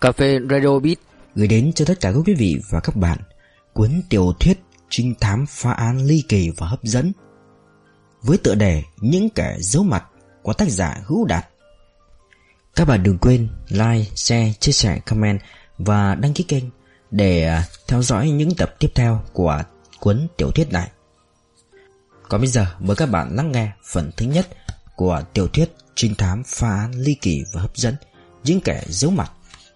Cà phê Radio Beat gửi đến cho tất cả các quý vị và các bạn cuốn tiểu thuyết trinh thám phá án ly kỳ và hấp dẫn với tựa đề Những kẻ giấu mặt của tác giả Hữu Đạt. Các bạn đừng quên like, share, chia sẻ, comment và đăng ký kênh để theo dõi những tập tiếp theo của cuốn tiểu thuyết này. Còn bây giờ mời các bạn lắng nghe phần thứ nhất của tiểu thuyết trinh thám phá án ly kỳ và hấp dẫn Những kẻ giấu mặt.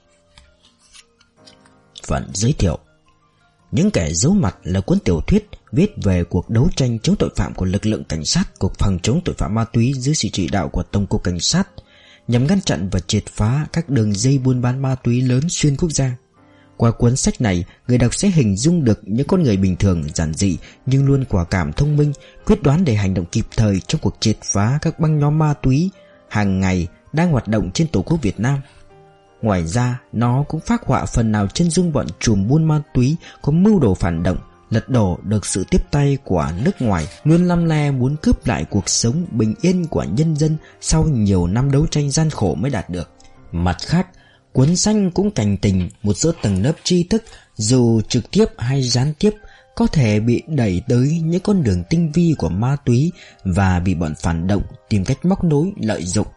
Phần giới thiệu. Những kẻ giấu mặt là cuốn tiểu thuyết viết về cuộc đấu tranh chống tội phạm của lực lượng cảnh sát Cục Phòng chống tội phạm ma túy dưới sự chỉ đạo của Tổng cục Cảnh sát, nhằm ngăn chặn và triệt phá các đường dây buôn bán ma túy lớn xuyên quốc gia. Qua cuốn sách này, người đọc sẽ hình dung được những con người bình thường, giản dị nhưng luôn quả cảm, thông minh, quyết đoán để hành động kịp thời trong cuộc triệt phá các băng nhóm ma túy hàng ngày đang hoạt động trên tổ quốc Việt Nam. Ngoài ra, nó cũng phác họa phần nào chân dung bọn trùm buôn ma túy có mưu đồ phản động, lật đổ được sự tiếp tay của nước ngoài, luôn lăm le muốn cướp lại cuộc sống bình yên của nhân dân sau nhiều năm đấu tranh gian khổ mới đạt được. Mặt khác, cuốn sách cũng cảnh tình một số tầng lớp tri thức, dù trực tiếp hay gián tiếp, có thể bị đẩy tới những con đường tinh vi của ma túy và bị bọn phản động tìm cách móc nối lợi dụng.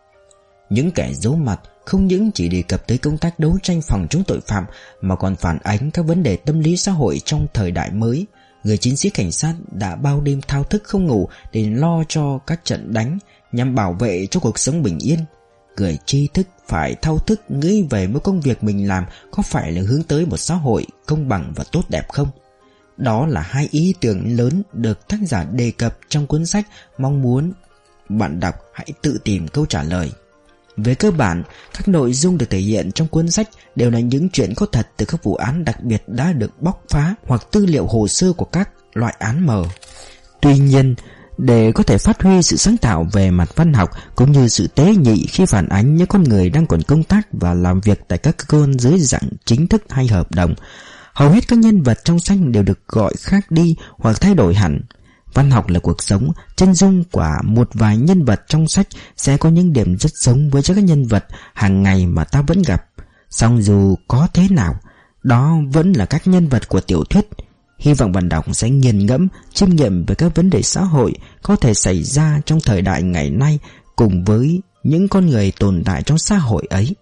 Những kẻ giấu mặt không những chỉ đề cập tới công tác đấu tranh phòng chống tội phạm mà còn phản ánh các vấn đề tâm lý xã hội trong thời đại mới. Người chiến sĩ cảnh sát đã bao đêm thao thức không ngủ để lo cho các trận đánh nhằm bảo vệ cho cuộc sống bình yên. Người tri thức phải thao thức nghĩ về mỗi công việc mình làm có phải là hướng tới một xã hội công bằng và tốt đẹp không. Đó là hai ý tưởng lớn được tác giả đề cập trong cuốn sách, mong muốn bạn đọc hãy tự tìm câu trả lời. Về cơ bản, các nội dung được thể hiện trong cuốn sách đều là những chuyện có thật từ các vụ án đặc biệt đã được bóc phá hoặc tư liệu hồ sơ của các loại án mờ. Tuy nhiên, để có thể phát huy sự sáng tạo về mặt văn học cũng như sự tế nhị khi phản ánh những con người đang còn công tác và làm việc tại các cơ quan dưới dạng chính thức hay hợp đồng, hầu hết các nhân vật trong sách đều được gọi khác đi hoặc thay đổi hẳn. Văn học là cuộc sống, chân dung của một vài nhân vật trong sách sẽ có những điểm rất giống với các nhân vật hàng ngày mà ta vẫn gặp. Song dù có thế nào, đó vẫn là các nhân vật của tiểu thuyết. Hy vọng bạn đọc sẽ nghiền ngẫm, chiêm nghiệm về các vấn đề xã hội có thể xảy ra trong thời đại ngày nay cùng với những con người tồn tại trong xã hội ấy.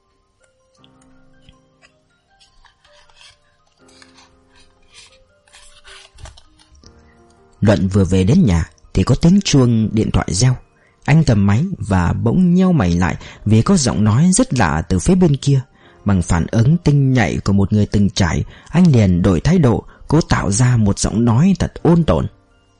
Luận vừa về đến nhà thì có tiếng chuông điện thoại reo. Anh cầm máy và bỗng nheo mày lại vì có giọng nói rất lạ từ phía bên kia. Bằng phản ứng tinh nhạy của một người từng trải, anh liền đổi thái độ, cố tạo ra một giọng nói thật ôn tồn.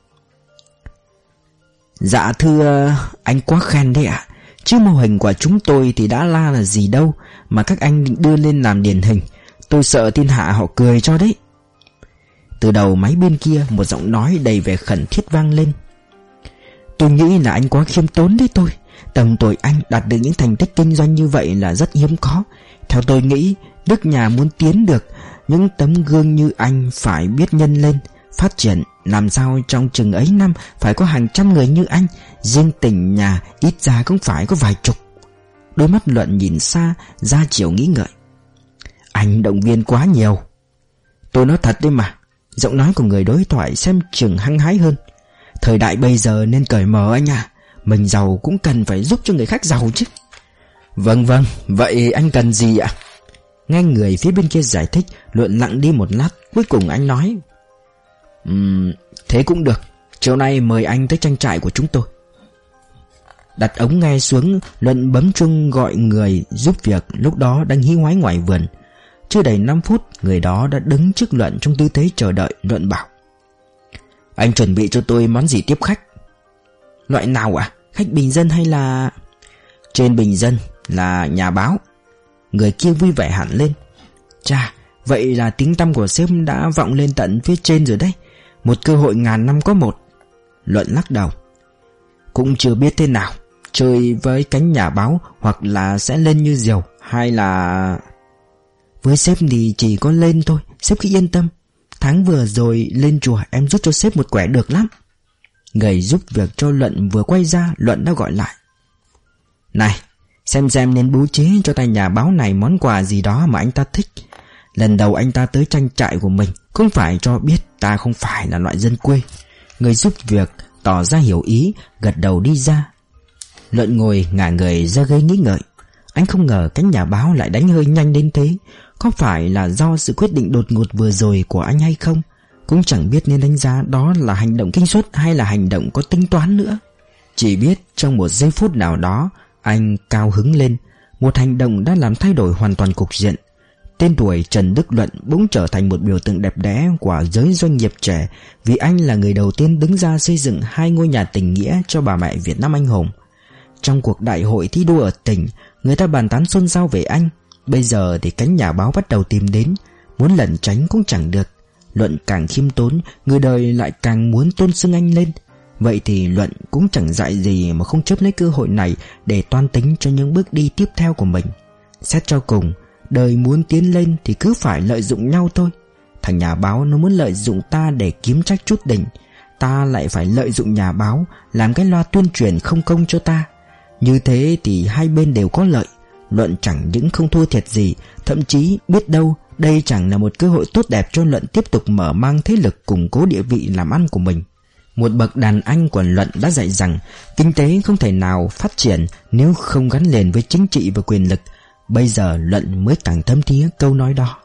Dạ thưa anh, quá khen đấy ạ. Chứ mô hình của chúng tôi thì đã la là gì đâu mà các anh đưa lên làm điển hình. Tôi sợ thiên hạ họ cười cho đấy. Từ đầu máy bên kia một giọng nói đầy vẻ khẩn thiết vang lên. Tôi nghĩ là anh quá khiêm tốn đấy tôi. Tầm tuổi anh đạt được những thành tích kinh doanh như vậy là rất hiếm có. Theo tôi nghĩ, nước nhà muốn tiến được, những tấm gương như anh phải biết nhân lên, phát triển. Làm sao trong chừng ấy năm phải có hàng trăm người như anh, riêng tỉnh nhà ít ra cũng phải có vài chục. Đôi mắt Luận nhìn xa, ra chiều nghĩ ngợi. Anh động viên quá nhiều. Tôi nói thật đấy mà. Giọng nói của người đối thoại xem chừng hăng hái hơn. Thời đại bây giờ nên cởi mở anh à. Mình giàu cũng cần phải giúp cho người khác giàu chứ. Vâng, vậy anh cần gì ạ? Nghe người phía bên kia giải thích, Luận lặng đi một lát. Cuối cùng anh nói, thế cũng được. Chiều nay mời anh tới trang trại của chúng tôi. Đặt ống nghe xuống, Luận bấm chuông gọi người giúp việc lúc đó đang hí hoáy ngoài vườn. Chưa đầy 5 phút, người đó đã đứng trước Luận trong tư thế chờ đợi. Luận bảo, anh chuẩn bị cho tôi món gì tiếp khách? Loại nào ạ? Khách bình dân hay là... Trên bình dân là nhà báo. Người kia vui vẻ hẳn lên. Chà, vậy là tiếng tăm của sếp đã vọng lên tận phía trên rồi đấy. Một cơ hội ngàn năm có một. Luận lắc đầu. Cũng chưa biết thế nào. Chơi với cánh nhà báo hoặc là sẽ lên như diều, hay là... Với sếp thì chỉ có lên thôi. Sếp cứ yên tâm. Tháng vừa rồi lên chùa em giúp cho sếp một quẻ được lắm. Người giúp việc cho Luận vừa quay ra, Luận đã gọi lại. Này, Xem nên bố trí cho tay nhà báo này món quà gì đó mà anh ta thích. Lần đầu anh ta tới trang trại của mình cũng phải cho biết ta không phải là loại dân quê. Người giúp việc tỏ ra hiểu ý, gật đầu đi ra. Luận ngồi ngả người ra ghế nghĩ ngợi. Anh không ngờ cánh nhà báo lại đánh hơi nhanh đến thế. Có phải là do sự quyết định đột ngột vừa rồi của anh hay không? Cũng chẳng biết nên đánh giá đó là hành động kinh suất hay là hành động có tính toán nữa. Chỉ biết trong một giây phút nào đó anh cao hứng lên. Một hành động đã làm thay đổi hoàn toàn cục diện. Tên tuổi Trần Đức Luận bỗng trở thành một biểu tượng đẹp đẽ của giới doanh nghiệp trẻ, vì anh là người đầu tiên đứng ra xây dựng 2 ngôi nhà tình nghĩa cho bà mẹ Việt Nam anh hùng. Trong cuộc đại hội thi đua ở tỉnh, người ta bàn tán xôn xao về anh. Bây giờ thì cánh nhà báo bắt đầu tìm đến, muốn lẩn tránh cũng chẳng được. Luận càng khiêm tốn, người đời lại càng muốn tôn xưng anh lên. Vậy thì Luận cũng chẳng dại gì mà không chấp lấy cơ hội này để toan tính cho những bước đi tiếp theo của mình. Xét cho cùng, đời muốn tiến lên thì cứ phải lợi dụng nhau thôi. Thằng nhà báo nó muốn lợi dụng ta để kiếm trách chút đỉnh, ta lại phải lợi dụng nhà báo làm cái loa tuyên truyền không công cho ta. Như thế thì hai bên đều có lợi. Luận chẳng những không thua thiệt gì, thậm chí biết đâu đây chẳng là một cơ hội tốt đẹp cho Luận tiếp tục mở mang thế lực, củng cố địa vị làm ăn của mình. Một bậc đàn anh của Luận đã dạy rằng kinh tế không thể nào phát triển nếu không gắn liền với chính trị và quyền lực. Bây giờ Luận mới càng thấm thía câu nói đó.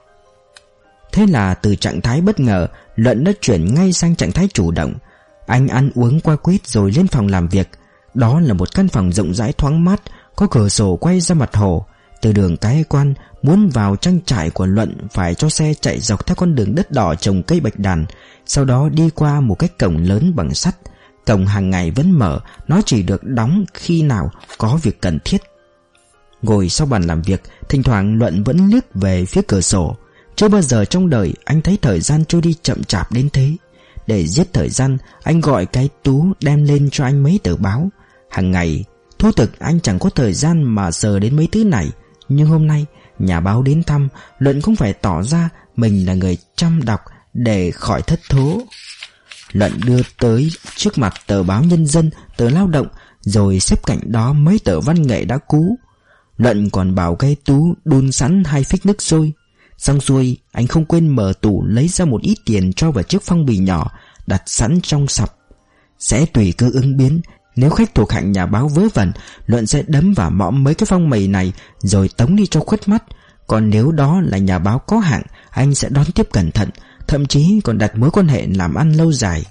Thế là từ trạng thái bất ngờ, Luận đã chuyển ngay sang trạng thái chủ động. Anh ăn uống qua quýt rồi lên phòng làm việc. Đó là một căn phòng rộng rãi thoáng mát, có cửa sổ quay ra mặt hồ. Từ đường Cái Quan muốn vào trang trại của Luận phải cho xe chạy dọc theo con đường đất đỏ trồng cây bạch đàn, sau đó đi qua một cái cổng lớn bằng sắt. Cổng hàng ngày vẫn mở, nó chỉ được đóng khi nào có việc cần thiết. Ngồi sau bàn làm việc, thỉnh thoảng Luận vẫn liếc về phía cửa sổ. Chưa bao giờ trong đời anh thấy thời gian trôi đi chậm chạp đến thế. Để giết thời gian, anh gọi cái Tú đem lên cho anh mấy tờ báo. Hàng ngày, thú thực anh chẳng có thời gian mà sờ đến mấy thứ này. Nhưng hôm nay, nhà báo đến thăm, Luận cũng phải tỏ ra mình là người chăm đọc để khỏi thất thố. Luận đưa tới trước mặt tờ báo Nhân dân, tờ Lao động, rồi xếp cạnh đó mấy tờ văn nghệ đã cũ. Luận còn bảo cây Tú đun sẵn 2 phích nước sôi. Xong xuôi, anh không quên mở tủ lấy ra một ít tiền cho vào chiếc phong bì nhỏ đặt sẵn trong sập. Sẽ tùy cơ ứng biến. Nếu khách thuộc hạng nhà báo vớ vẩn, Luận sẽ đấm vào mõm mấy cái phong bì này rồi tống đi cho khuất mắt. Còn nếu đó là nhà báo có hạng, anh sẽ đón tiếp cẩn thận, thậm chí còn đặt mối quan hệ làm ăn lâu dài.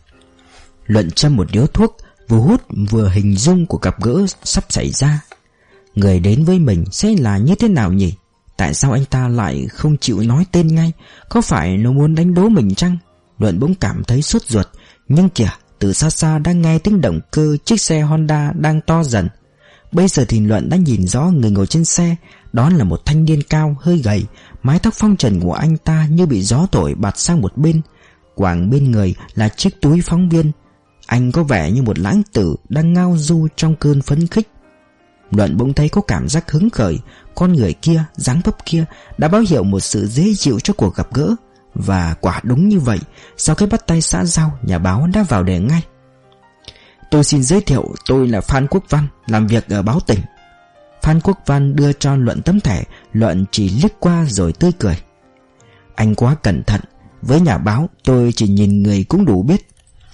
Luận châm một điếu thuốc, vừa hút vừa hình dung cuộc gặp gỡ sắp xảy ra. Người đến với mình sẽ là như thế nào nhỉ? Tại sao anh ta lại không chịu nói tên ngay? Có phải nó muốn đánh đố mình chăng? Luận bỗng cảm thấy sốt ruột. Nhưng kìa, từ xa xa đang nghe tiếng động cơ chiếc xe Honda đang to dần. Bây giờ thì Luận đã nhìn rõ người ngồi trên xe. Đó là một thanh niên cao, hơi gầy. Mái tóc phong trần của anh ta như bị gió thổi bạt sang một bên. Quàng bên người là chiếc túi phóng viên. Anh có vẻ như một lãng tử đang ngao du trong cơn phấn khích. Luận bỗng thấy có cảm giác hứng khởi. Con người kia, dáng vóc kia đã báo hiệu một sự dễ chịu cho cuộc gặp gỡ. Và quả đúng như vậy. Sau cái bắt tay xã giao, nhà báo đã vào đề ngay. Tôi xin giới thiệu, tôi là Phan Quốc Văn, làm việc ở báo tỉnh. Phan Quốc Văn đưa cho Luận tấm thẻ. Luận chỉ liếc qua rồi tươi cười. Anh quá cẩn thận. Với nhà báo tôi chỉ nhìn người cũng đủ biết.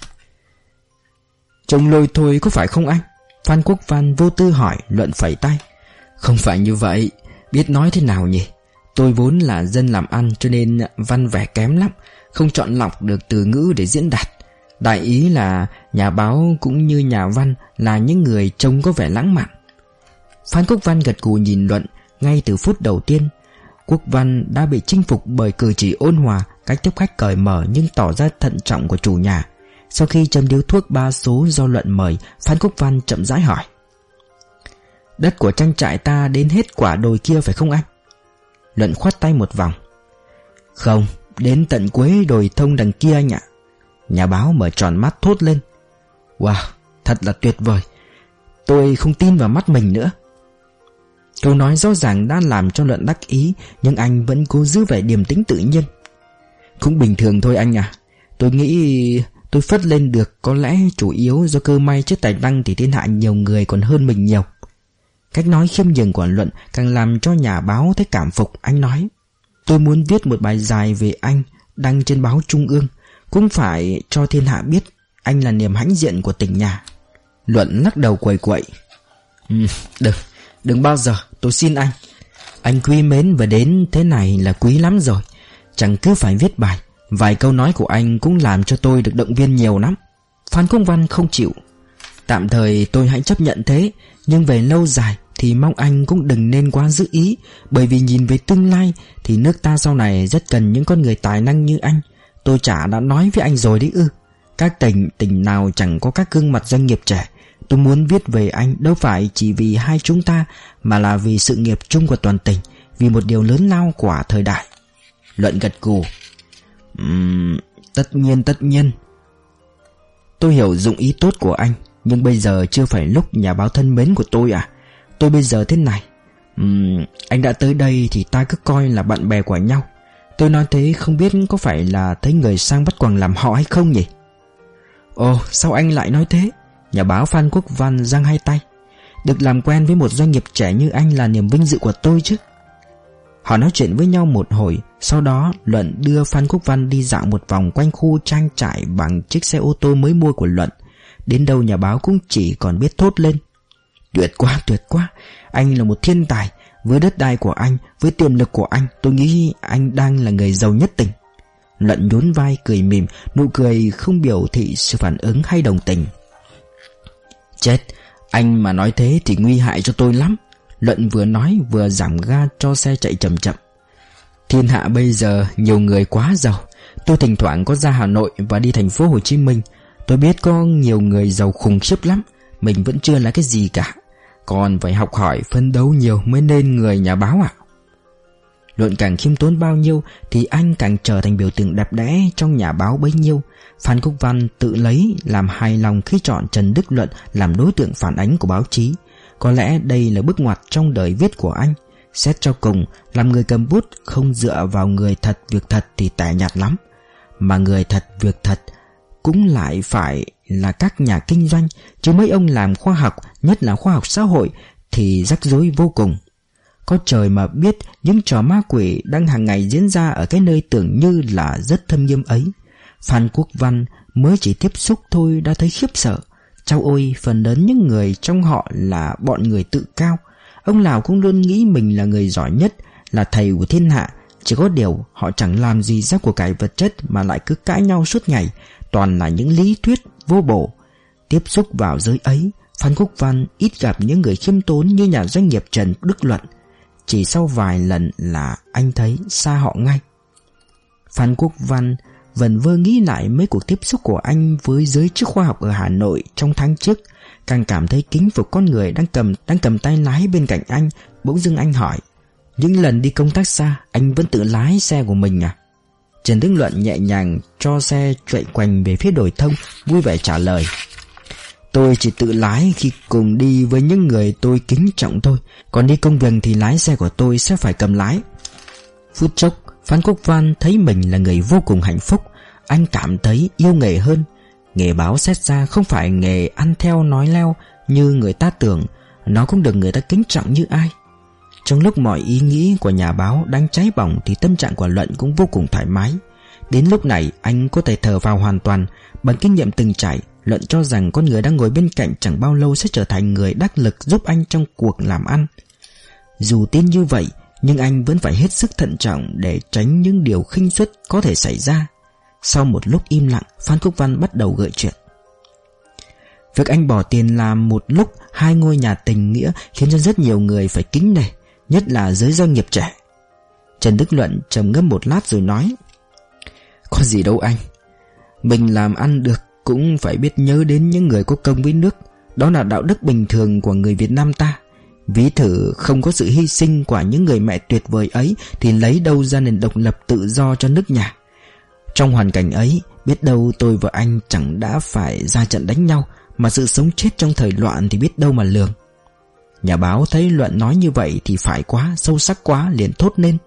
Trông lôi thôi có phải không anh? Phan Quốc Văn vô tư hỏi. Luận phẩy tay. Không phải như vậy. Biết nói thế nào nhỉ? Tôi vốn là dân làm ăn cho nên văn vẻ kém lắm, không chọn lọc được từ ngữ để diễn đạt. Đại ý là nhà báo cũng như nhà văn là những người trông có vẻ lãng mạn. Phan Quốc Văn gật gù nhìn Luận. Ngay từ phút đầu tiên, Quốc Văn đã bị chinh phục bởi cử chỉ ôn hòa, cách tiếp khách cởi mở nhưng tỏ ra thận trọng của chủ nhà. Sau khi châm điếu thuốc 3 số do Luận mời, Phan Quốc Văn chậm rãi hỏi. Đất của trang trại ta đến hết quả đồi kia phải không anh? Luận khoát tay một vòng. Không, đến tận cuối đồi thông đằng kia anh ạ. Nhà báo mở tròn mắt thốt lên. Wow, thật là tuyệt vời. Tôi không tin vào mắt mình nữa. Câu nói rõ ràng đã làm cho Luận đắc ý, nhưng anh vẫn cố giữ vẻ điềm tĩnh tự nhiên. Cũng bình thường thôi anh à. Tôi nghĩ tôi phất lên được có lẽ chủ yếu do cơ may, chứ tài năng thì thiên hạ nhiều người còn hơn mình nhiều. Cách nói khiêm nhường của Luận càng làm cho nhà báo thấy cảm phục. Anh nói: tôi muốn viết một bài dài về anh, đăng trên báo Trung ương, cũng phải cho thiên hạ biết anh là niềm hãnh diện của tỉnh nhà. Luận lắc đầu quẩy quậy: Đừng bao giờ, tôi xin anh. Anh quý mến và đến thế này là quý lắm rồi. Chẳng cứ phải viết bài, vài câu nói của anh cũng làm cho tôi được động viên nhiều lắm. Phan Quốc Văn không chịu: tạm thời tôi hãy chấp nhận thế, nhưng về lâu dài thì mong anh cũng đừng nên quá giữ ý. Bởi vì nhìn về tương lai thì nước ta sau này rất cần những con người tài năng như anh. Tôi chả đã nói với anh rồi đấy ư. Các tỉnh nào chẳng có các gương mặt doanh nghiệp trẻ. Tôi muốn viết về anh đâu phải chỉ vì hai chúng ta, mà là vì sự nghiệp chung của toàn tỉnh, vì một điều lớn lao của thời đại. Luận gật gù: tất nhiên. Tôi hiểu dụng ý tốt của anh, nhưng bây giờ chưa phải lúc nhà báo thân mến của tôi à. Tôi bây giờ thế này, anh đã tới đây thì ta cứ coi là bạn bè của nhau. Tôi nói thế không biết có phải là thấy người sang bắt quàng làm họ hay không nhỉ? Ồ, sao anh lại nói thế? Nhà báo Phan Quốc Văn giang hai tay: được làm quen với một doanh nghiệp trẻ như anh là niềm vinh dự của tôi chứ. Họ nói chuyện với nhau một hồi, sau đó Luận đưa Phan Quốc Văn đi dạo một vòng quanh khu trang trại bằng chiếc xe ô tô mới mua của Luận. Đến đâu nhà báo cũng chỉ còn biết thốt lên: tuyệt quá, anh là một thiên tài. Với đất đai của anh, với tiềm lực của anh, tôi nghĩ anh đang là người giàu nhất tỉnh. Luận nhún vai cười mỉm, nụ cười không biểu thị sự phản ứng hay đồng tình. Chết, anh mà nói thế thì nguy hại cho tôi lắm. Luận vừa nói vừa giảm ga cho xe chạy chậm chậm. Thiên hạ bây giờ nhiều người quá giàu. Tôi thỉnh thoảng có ra Hà Nội và đi thành phố Hồ Chí Minh. Tôi biết có nhiều người giàu khủng khiếp lắm. Mình vẫn chưa là cái gì cả, còn phải học hỏi phấn đấu nhiều mới nên người nhà báo ạ. Luận càng khiêm tốn bao nhiêu thì anh càng trở thành biểu tượng đẹp đẽ trong nhà báo bấy nhiêu. Phan Quốc Văn tự lấy làm hài lòng khi chọn Trần Đức Luận làm đối tượng phản ánh của báo chí. Có lẽ đây là bước ngoặt trong đời viết của anh. Xét cho cùng, làm người cầm bút không dựa vào người thật việc thật thì tẻ nhạt lắm. Mà người thật việc thật cũng lại phải là các nhà kinh doanh, chứ mấy ông làm khoa học, nhất là khoa học xã hội, thì rắc rối vô cùng. Có trời mà biết những trò ma quỷ đang hàng ngày diễn ra ở cái nơi tưởng như là rất thâm nghiêm ấy. Phan Quốc Văn mới chỉ tiếp xúc thôi đã thấy khiếp sợ. Chao ôi, phần lớn những người trong họ là bọn người tự cao. Ông nào cũng luôn nghĩ mình là người giỏi nhất, là thầy của thiên hạ. Chỉ có điều họ chẳng làm gì ra của cải vật chất mà lại cứ cãi nhau suốt ngày, toàn là những lý thuyết vô bổ. Tiếp xúc vào giới ấy, Phan Quốc Văn ít gặp những người khiêm tốn như nhà doanh nghiệp Trần Đức Luận. Chỉ sau vài lần là anh thấy xa họ ngay. Phan Quốc Văn vẩn vơ nghĩ lại mấy cuộc tiếp xúc của anh với giới chức khoa học ở Hà Nội trong tháng trước, càng cảm thấy kính phục con người đang cầm tay lái bên cạnh anh. Bỗng dưng anh hỏi: những lần đi công tác xa, anh vẫn tự lái xe của mình à? Trần Đức Luận nhẹ nhàng cho xe chạy quanh về phía đồi thông, vui vẻ trả lời: tôi chỉ tự lái khi cùng đi với những người tôi kính trọng thôi, còn đi công việc thì lái xe của tôi sẽ phải cầm lái. Phút chốc, Phan Quốc Văn thấy mình là người vô cùng hạnh phúc. Anh cảm thấy yêu nghề hơn. Nghề báo xét ra không phải nghề ăn theo nói leo như người ta tưởng, nó cũng được người ta kính trọng như ai. Trong lúc mọi ý nghĩ của nhà báo đang cháy bỏng thì tâm trạng của Luận cũng vô cùng thoải mái. Đến lúc này anh có thể thở vào hoàn toàn. Bằng kinh nghiệm từng trải, Luận cho rằng con người đang ngồi bên cạnh chẳng bao lâu sẽ trở thành người đắc lực giúp anh trong cuộc làm ăn. Dù tin như vậy, nhưng anh vẫn phải hết sức thận trọng để tránh những điều khinh suất có thể xảy ra. Sau một lúc im lặng, Phan Quốc Văn bắt đầu gợi chuyện. Việc anh bỏ tiền làm một lúc 2 ngôi nhà tình nghĩa khiến cho rất nhiều người phải kính nể, nhất là giới doanh nghiệp trẻ. Trần Đức Luận trầm ngâm một lát rồi nói: có gì đâu anh, mình làm ăn được cũng phải biết nhớ đến những người có công với nước. Đó là đạo đức bình thường của người Việt Nam ta. Ví thử không có sự hy sinh của những người mẹ tuyệt vời ấy thì lấy đâu ra nền độc lập tự do cho nước nhà. Trong hoàn cảnh ấy, biết đâu tôi và anh chẳng đã phải ra trận đánh nhau, mà sự sống chết trong thời loạn thì biết đâu mà lường. Nhà báo thấy Luận nói như vậy thì phải quá, sâu sắc quá, liền thốt lên: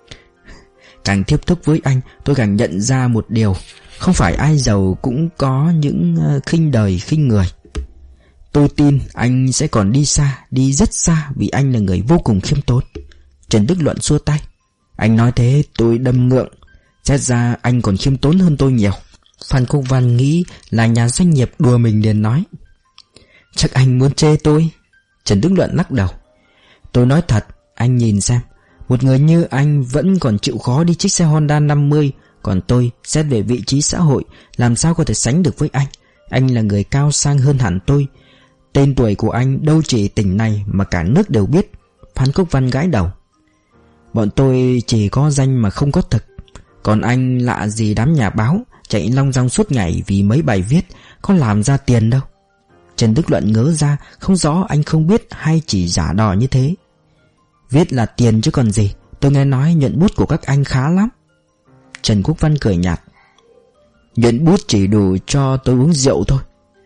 càng tiếp xúc với anh, tôi càng nhận ra một điều, không phải ai giàu cũng có những khinh đời khinh người. Tôi tin anh sẽ còn đi xa, đi rất xa, vì anh là người vô cùng khiêm tốn. Trần Đức Luận xua tay. Anh nói thế tôi đâm ngượng. Xét ra anh còn khiêm tốn hơn tôi nhiều. Phan Quốc Văn nghĩ là nhà doanh nghiệp đùa mình liền nói. Chắc anh muốn chê tôi. Trần Đức Luận lắc đầu. Tôi nói thật, anh nhìn xem, một người như anh vẫn còn chịu khó đi chiếc xe Honda 50, còn tôi xét về vị trí xã hội làm sao có thể sánh được với anh. Anh là người cao sang hơn hẳn tôi. Tên tuổi của anh đâu chỉ tỉnh này mà cả nước đều biết. Phan Quốc Văn gãi đầu. Bọn tôi chỉ có danh mà không có thực. Còn anh lạ gì đám nhà báo chạy long dong suốt ngày vì mấy bài viết, có làm ra tiền đâu. Trần Đức Luận ngớ ra, không rõ anh không biết hay chỉ giả đò như thế. Viết là tiền chứ còn gì. Tôi nghe nói nhuận bút của các anh khá lắm. Trần Quốc Văn cười nhạt. Nhuận bút chỉ đủ cho tôi uống rượu thôi.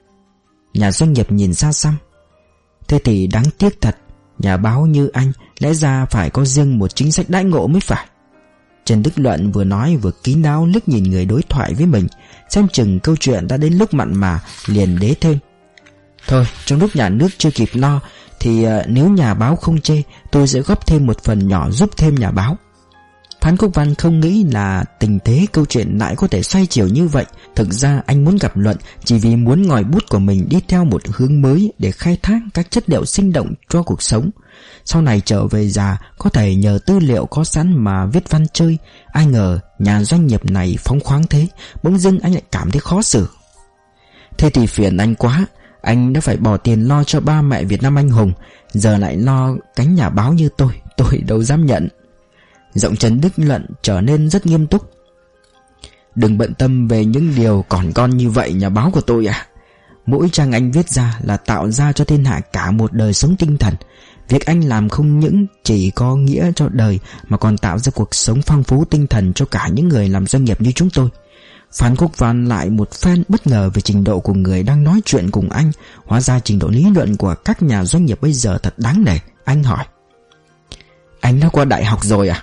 Nhà doanh nghiệp nhìn xa xăm. Thế thì đáng tiếc thật. Nhà báo như anh lẽ ra phải có riêng một chính sách đãi ngộ mới phải. Trần Đức Luận vừa nói vừa kín đáo liếc nhìn người đối thoại với mình, xem chừng câu chuyện đã đến lúc mặn mà, liền đế thêm. Thôi, trong lúc nhà nước chưa kịp lo thì nếu nhà báo không chê, tôi sẽ góp thêm một phần nhỏ giúp thêm nhà báo. Phan Quốc Văn không nghĩ là tình thế câu chuyện lại có thể xoay chiều như vậy. Thực ra anh muốn gặp Luận chỉ vì muốn ngòi bút của mình đi theo một hướng mới để khai thác các chất liệu sinh động cho cuộc sống. Sau này trở về già có thể nhờ tư liệu có sẵn mà viết văn chơi. Ai ngờ nhà doanh nghiệp này phóng khoáng thế, bỗng dưng anh lại cảm thấy khó xử. Thế thì phiền anh quá. Anh đã phải bỏ tiền lo cho ba mẹ Việt Nam anh hùng, giờ lại lo cánh nhà báo như tôi đâu dám nhận. Giọng Trần Đức Luận trở nên rất nghiêm túc. Đừng bận tâm về những điều còn con như vậy nhà báo của tôi à. Mỗi trang anh viết ra là tạo ra cho thiên hạ cả một đời sống tinh thần. Việc anh làm không những chỉ có nghĩa cho đời mà còn tạo ra cuộc sống phong phú tinh thần cho cả những người làm doanh nghiệp như chúng tôi. Phan Quốc Văn lại một phen bất ngờ về trình độ của người đang nói chuyện cùng anh. Hóa ra trình độ lý luận của các nhà doanh nghiệp bây giờ thật đáng nể. Anh hỏi. Anh đã qua đại học rồi à?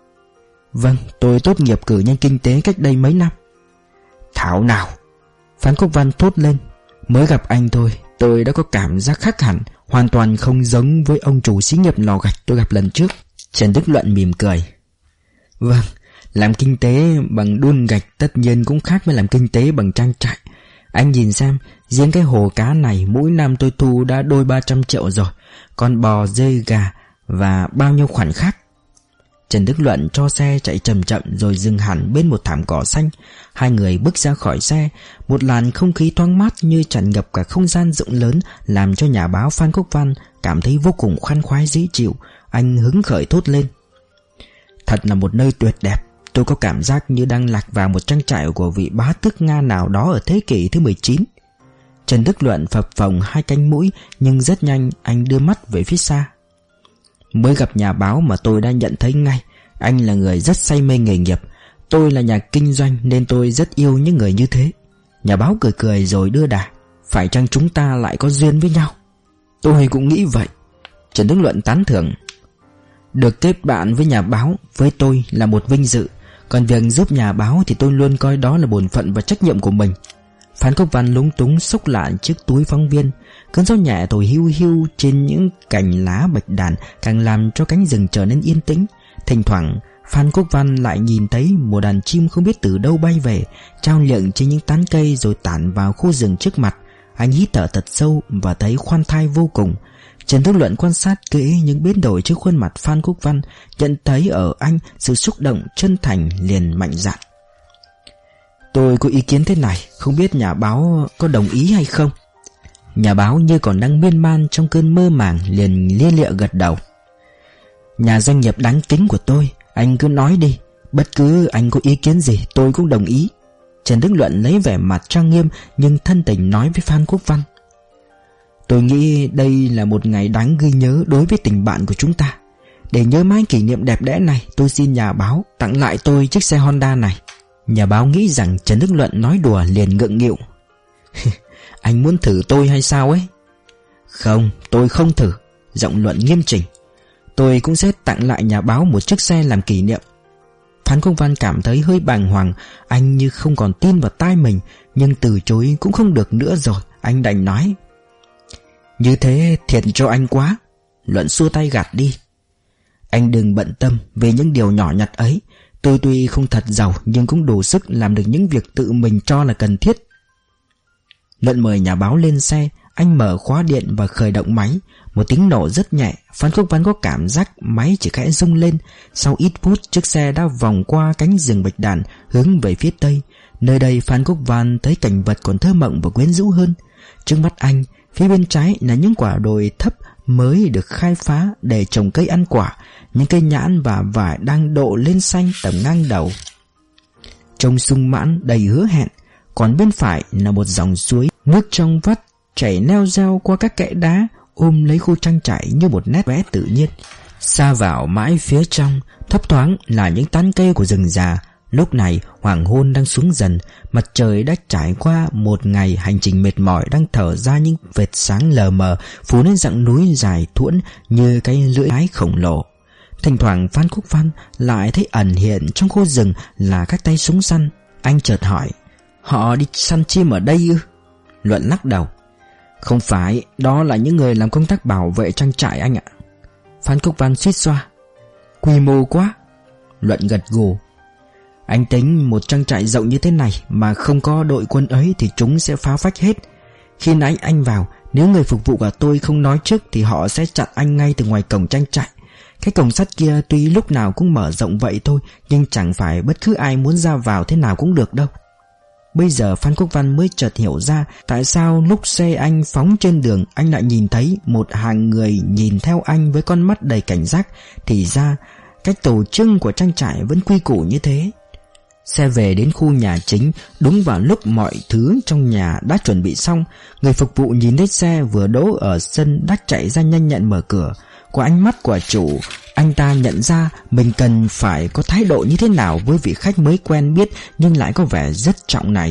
Vâng, tôi tốt nghiệp cử nhân kinh tế cách đây mấy năm. Thảo nào. Phan Quốc Văn thốt lên. Mới gặp anh thôi, tôi đã có cảm giác khác hẳn, hoàn toàn không giống với ông chủ xí nghiệp lò gạch tôi gặp lần trước. Trần Đức Luận mỉm cười. Vâng, làm kinh tế bằng đun gạch tất nhiên cũng khác với làm kinh tế bằng trang trại. Anh nhìn xem, riêng cái hồ cá này mỗi năm tôi thu đã đôi 300 triệu rồi. Con bò, dê, gà và bao nhiêu khoản khác. Trần Đức Luận cho xe chạy chậm chậm rồi dừng hẳn bên một thảm cỏ xanh. Hai người bước ra khỏi xe. Một làn không khí thoáng mát như tràn ngập cả không gian rộng lớn làm cho nhà báo Phan Quốc Văn cảm thấy vô cùng khoan khoái dễ chịu. Anh hứng khởi thốt lên. Thật là một nơi tuyệt đẹp. Tôi có cảm giác như đang lạc vào một trang trại của vị bá tước Nga nào đó ở thế kỷ thứ 19. Trần Đức Luận phập phồng hai cánh mũi, nhưng rất nhanh anh đưa mắt về phía xa. Mới gặp nhà báo mà tôi đã nhận thấy ngay, anh là người rất say mê nghề nghiệp. Tôi là nhà kinh doanh nên tôi rất yêu những người như thế. Nhà báo cười cười rồi đưa đà. Phải chăng chúng ta lại có duyên với nhau? Tôi cũng nghĩ vậy. Trần Đức Luận tán thưởng. Được kết bạn với nhà báo với tôi là một vinh dự. Còn việc giúp nhà báo thì tôi luôn coi đó là bổn phận và trách nhiệm của mình. Phan Quốc Văn lúng túng xốc lại chiếc túi phóng viên. Cơn gió nhẹ thổi hiu hiu trên những cành lá bạch đàn càng làm cho cánh rừng trở nên yên tĩnh. Thỉnh thoảng Phan Quốc Văn lại nhìn thấy một đàn chim không biết từ đâu bay về, trao lượn trên những tán cây rồi tản vào khu rừng trước mặt. Anh hít thở thật sâu và thấy khoan thai vô cùng. Trần Đức Luận quan sát kỹ những biến đổi trước khuôn mặt Phan Quốc Văn, nhận thấy ở anh sự xúc động chân thành, liền mạnh dạn. Tôi có ý kiến thế này, không biết nhà báo có đồng ý hay không? Nhà báo như còn đang miên man trong cơn mơ màng, liền lia lịa gật đầu. Nhà doanh nghiệp đáng kính của tôi, anh cứ nói đi. Bất cứ anh có ý kiến gì tôi cũng đồng ý. Trần Đức Luận lấy vẻ mặt trang nghiêm nhưng thân tình nói với Phan Quốc Văn. Tôi nghĩ đây là một ngày đáng ghi nhớ đối với tình bạn của chúng ta. Để nhớ mãi kỷ niệm đẹp đẽ này, tôi xin nhà báo tặng lại tôi chiếc xe Honda này. Nhà báo nghĩ rằng Trần Đức Luận nói đùa, liền ngượng nghịu. Anh muốn thử tôi hay sao ấy? Không, tôi không thử. Giọng Luận nghiêm chỉnh. Tôi cũng sẽ tặng lại nhà báo một chiếc xe làm kỷ niệm. Phan Quốc Văn cảm thấy hơi bàng hoàng. Anh như không còn tin vào tai mình, nhưng từ chối cũng không được nữa rồi. Anh đành nói. Như thế thiệt cho anh quá. Luận xua tay gạt đi. Anh đừng bận tâm về những điều nhỏ nhặt ấy. Tôi tuy không thật giàu nhưng cũng đủ sức làm được những việc tự mình cho là cần thiết. Luận mời nhà báo lên xe. Anh mở khóa điện và khởi động máy. Một tiếng nổ rất nhẹ. Phan Quốc Văn có cảm giác máy chỉ khẽ rung lên. Sau ít phút chiếc xe đã vòng qua cánh rừng bạch đàn hướng về phía tây. Nơi đây Phan Quốc Văn thấy cảnh vật còn thơ mộng và quyến rũ hơn. Trước mắt anh, phía bên trái là những quả đồi thấp mới được khai phá để trồng cây ăn quả. Những cây nhãn và vải đang độ lên xanh tầm ngang đầu, trông sung mãn đầy hứa hẹn. Còn bên phải là một dòng suối, nước trong vắt chảy neo reo qua các kẽ đá, ôm lấy khu trang trại như một nét vẽ tự nhiên. Xa vào mãi phía trong, thấp thoáng là những tán cây của rừng già. Lúc này hoàng hôn đang xuống dần. Mặt trời đã trải qua một ngày hành trình mệt mỏi đang thở ra những vệt sáng lờ mờ phủ lên dặng núi dài thuẫn như cái lưỡi hái khổng lồ. Thỉnh thoảng Phan Quốc Văn lại thấy ẩn hiện trong khu rừng là các tay súng săn. Anh chợt hỏi: họ đi săn chim ở đây ư? Luận lắc đầu: không phải, đó là những người làm công tác bảo vệ trang trại anh ạ. Phan Quốc Văn suýt xoa: quy mô quá. Luận gật gù: anh tính một trang trại rộng như thế này mà không có đội quân ấy thì chúng sẽ phá phách hết. Khi nãy anh vào, nếu người phục vụ của tôi không nói trước thì họ sẽ chặn anh ngay từ ngoài cổng trang trại. Cái cổng sắt kia tuy lúc nào cũng mở rộng vậy thôi, nhưng chẳng phải bất cứ ai muốn ra vào thế nào cũng được đâu. Bây giờ Phan Quốc Văn mới chợt hiểu ra tại sao lúc xe anh phóng trên đường anh lại nhìn thấy một hàng người nhìn theo anh với con mắt đầy cảnh giác. Thì ra cách tổ chức của trang trại vẫn quy củ như thế. Xe về đến khu nhà chính đúng vào lúc mọi thứ trong nhà đã chuẩn bị xong. Người phục vụ nhìn thấy xe vừa đỗ ở sân đã chạy ra nhanh nhẹn mở cửa. Qua ánh mắt của chủ, anh ta nhận ra mình cần phải có thái độ như thế nào với vị khách mới quen biết nhưng lại có vẻ rất trọng này.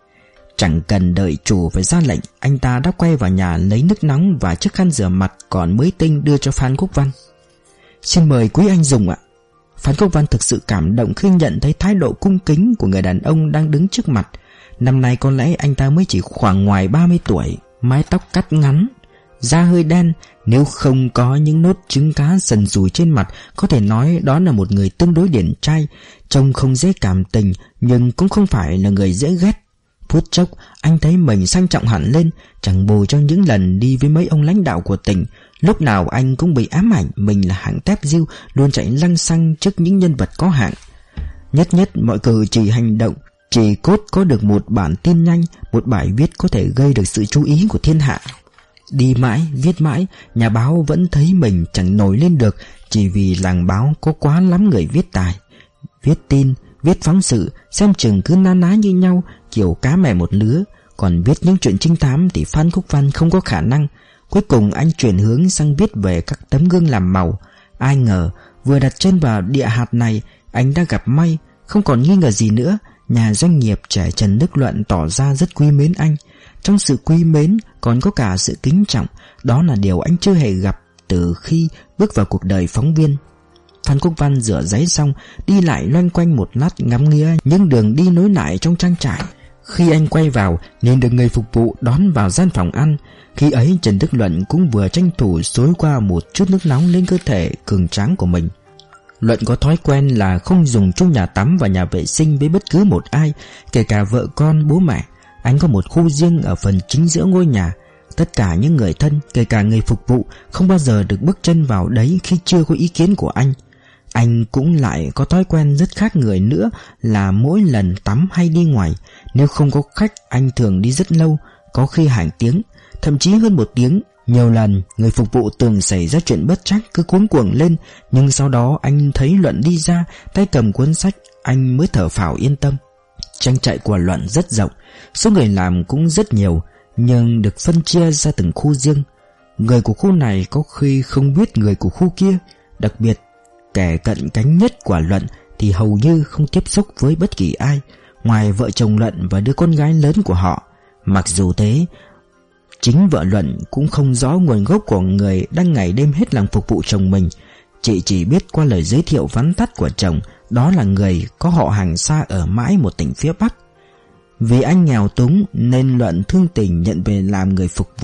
Chẳng cần đợi chủ phải ra lệnh, anh ta đã quay vào nhà lấy nước nóng và chiếc khăn rửa mặt còn mới tinh đưa cho Phan Quốc Văn. Xin mời quý anh dùng ạ. Phan Quốc Văn thực sự cảm động khi nhận thấy thái độ cung kính của người đàn ông đang đứng trước mặt. Năm nay có lẽ anh ta mới chỉ khoảng ngoài 30 tuổi, mái tóc cắt ngắn, da hơi đen. Nếu không có những nốt trứng cá sần sùi trên mặt, có thể nói đó là một người tương đối điển trai. Trông không dễ cảm tình nhưng cũng không phải là người dễ ghét. Phút chốc anh thấy mình sang trọng hẳn lên. Chẳng bù cho những lần đi với mấy ông lãnh đạo của tỉnh, lúc nào anh cũng bị ám ảnh mình là hạng tép diêu, luôn chạy lăng xăng trước những nhân vật có hạng. Nhất mọi cử chỉ hành động chỉ cốt có được một bản tin nhanh, một bài viết có thể gây được sự chú ý của thiên hạ. Đi mãi, viết mãi, nhà báo vẫn thấy mình chẳng nổi lên được, chỉ vì làng báo có quá lắm người viết tài. Viết tin, viết phóng sự, xem chừng cứ na ná như nhau, kiểu cá mè một lứa. Còn viết những chuyện trinh thám thì Phan Quốc Văn không có khả năng. Cuối cùng anh chuyển hướng sang viết về các tấm gương làm màu. Ai ngờ vừa đặt chân vào địa hạt này, anh đã gặp may. Không còn nghi ngờ gì nữa, nhà doanh nghiệp trẻ Trần Đức Luận tỏ ra rất quý mến anh. Trong sự quý mến còn có cả sự kính trọng. Đó là điều anh chưa hề gặp từ khi bước vào cuộc đời phóng viên. Phan Quốc Văn rửa giấy xong, đi lại loanh quanh một lát ngắm nghía những đường đi nối lại trong trang trại. Khi anh quay vào nên được người phục vụ đón vào gian phòng ăn. Khi ấy Trần Đức Luận cũng vừa tranh thủ xối qua một chút nước nóng lên cơ thể cường tráng của mình. Luận có thói quen là không dùng chung nhà tắm và nhà vệ sinh với bất cứ một ai, kể cả vợ con, bố mẹ. Anh có một khu riêng ở phần chính giữa ngôi nhà. Tất cả những người thân, kể cả người phục vụ, không bao giờ được bước chân vào đấy khi chưa có ý kiến của anh. Anh cũng lại có thói quen rất khác người nữa là mỗi lần tắm hay đi ngoài, nếu không có khách anh thường đi rất lâu, có khi hàng tiếng, thậm chí hơn 1 tiếng. Nhiều lần người phục vụ tưởng xảy ra chuyện bất trắc cứ cuống cuồng lên, nhưng sau đó anh thấy Luận đi ra, tay cầm cuốn sách, anh mới thở phào yên tâm. Trang trại của Luận rất rộng, số người làm cũng rất nhiều, nhưng được phân chia ra từng khu riêng. Người của khu này có khi không biết người của khu kia. Đặc biệt kẻ cận cánh nhất của Luận thì hầu như không tiếp xúc với bất kỳ ai ngoài vợ chồng Luận và đứa con gái lớn của họ. Mặc dù thế, chính vợ Luận cũng không rõ nguồn gốc của người đang ngày đêm hết lòng phục vụ chồng mình. Chị chỉ biết qua lời giới thiệu vắn tắt của chồng, đó là người có họ hàng xa ở mãi một tỉnh phía Bắc. Vì anh nghèo túng nên Luận thương tình nhận về làm người phục vụ,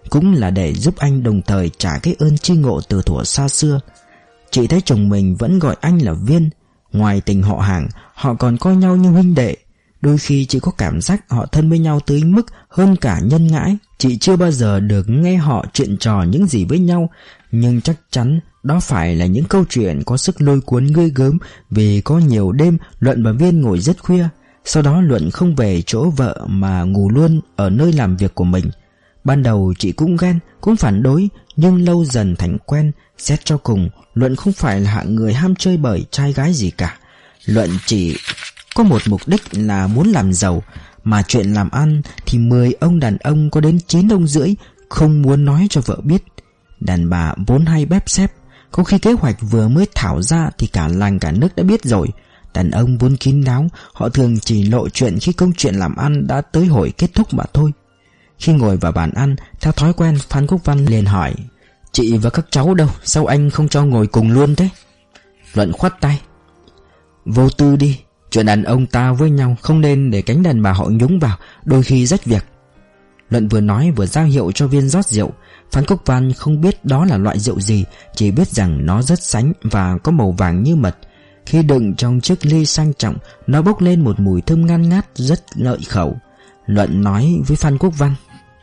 cũng là để giúp anh đồng thời trả cái ơn tri ngộ từ thuở xa xưa. Chị thấy chồng mình vẫn gọi anh là Viên. Ngoài tình họ hàng, họ còn coi nhau như huynh đệ. Đôi khi chị có cảm giác họ thân với nhau tới mức hơn cả nhân ngãi. Chị chưa bao giờ được nghe họ chuyện trò những gì với nhau, nhưng chắc chắn đó phải là những câu chuyện có sức lôi cuốn ghê gớm. Vì có nhiều đêm Luận và Viên ngồi rất khuya. Sau đó Luận không về chỗ vợ mà ngủ luôn ở nơi làm việc của mình. Ban đầu chị cũng ghen, cũng phản đối, nhưng lâu dần thành quen. Xét cho cùng, Luận không phải là hạng người ham chơi bời trai gái gì cả. Luận chỉ có một mục đích là muốn làm giàu. Mà chuyện làm ăn thì 10 ông đàn ông có đến 9 ông rưỡi không muốn nói cho vợ biết. Đàn bà vốn hay bếp xếp, có khi kế hoạch vừa mới thảo ra thì cả làng cả nước đã biết rồi. Đàn ông vốn kín đáo, họ thường chỉ lộ chuyện khi công chuyện làm ăn đã tới hồi kết thúc mà thôi. Khi ngồi vào bàn ăn, theo thói quen, Phan Quốc Văn liền hỏi: "Chị và các cháu đâu? Sao anh không cho ngồi cùng luôn thế?" Luận khoát tay: "Vô tư đi, chuyện đàn ông ta với nhau không nên để cánh đàn bà họ nhúng vào, đôi khi rách việc." Luận vừa nói vừa ra hiệu cho Viên rót rượu. Phan Quốc Văn không biết đó là loại rượu gì, chỉ biết rằng nó rất sánh và có màu vàng như mật. Khi đựng trong chiếc ly sang trọng, nó bốc lên một mùi thơm ngan ngát rất lợi khẩu. Luận nói với Phan Quốc Văn: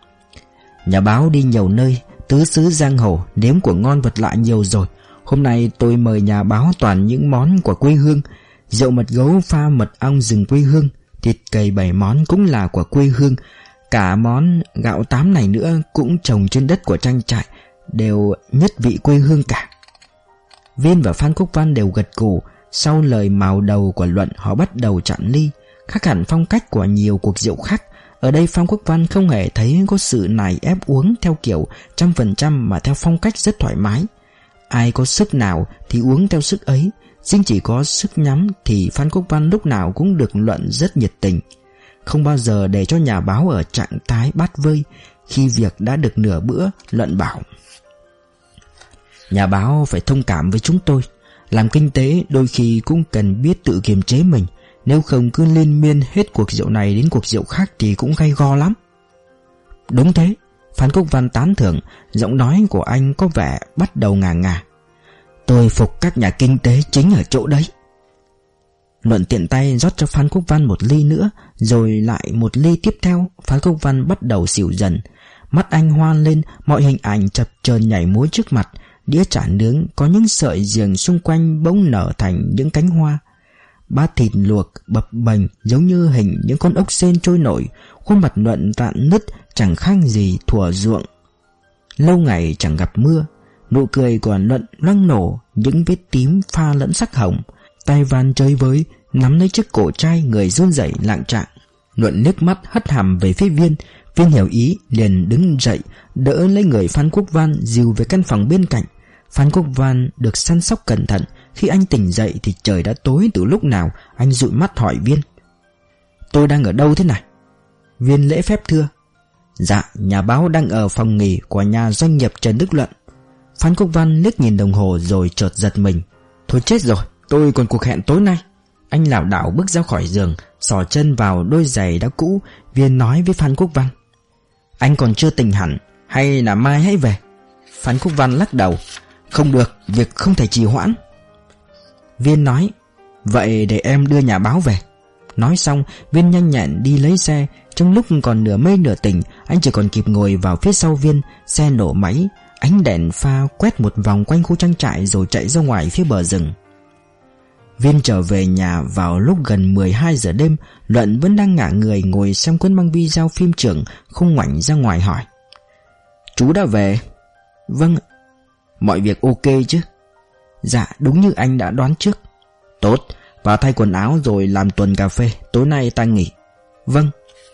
"Nhà báo đi nhiều nơi, tứ xứ giang hồ, nếm của ngon vật lạ nhiều rồi. Hôm nay tôi mời nhà báo toàn những món của quê hương. Rượu mật gấu pha mật ong rừng quê hương, thịt cầy 7 món cũng là của quê hương. Cả món gạo tám này nữa cũng trồng trên đất của trang trại, đều nhất vị quê hương cả." Viên và Phan Quốc Văn đều gật gù. Sau lời mào đầu của Luận, họ bắt đầu chạm ly. Khác hẳn phong cách của nhiều cuộc rượu khác, ở đây Phan Quốc Văn không hề thấy có sự nài ép uống theo kiểu 100%, mà theo phong cách rất thoải mái. Ai có sức nào thì uống theo sức ấy. Riêng chỉ có sức nhắm thì Phan Quốc Văn lúc nào cũng được Luận rất nhiệt tình, không bao giờ để cho nhà báo ở trạng thái bát vơi. Khi việc đã được nửa bữa, Luận bảo: "Nhà báo phải thông cảm với chúng tôi. Làm kinh tế đôi khi cũng cần biết tự kiềm chế mình, nếu không cứ liên miên hết cuộc rượu này đến cuộc rượu khác thì cũng gay go lắm." "Đúng thế," Phan Quốc Văn tán thưởng, giọng nói của anh có vẻ bắt đầu ngà ngà. "Tôi phục các nhà kinh tế chính ở chỗ đấy." Luận tiện tay rót cho Phan Quốc Văn một ly nữa, rồi lại một ly tiếp theo. Phan Quốc Văn bắt đầu xỉu dần, mắt anh hoan lên, mọi hình ảnh chập chờn nhảy múa trước mặt. Đĩa chả nướng có những sợi giềng xung quanh bỗng nở thành những cánh hoa. Bát thịt luộc bập bềnh giống như hình những con ốc sên trôi nổi. Khuôn mặt Luận rạn nứt chẳng khác gì thuở ruộng lâu ngày chẳng gặp mưa. Nụ cười của Luận loang nổ những vết tím pha lẫn sắc hồng. Tay van chơi với nắm lấy chiếc cổ trai, người run rẩy lạng trạng. Luận nước mắt hất hàm về phía Viên. Viên hiểu ý liền đứng dậy đỡ lấy người Phan Quốc Văn dìu về căn phòng bên cạnh. Phan Quốc Văn được săn sóc cẩn thận. Khi anh tỉnh dậy thì trời đã tối từ lúc nào. Anh dụi mắt hỏi Viên: "Tôi đang ở đâu thế này?" Viên lễ phép thưa: "Dạ, nhà báo đang ở phòng nghỉ của nhà doanh nghiệp Trần Đức Luận." Phan Quốc Văn liếc nhìn đồng hồ rồi chợt giật mình: "Thôi chết rồi, tôi còn cuộc hẹn tối nay." Anh lảo đảo bước ra khỏi giường, xỏ chân vào đôi giày đã cũ. Viên nói với Phan Quốc Văn: "Anh còn chưa tỉnh hẳn, hay là mai hãy về?" Phan Quốc Văn lắc đầu: "Không được, việc không thể trì hoãn." Viên nói: "Vậy để em đưa nhà báo về." Nói xong, Viên nhanh nhẹn đi lấy xe. Trong lúc còn nửa mê nửa tỉnh, anh chỉ còn kịp ngồi vào phía sau Viên. Xe nổ máy, ánh đèn pha quét một vòng quanh khu trang trại rồi chạy ra ngoài phía bờ rừng. Viên trở về nhà vào lúc gần 12 giờ đêm. Luận vẫn đang ngả người ngồi xem cuốn băng video phim trưởng, không ngoảnh ra ngoài hỏi: "Chú đã về?" "Vâng." "Mọi việc ok chứ?" "Dạ, đúng như anh đã đoán trước." "Tốt, vào thay quần áo rồi làm tuần cà phê, tối nay ta nghỉ." "Vâng."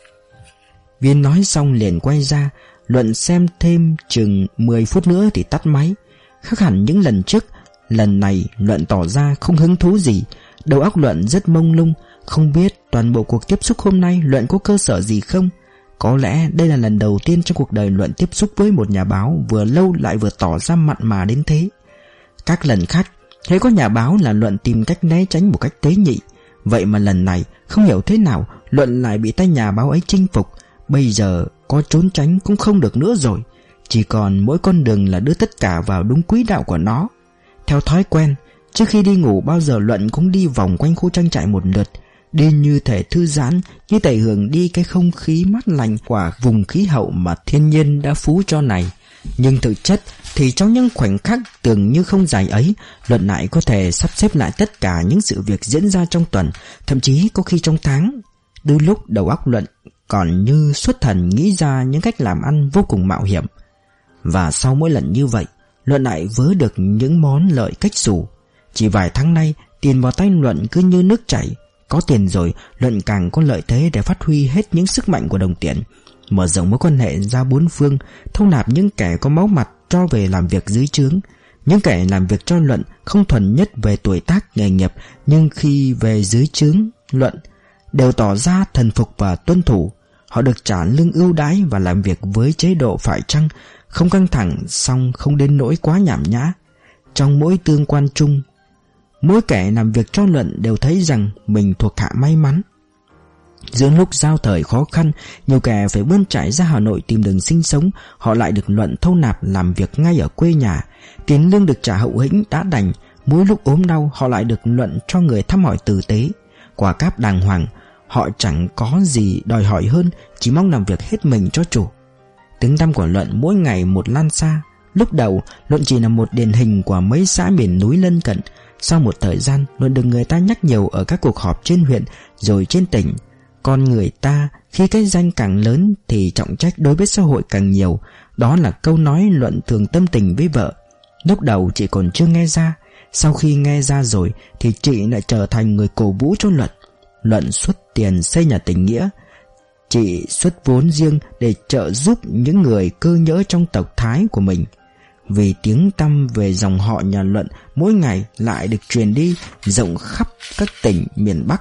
Viên nói xong liền quay ra. Luận xem thêm chừng 10 phút nữa thì tắt máy. Khác hẳn những lần trước, lần này Luận tỏ ra không hứng thú gì. Đầu óc Luận rất mông lung, không biết toàn bộ cuộc tiếp xúc hôm nay Luận có cơ sở gì không. Có lẽ đây là lần đầu tiên trong cuộc đời Luận tiếp xúc với một nhà báo vừa lâu lại vừa tỏ ra mặn mà đến thế. Các lần khác, thấy có nhà báo là Luận tìm cách né tránh một cách tế nhị. Vậy mà lần này không hiểu thế nào Luận lại bị tay nhà báo ấy chinh phục. Bây giờ có trốn tránh cũng không được nữa rồi. Chỉ còn mỗi con đường là đưa tất cả vào đúng quỹ đạo của nó. Theo thói quen, trước khi đi ngủ bao giờ Luận cũng đi vòng quanh khu trang trại một lượt, đi như thể thư giãn, như thể hưởng đi cái không khí mát lành của vùng khí hậu mà thiên nhiên đã phú cho này. Nhưng thực chất thì trong những khoảnh khắc tưởng như không dài ấy, Luận lại có thể sắp xếp lại tất cả những sự việc diễn ra trong tuần, thậm chí có khi trong tháng. Đôi lúc đầu óc Luận còn như xuất thần nghĩ ra những cách làm ăn vô cùng mạo hiểm. Và sau mỗi lần như vậy, Luận lại vớ được những món lợi cách xù. Chỉ vài tháng nay, tiền vào tay Luận cứ như nước chảy. Có tiền rồi, Luận càng có lợi thế để phát huy hết những sức mạnh của đồng tiền, mở rộng mối quan hệ ra bốn phương, thâu nạp những kẻ có máu mặt cho về làm việc dưới trướng. Những kẻ làm việc cho Luận không thuần nhất về tuổi tác nghề nghiệp, nhưng khi về dưới trướng Luận đều tỏ ra thần phục và tuân thủ. Họ được trả lương ưu đãi và làm việc với chế độ phải chăng, không căng thẳng song không đến nỗi quá nhảm nhã. Trong mỗi tương quan chung, mỗi kẻ làm việc cho Luận đều thấy rằng mình thuộc hạ may mắn. Giữa lúc giao thời khó khăn, nhiều kẻ phải bươn trải ra Hà Nội tìm đường sinh sống, họ lại được Luận thâu nạp làm việc ngay ở quê nhà. Tiền lương được trả hậu hĩnh đã đành, mỗi lúc ốm đau họ lại được Luận cho người thăm hỏi tử tế, quà cáp đàng hoàng. Họ chẳng có gì đòi hỏi hơn, chỉ mong làm việc hết mình cho chủ. Tiếng tăm của Luận mỗi ngày một lan xa. Lúc đầu Luận chỉ là một điển hình của mấy xã miền núi lân cận. Sau một thời gian, Luận được người ta nhắc nhiều ở các cuộc họp trên huyện rồi trên tỉnh. Con người ta khi cái danh càng lớn thì trọng trách đối với xã hội càng nhiều. Đó là câu nói Luận thường tâm tình với vợ. Lúc đầu chị còn chưa nghe ra, sau khi nghe ra rồi thì chị lại trở thành người cổ vũ cho Luận. Luận xuất tiền xây nhà tình nghĩa, chị xuất vốn riêng để trợ giúp những người cơ nhỡ trong tộc Thái của mình. Vì tiếng tăm về dòng họ nhà Luận mỗi ngày lại được truyền đi rộng khắp các tỉnh miền Bắc.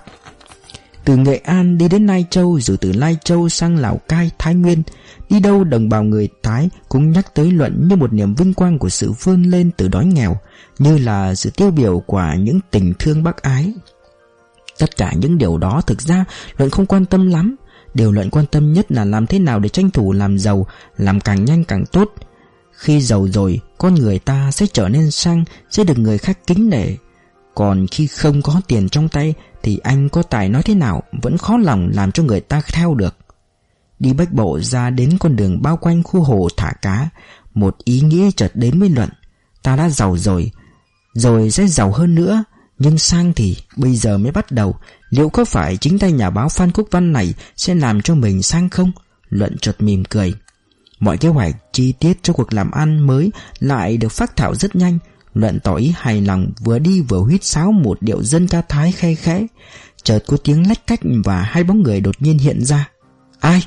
Từ Nghệ An đi đến Lai Châu, rồi từ Lai Châu sang Lào Cai, Thái Nguyên, đi đâu đồng bào người Thái cũng nhắc tới Luận như một niềm vinh quang của sự vươn lên từ đói nghèo, như là sự tiêu biểu của những tình thương bác ái. Tất cả những điều đó thực ra Luận không quan tâm lắm. Điều Luận quan tâm nhất là làm thế nào để tranh thủ làm giàu, làm càng nhanh càng tốt. Khi giàu rồi, con người ta sẽ trở nên sang, sẽ được người khác kính nể. Còn khi không có tiền trong tay thì anh có tài nói thế nào vẫn khó lòng làm cho người ta theo được. Đi bách bộ ra đến con đường bao quanh khu hồ thả cá, một ý nghĩ chợt đến với Luận. Ta đã giàu rồi sẽ giàu hơn nữa. Nhưng sang thì bây giờ mới bắt đầu. Liệu có phải chính tay nhà báo Phan Quốc Văn này sẽ làm cho mình sang không? Luận chợt mỉm cười. Mọi kế hoạch chi tiết cho cuộc làm ăn mới lại được phác thảo rất nhanh. Luận tỏ ý hài lòng, vừa đi vừa huýt sáo một điệu dân ca Thái khe khẽ. Chợt có tiếng lách cách và hai bóng người đột nhiên hiện ra. Ai?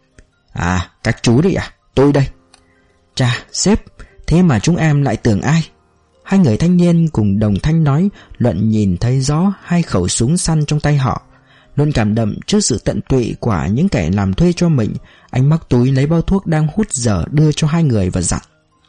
À, các chú đấy à? Tôi đây. Chà, sếp, thế mà chúng em lại tưởng ai? Hai người thanh niên cùng đồng thanh nói. Luận nhìn thấy rõ hai khẩu súng săn trong tay họ. Luận cảm động trước sự tận tụy của những kẻ làm thuê cho mình. Anh móc túi lấy bao thuốc đang hút dở đưa cho hai người và dặn: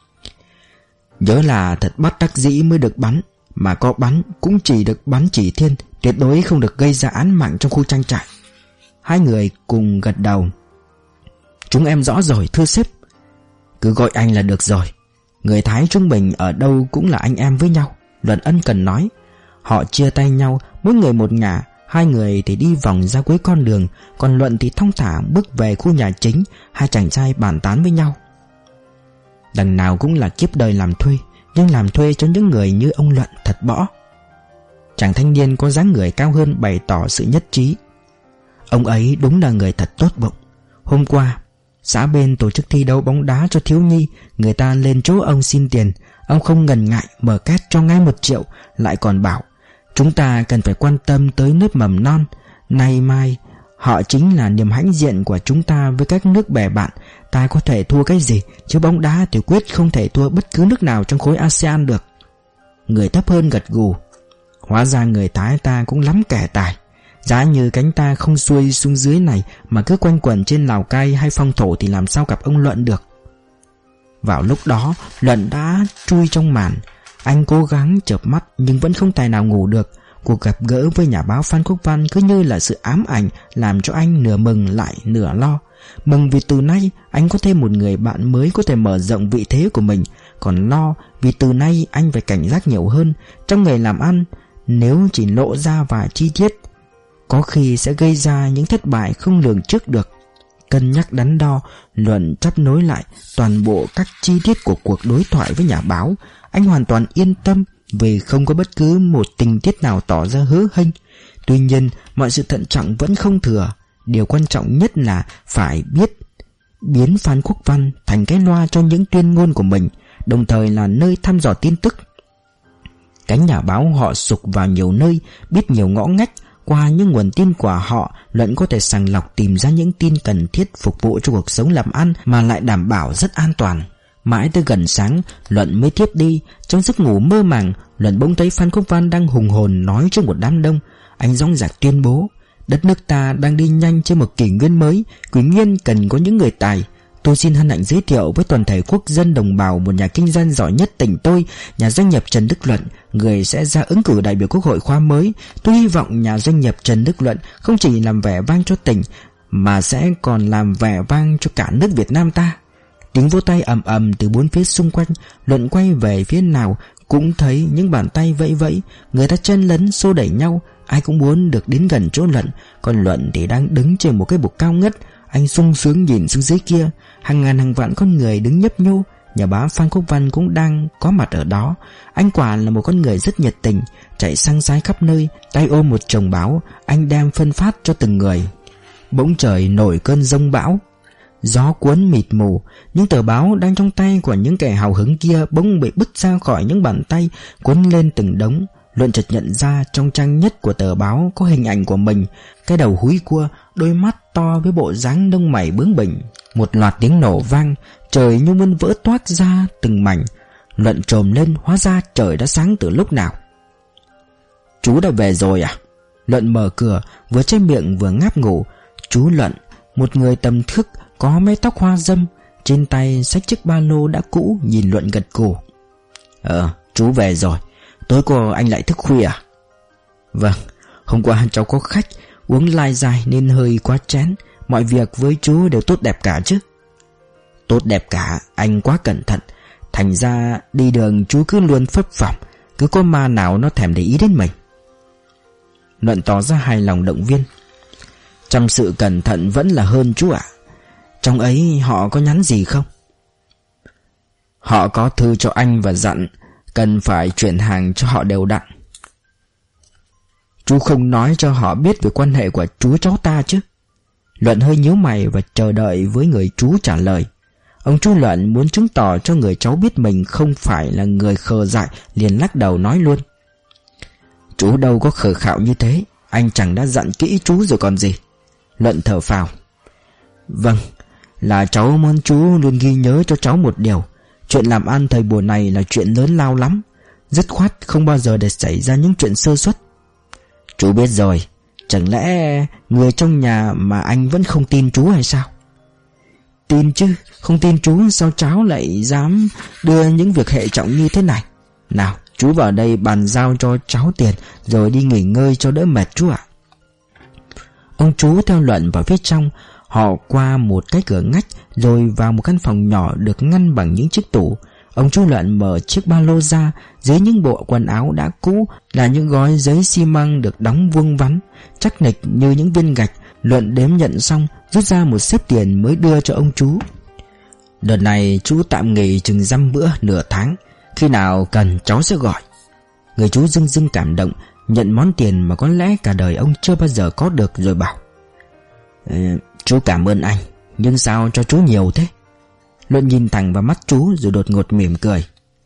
nhớ là thật bất đắc dĩ mới được bắn, mà có bắn cũng chỉ được bắn chỉ thiên, tuyệt đối không được gây ra án mạng trong khu trang trại. Hai người cùng gật đầu. Chúng em rõ rồi thưa sếp. Cứ gọi anh là được rồi. Người Thái chúng mình ở đâu cũng là anh em với nhau, Luận ân cần nói. Họ chia tay nhau, mỗi người một ngả. Hai người thì đi vòng ra cuối con đường, còn Luận thì thong thả bước về khu nhà chính. Hai chàng trai bàn tán với nhau. Đằng nào cũng là kiếp đời làm thuê, nhưng làm thuê cho những người như ông Luận thật bỏ. Chàng thanh niên có dáng người cao hơn bày tỏ sự nhất trí. Ông ấy đúng là người thật tốt bụng. Hôm qua xã bên tổ chức thi đấu bóng đá cho thiếu nhi, người ta lên chỗ ông xin tiền. Ông không ngần ngại mở két cho ngay 1 triệu, lại còn bảo chúng ta cần phải quan tâm tới lớp mầm non. Nay mai họ chính là niềm hãnh diện của chúng ta với các nước bè bạn. Ta có thể thua cái gì, chứ bóng đá thì quyết không thể thua bất cứ nước nào trong khối ASEAN được. Người thấp hơn gật gù. Hóa ra người Thái ta cũng lắm kẻ tài. Giá như cánh ta không xuôi xuống dưới này mà cứ quanh quẩn trên Lào Cai hay Phong Thổ thì làm sao gặp ông Luận được. Vào lúc đó Luận đã chui trong màn. Anh cố gắng chợp mắt nhưng vẫn không tài nào ngủ được. Cuộc gặp gỡ với nhà báo Phan Quốc Văn cứ như là sự ám ảnh, làm cho anh nửa mừng lại nửa lo. Mừng vì từ nay anh có thêm một người bạn mới có thể mở rộng vị thế của mình, còn lo vì từ nay anh phải cảnh giác nhiều hơn trong nghề làm ăn. Nếu chỉ lộ ra vài chi tiết, có khi sẽ gây ra những thất bại không lường trước được. Cân nhắc đắn đo, Luận chắp nối lại toàn bộ các chi tiết của cuộc đối thoại với nhà báo. Anh hoàn toàn yên tâm vì không có bất cứ một tình tiết nào tỏ ra hớ hênh. Tuy nhiên, mọi sự thận trọng vẫn không thừa. Điều quan trọng nhất là phải biết biến Phan Quốc Văn thành cái loa cho những tuyên ngôn của mình, đồng thời là nơi thăm dò tin tức. Cánh nhà báo họ sục vào nhiều nơi, biết nhiều ngõ ngách. Qua những nguồn tin của họ, Luận có thể sàng lọc tìm ra những tin cần thiết phục vụ cho cuộc sống làm ăn mà lại đảm bảo rất an toàn. Mãi tới gần sáng, Luận mới thiếp đi. Trong giấc ngủ mơ màng, Luận bỗng thấy Phan Quốc Văn đang hùng hồn nói trước một đám đông. Anh dõng dạc tuyên bố: đất nước ta đang đi nhanh trên một kỷ nguyên mới, kỷ nguyên cần có những người tài. Tôi xin hân hạnh giới thiệu với toàn thể quốc dân đồng bào một nhà kinh doanh giỏi nhất tỉnh tôi, nhà doanh nghiệp Trần Đức Luận, người sẽ ra ứng cử đại biểu Quốc hội khóa mới. Tôi hy vọng nhà doanh nghiệp Trần Đức Luận không chỉ làm vẻ vang cho tỉnh mà sẽ còn làm vẻ vang cho cả nước Việt Nam ta. Tiếng vỗ tay ầm ầm từ bốn phía xung quanh. Luận quay về phía nào cũng thấy những bàn tay vẫy vẫy, người ta chen lấn xô đẩy nhau, ai cũng muốn được đến gần chỗ Luận. Còn Luận thì đang đứng trên một cái bục cao ngất. Anh sung sướng nhìn xuống dưới kia, hàng ngàn hàng vạn con người đứng nhấp nhô. Nhà báo Phan Quốc Văn cũng đang có mặt ở đó. Anh quả là một con người rất nhiệt tình, chạy sang sái khắp nơi, tay ôm một chồng báo, anh đem phân phát cho từng người. Bỗng trời nổi cơn giông bão, gió cuốn mịt mù. Những tờ báo đang trong tay của những kẻ hào hứng kia bỗng bị bứt ra khỏi những bàn tay, cuốn lên từng đống. Luận chợt nhận ra trong trang nhất của tờ báo có hình ảnh của mình, cái đầu húi cua, đôi mắt to với bộ dáng lông mày bướng bỉnh. Một loạt tiếng nổ vang, trời như muốn vỡ toác ra từng mảnh. Luận trồm lên, hóa ra trời đã sáng từ lúc nào. Chú đã về rồi à? Luận mở cửa, vừa che miệng vừa ngáp ngủ. Chú Luận, một người tầm thước, có mái tóc hoa râm, trên tay xách chiếc ba lô đã cũ, nhìn Luận gật gù. Chú về rồi. Tối qua anh lại thức khuya à? Vâng, hôm qua cháu có khách, uống lai dài nên hơi quá chén. Mọi việc với chú đều tốt đẹp cả chứ? Tốt đẹp cả, anh quá cẩn thận. Thành ra đi đường chú cứ luôn phấp phỏng, cứ có ma nào nó thèm để ý đến mình. Luận tỏ ra hài lòng động viên. Chăm sự cẩn thận vẫn là hơn chú ạ. Trong ấy họ có nhắn gì không? Họ có thư cho anh và dặn cần phải chuyển hàng cho họ đều đặn. Chú không nói cho họ biết về quan hệ của chú cháu ta chứ? Luận hơi nhíu mày và chờ đợi với người chú trả lời. Ông chú Luận muốn chứng tỏ cho người cháu biết mình không phải là người khờ dại, liền lắc đầu nói luôn. Chú đâu có khờ khạo như thế, anh chẳng đã dặn kỹ chú rồi còn gì. Luận thở phào. Vâng, là cháu muốn chú luôn ghi nhớ cho cháu một điều. Chuyện làm ăn thời buổi này là chuyện lớn lao lắm, dứt khoát không bao giờ để xảy ra những chuyện sơ suất. Chú biết rồi, chẳng lẽ người trong nhà mà anh vẫn không tin chú hay sao? Tin chứ, không tin chú sao cháu lại dám đưa những việc hệ trọng như thế này. Nào, chú vào đây bàn giao cho cháu tiền rồi đi nghỉ ngơi cho đỡ mệt chú ạ. Ông chú theo Luận vào phía trong. Họ qua một cái cửa ngách rồi vào một căn phòng nhỏ được ngăn bằng những chiếc tủ. Ông chú Luận mở chiếc ba lô ra. Dưới những bộ quần áo đã cũ là những gói giấy xi măng được đóng vuông vắn, chắc nịch như những viên gạch. Luận đếm nhận xong, rút ra một xếp tiền mới đưa cho ông chú. Đợt này chú tạm nghỉ chừng dăm bữa nửa tháng, khi nào cần cháu sẽ gọi. Người chú dưng dưng cảm động, nhận món tiền mà có lẽ cả đời ông chưa bao giờ có được rồi bảo. Chú cảm ơn anh, nhưng sao cho chú nhiều thế? Luận nhìn thẳng vào mắt chú rồi đột ngột mỉm cười.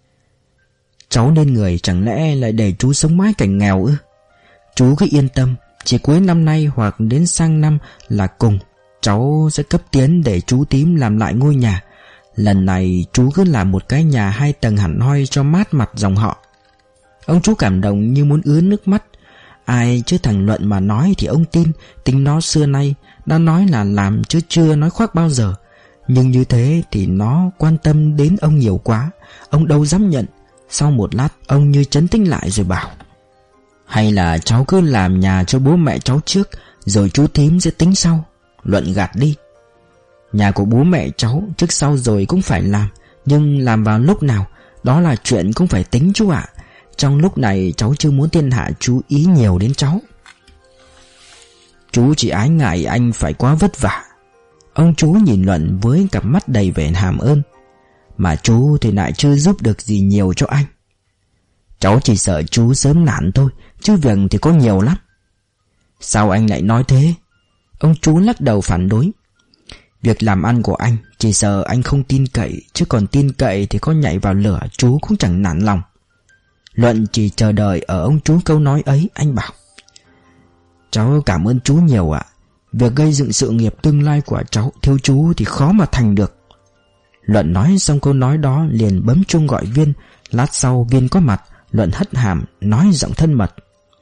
Cháu nên người chẳng lẽ lại để chú sống mãi cảnh nghèo ư? Chú cứ yên tâm, chỉ cuối năm nay hoặc đến sang năm là cùng, cháu sẽ cấp tiến để chú Tím làm lại ngôi nhà. Lần này chú cứ làm một cái nhà 2 tầng hẳn hoi cho mát mặt dòng họ. Ông chú cảm động như muốn ứa nước mắt. Ai chứ thằng Luận mà nói thì ông tin. Tính nó xưa nay đã nói là làm chứ chưa nói khoác bao giờ. Nhưng như thế thì nó quan tâm đến ông nhiều quá, ông đâu dám nhận. Sau một lát ông như trấn tĩnh lại rồi bảo. Hay là cháu cứ làm nhà cho bố mẹ cháu trước, rồi chú thím sẽ tính sau. Luận gạt đi. Nhà của bố mẹ cháu trước sau rồi cũng phải làm, nhưng làm vào lúc nào, đó là chuyện cũng phải tính chú ạ. Trong lúc này cháu chưa muốn thiên hạ chú ý nhiều đến cháu. Chú chỉ ái ngại anh phải quá vất vả. Ông chú nhìn Luận với cặp mắt đầy vẻ hàm ơn. Mà chú thì lại chưa giúp được gì nhiều cho anh. Cháu chỉ sợ chú sớm nản thôi, chứ việc thì có nhiều lắm. Sao anh lại nói thế? Ông chú lắc đầu phản đối. Việc làm ăn của anh chỉ sợ anh không tin cậy, chứ còn tin cậy thì có nhảy vào lửa chú cũng chẳng nản lòng. Luận chỉ chờ đợi ở ông chú câu nói ấy. Anh bảo: cháu cảm ơn chú nhiều ạ. Việc gây dựng sự nghiệp tương lai của cháu thiếu chú thì khó mà thành được. Luận nói xong câu nói đó liền bấm chuông gọi Viên. Lát sau Viên có mặt. Luận hất hàm nói giọng thân mật: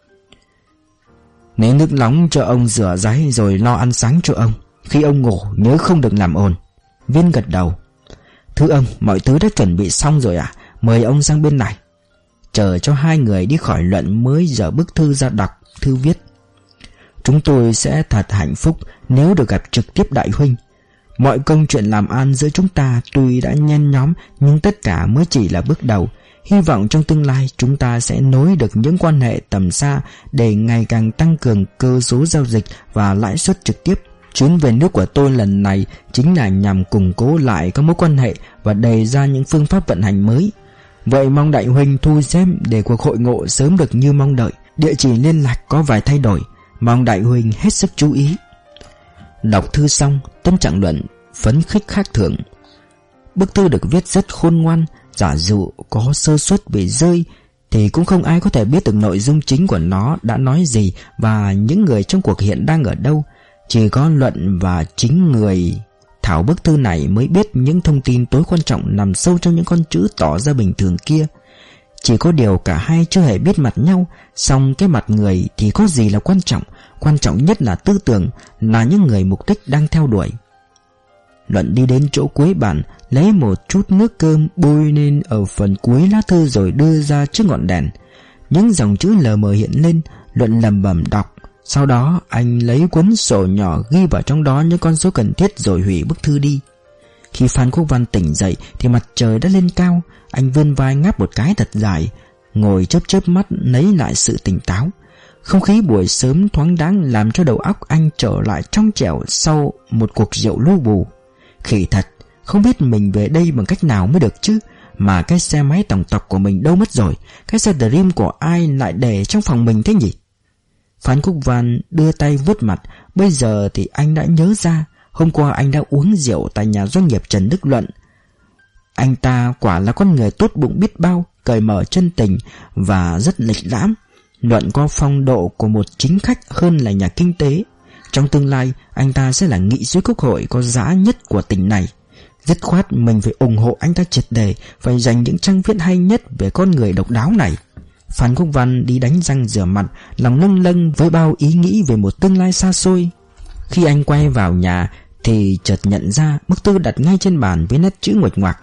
lấy nước nóng cho ông rửa ráy rồi lo ăn sáng cho ông. Khi ông ngủ nhớ không được làm ồn. Viên gật đầu: thưa ông, mọi thứ đã chuẩn bị xong rồi ạ. Mời ông sang bên này. Chờ cho hai người đi khỏi Luận mới dở bức thư ra đọc. Thư viết: chúng tôi sẽ thật hạnh phúc nếu được gặp trực tiếp đại huynh. Mọi công chuyện làm ăn giữa chúng ta tuy đã nhen nhóm, nhưng tất cả mới chỉ là bước đầu. Hy vọng trong tương lai chúng ta sẽ nối được những quan hệ tầm xa để ngày càng tăng cường cơ số giao dịch và lãi suất trực tiếp. Chuyến về nước của tôi lần này chính là nhằm củng cố lại các mối quan hệ và đề ra những phương pháp vận hành mới. Vậy mong đại huynh thu xếp để cuộc hội ngộ sớm được như mong đợi. Địa chỉ liên lạc có vài thay đổi, mong đại huynh hết sức chú ý. Đọc thư xong, tâm trạng Luận phấn khích khác thường. Bức thư được viết rất khôn ngoan. Giả dụ có sơ suất bị rơi thì cũng không ai có thể biết được nội dung chính của nó đã nói gì và những người trong cuộc hiện đang ở đâu. Chỉ có Luận và chính người thảo bức thư này mới biết những thông tin tối quan trọng nằm sâu trong những con chữ tỏ ra bình thường kia. Chỉ có điều cả hai chưa hề biết mặt nhau. Song cái mặt người thì có gì là quan trọng. Quan trọng nhất là tư tưởng, là những người mục đích đang theo đuổi. Luận đi đến chỗ cuối bản, lấy một chút nước cơm bôi lên ở phần cuối lá thư rồi đưa ra trước ngọn đèn. Những dòng chữ lờ mờ hiện lên. Luận lẩm bẩm đọc. Sau đó anh lấy cuốn sổ nhỏ ghi vào trong đó những con số cần thiết rồi hủy bức thư đi. Khi Phan Quốc Văn tỉnh dậy thì mặt trời đã lên cao. Anh vươn vai ngáp một cái thật dài, ngồi chớp chớp mắt lấy lại sự tỉnh táo. Không khí buổi sớm thoáng đáng làm cho đầu óc anh trở lại trong trẻo sau một cuộc rượu lu bù. Khỉ thật, không biết mình về đây bằng cách nào mới được chứ. Mà cái xe máy tổng tộc của mình đâu mất rồi? Cái xe Dream của ai lại để trong phòng mình thế nhỉ? Phan Quốc Văn đưa tay vuốt mặt. Bây giờ thì anh đã nhớ ra, hôm qua anh đã uống rượu tại nhà doanh nghiệp Trần Đức Luận. Anh ta quả là con người tốt bụng biết bao, cởi mở chân tình và rất lịch lãm. Luận có phong độ của một chính khách hơn là nhà kinh tế. Trong tương lai anh ta sẽ là nghị sĩ quốc hội có giá nhất của tỉnh này. Dứt khoát mình phải ủng hộ anh ta triệt để, phải dành những trang viết hay nhất về con người độc đáo này. Phan Quốc Văn đi đánh răng rửa mặt, lòng lâng lâng với bao ý nghĩ về một tương lai xa xôi. Khi anh quay vào nhà thì chợt nhận ra bức thư đặt ngay trên bàn với nét chữ nguệch ngoạc: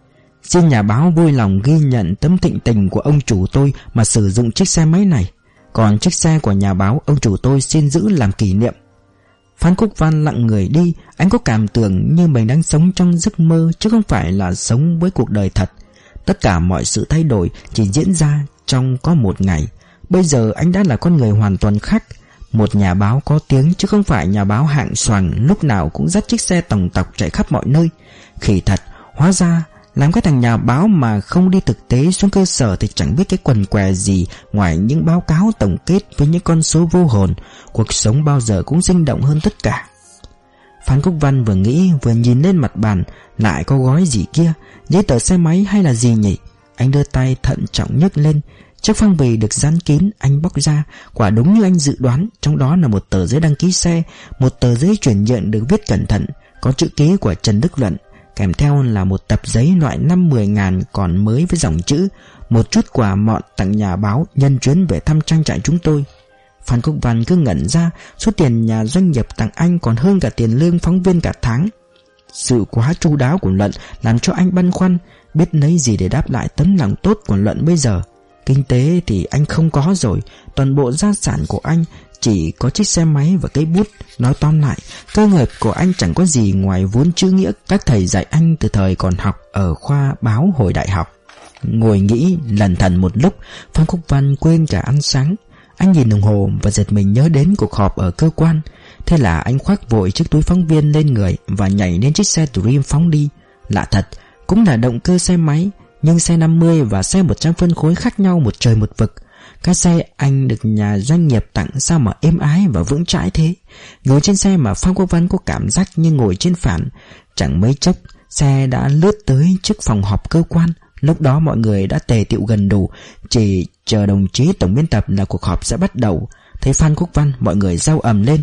xin nhà báo vui lòng ghi nhận tấm thịnh tình của ông chủ tôi mà sử dụng chiếc xe máy này. Còn chiếc xe của nhà báo ông chủ tôi xin giữ làm kỷ niệm. Phan Quốc Văn lặng người đi. Anh có cảm tưởng như mình đang sống trong giấc mơ, chứ không phải là sống với cuộc đời thật. Tất cả mọi sự thay đổi chỉ diễn ra trong có một ngày. Bây giờ anh đã là con người hoàn toàn khác. Một nhà báo có tiếng, chứ không phải nhà báo hạng xoàng lúc nào cũng dắt chiếc xe tổng tộc chạy khắp mọi nơi. Khỉ thật, hóa ra làm cái thằng nhà báo mà không đi thực tế xuống cơ sở thì chẳng biết cái quần què gì ngoài những báo cáo tổng kết với những con số vô hồn. Cuộc sống bao giờ cũng sinh động hơn tất cả. Phan Quốc Văn vừa nghĩ vừa nhìn lên mặt bàn. Lại có gói gì kia? Giấy tờ xe máy hay là gì nhỉ? Anh đưa tay thận trọng nhấc lên. Chiếc phong bì được dán kín. Anh bóc ra. Quả đúng như anh dự đoán, trong đó là một tờ giấy đăng ký xe, một tờ giấy chuyển nhượng được viết cẩn thận, có chữ ký của Trần Đức Luận. Kèm theo là một tập giấy loại 5-10 ngàn còn mới với dòng chữ: một chút quà mọn tặng nhà báo nhân chuyến về thăm trang trại chúng tôi. Phan Quốc Văn cứ ngẩn ra. Số tiền nhà doanh nghiệp tặng anh còn hơn cả tiền lương phóng viên cả tháng. Sự quá chu đáo của Luận làm cho anh băn khoăn, biết lấy gì để đáp lại tấm lòng tốt của Luận bây giờ. Kinh tế thì anh không có rồi, toàn bộ gia sản của anh chỉ có chiếc xe máy và cây bút. Nói tóm lại, cơ nghiệp của anh chẳng có gì ngoài vốn chữ nghĩa các thầy dạy anh từ thời còn học ở khoa báo hồi đại học. Ngồi nghĩ lẩn thẩn một lúc, Phan Quốc Văn quên cả ăn sáng. Anh nhìn đồng hồ và giật mình nhớ đến cuộc họp ở cơ quan. Thế là anh khoác vội chiếc túi phóng viên lên người và nhảy lên chiếc xe Dream phóng đi. Lạ thật, cũng là động cơ xe máy, nhưng xe 50 và xe 100 phân khối khác nhau một trời một vực. Các xe anh được nhà doanh nghiệp tặng sao mà êm ái và vững chãi thế. Ngồi trên xe mà Phan Quốc Văn có cảm giác như ngồi trên phản. Chẳng mấy chốc xe đã lướt tới trước phòng họp cơ quan. Lúc đó mọi người đã tề tựu gần đủ, chỉ chờ đồng chí tổng biên tập là cuộc họp sẽ bắt đầu. Thấy Phan Quốc Văn, mọi người reo ầm lên.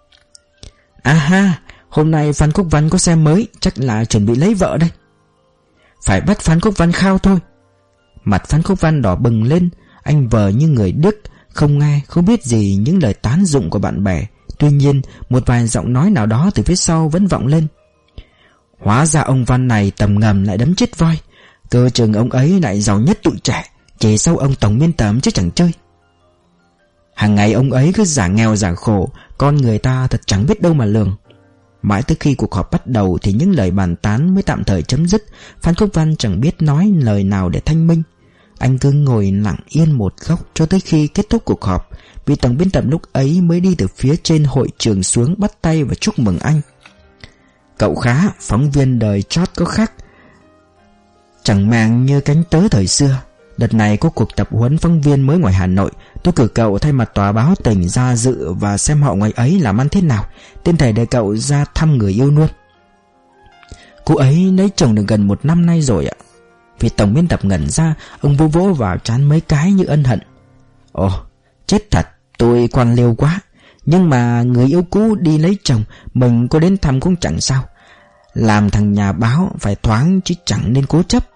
À ha, hôm nay Phan Quốc Văn có xe mới, chắc là chuẩn bị lấy vợ đây. Phải bắt Phan Quốc Văn khao thôi. Mặt Phan Quốc Văn đỏ bừng lên. Anh vờ như người điếc, không nghe, không biết gì những lời tán dụng của bạn bè. Tuy nhiên, một vài giọng nói nào đó từ phía sau vẫn vọng lên. Hóa ra ông Văn này tầm ngầm lại đấm chết voi. Cơ chừng ông ấy lại giàu nhất tụi trẻ, chỉ sau ông tổng biên tập chứ chẳng chơi. Hàng ngày ông ấy cứ giả nghèo giả khổ, con người ta thật chẳng biết đâu mà lường. Mãi tới khi cuộc họp bắt đầu thì những lời bàn tán mới tạm thời chấm dứt. Phan Quốc Văn chẳng biết nói lời nào để thanh minh. Anh cứ ngồi lặng yên một góc cho tới khi kết thúc cuộc họp. Vì tổng biên tập lúc ấy mới đi từ phía trên hội trường xuống, bắt tay và chúc mừng anh. Cậu khá, phóng viên đời chót có khác, chẳng màng như cánh tớ thời xưa. Đợt này có cuộc tập huấn phóng viên mới ngoài Hà Nội. Tôi cử cậu thay mặt tòa báo tỉnh ra dự và xem họ ngoài ấy làm ăn thế nào. Tên thầy để cậu ra thăm người yêu luôn. Cô ấy lấy chồng được gần 1 năm nay rồi ạ. Vì tổng biên tập ngẩn ra, ông vỗ vỗ vào trán mấy cái như ân hận. Ồ, chết thật, tôi quan liêu quá. Nhưng mà người yêu cũ đi lấy chồng, mình có đến thăm cũng chẳng sao. Làm thằng nhà báo phải thoáng chứ chẳng nên cố chấp.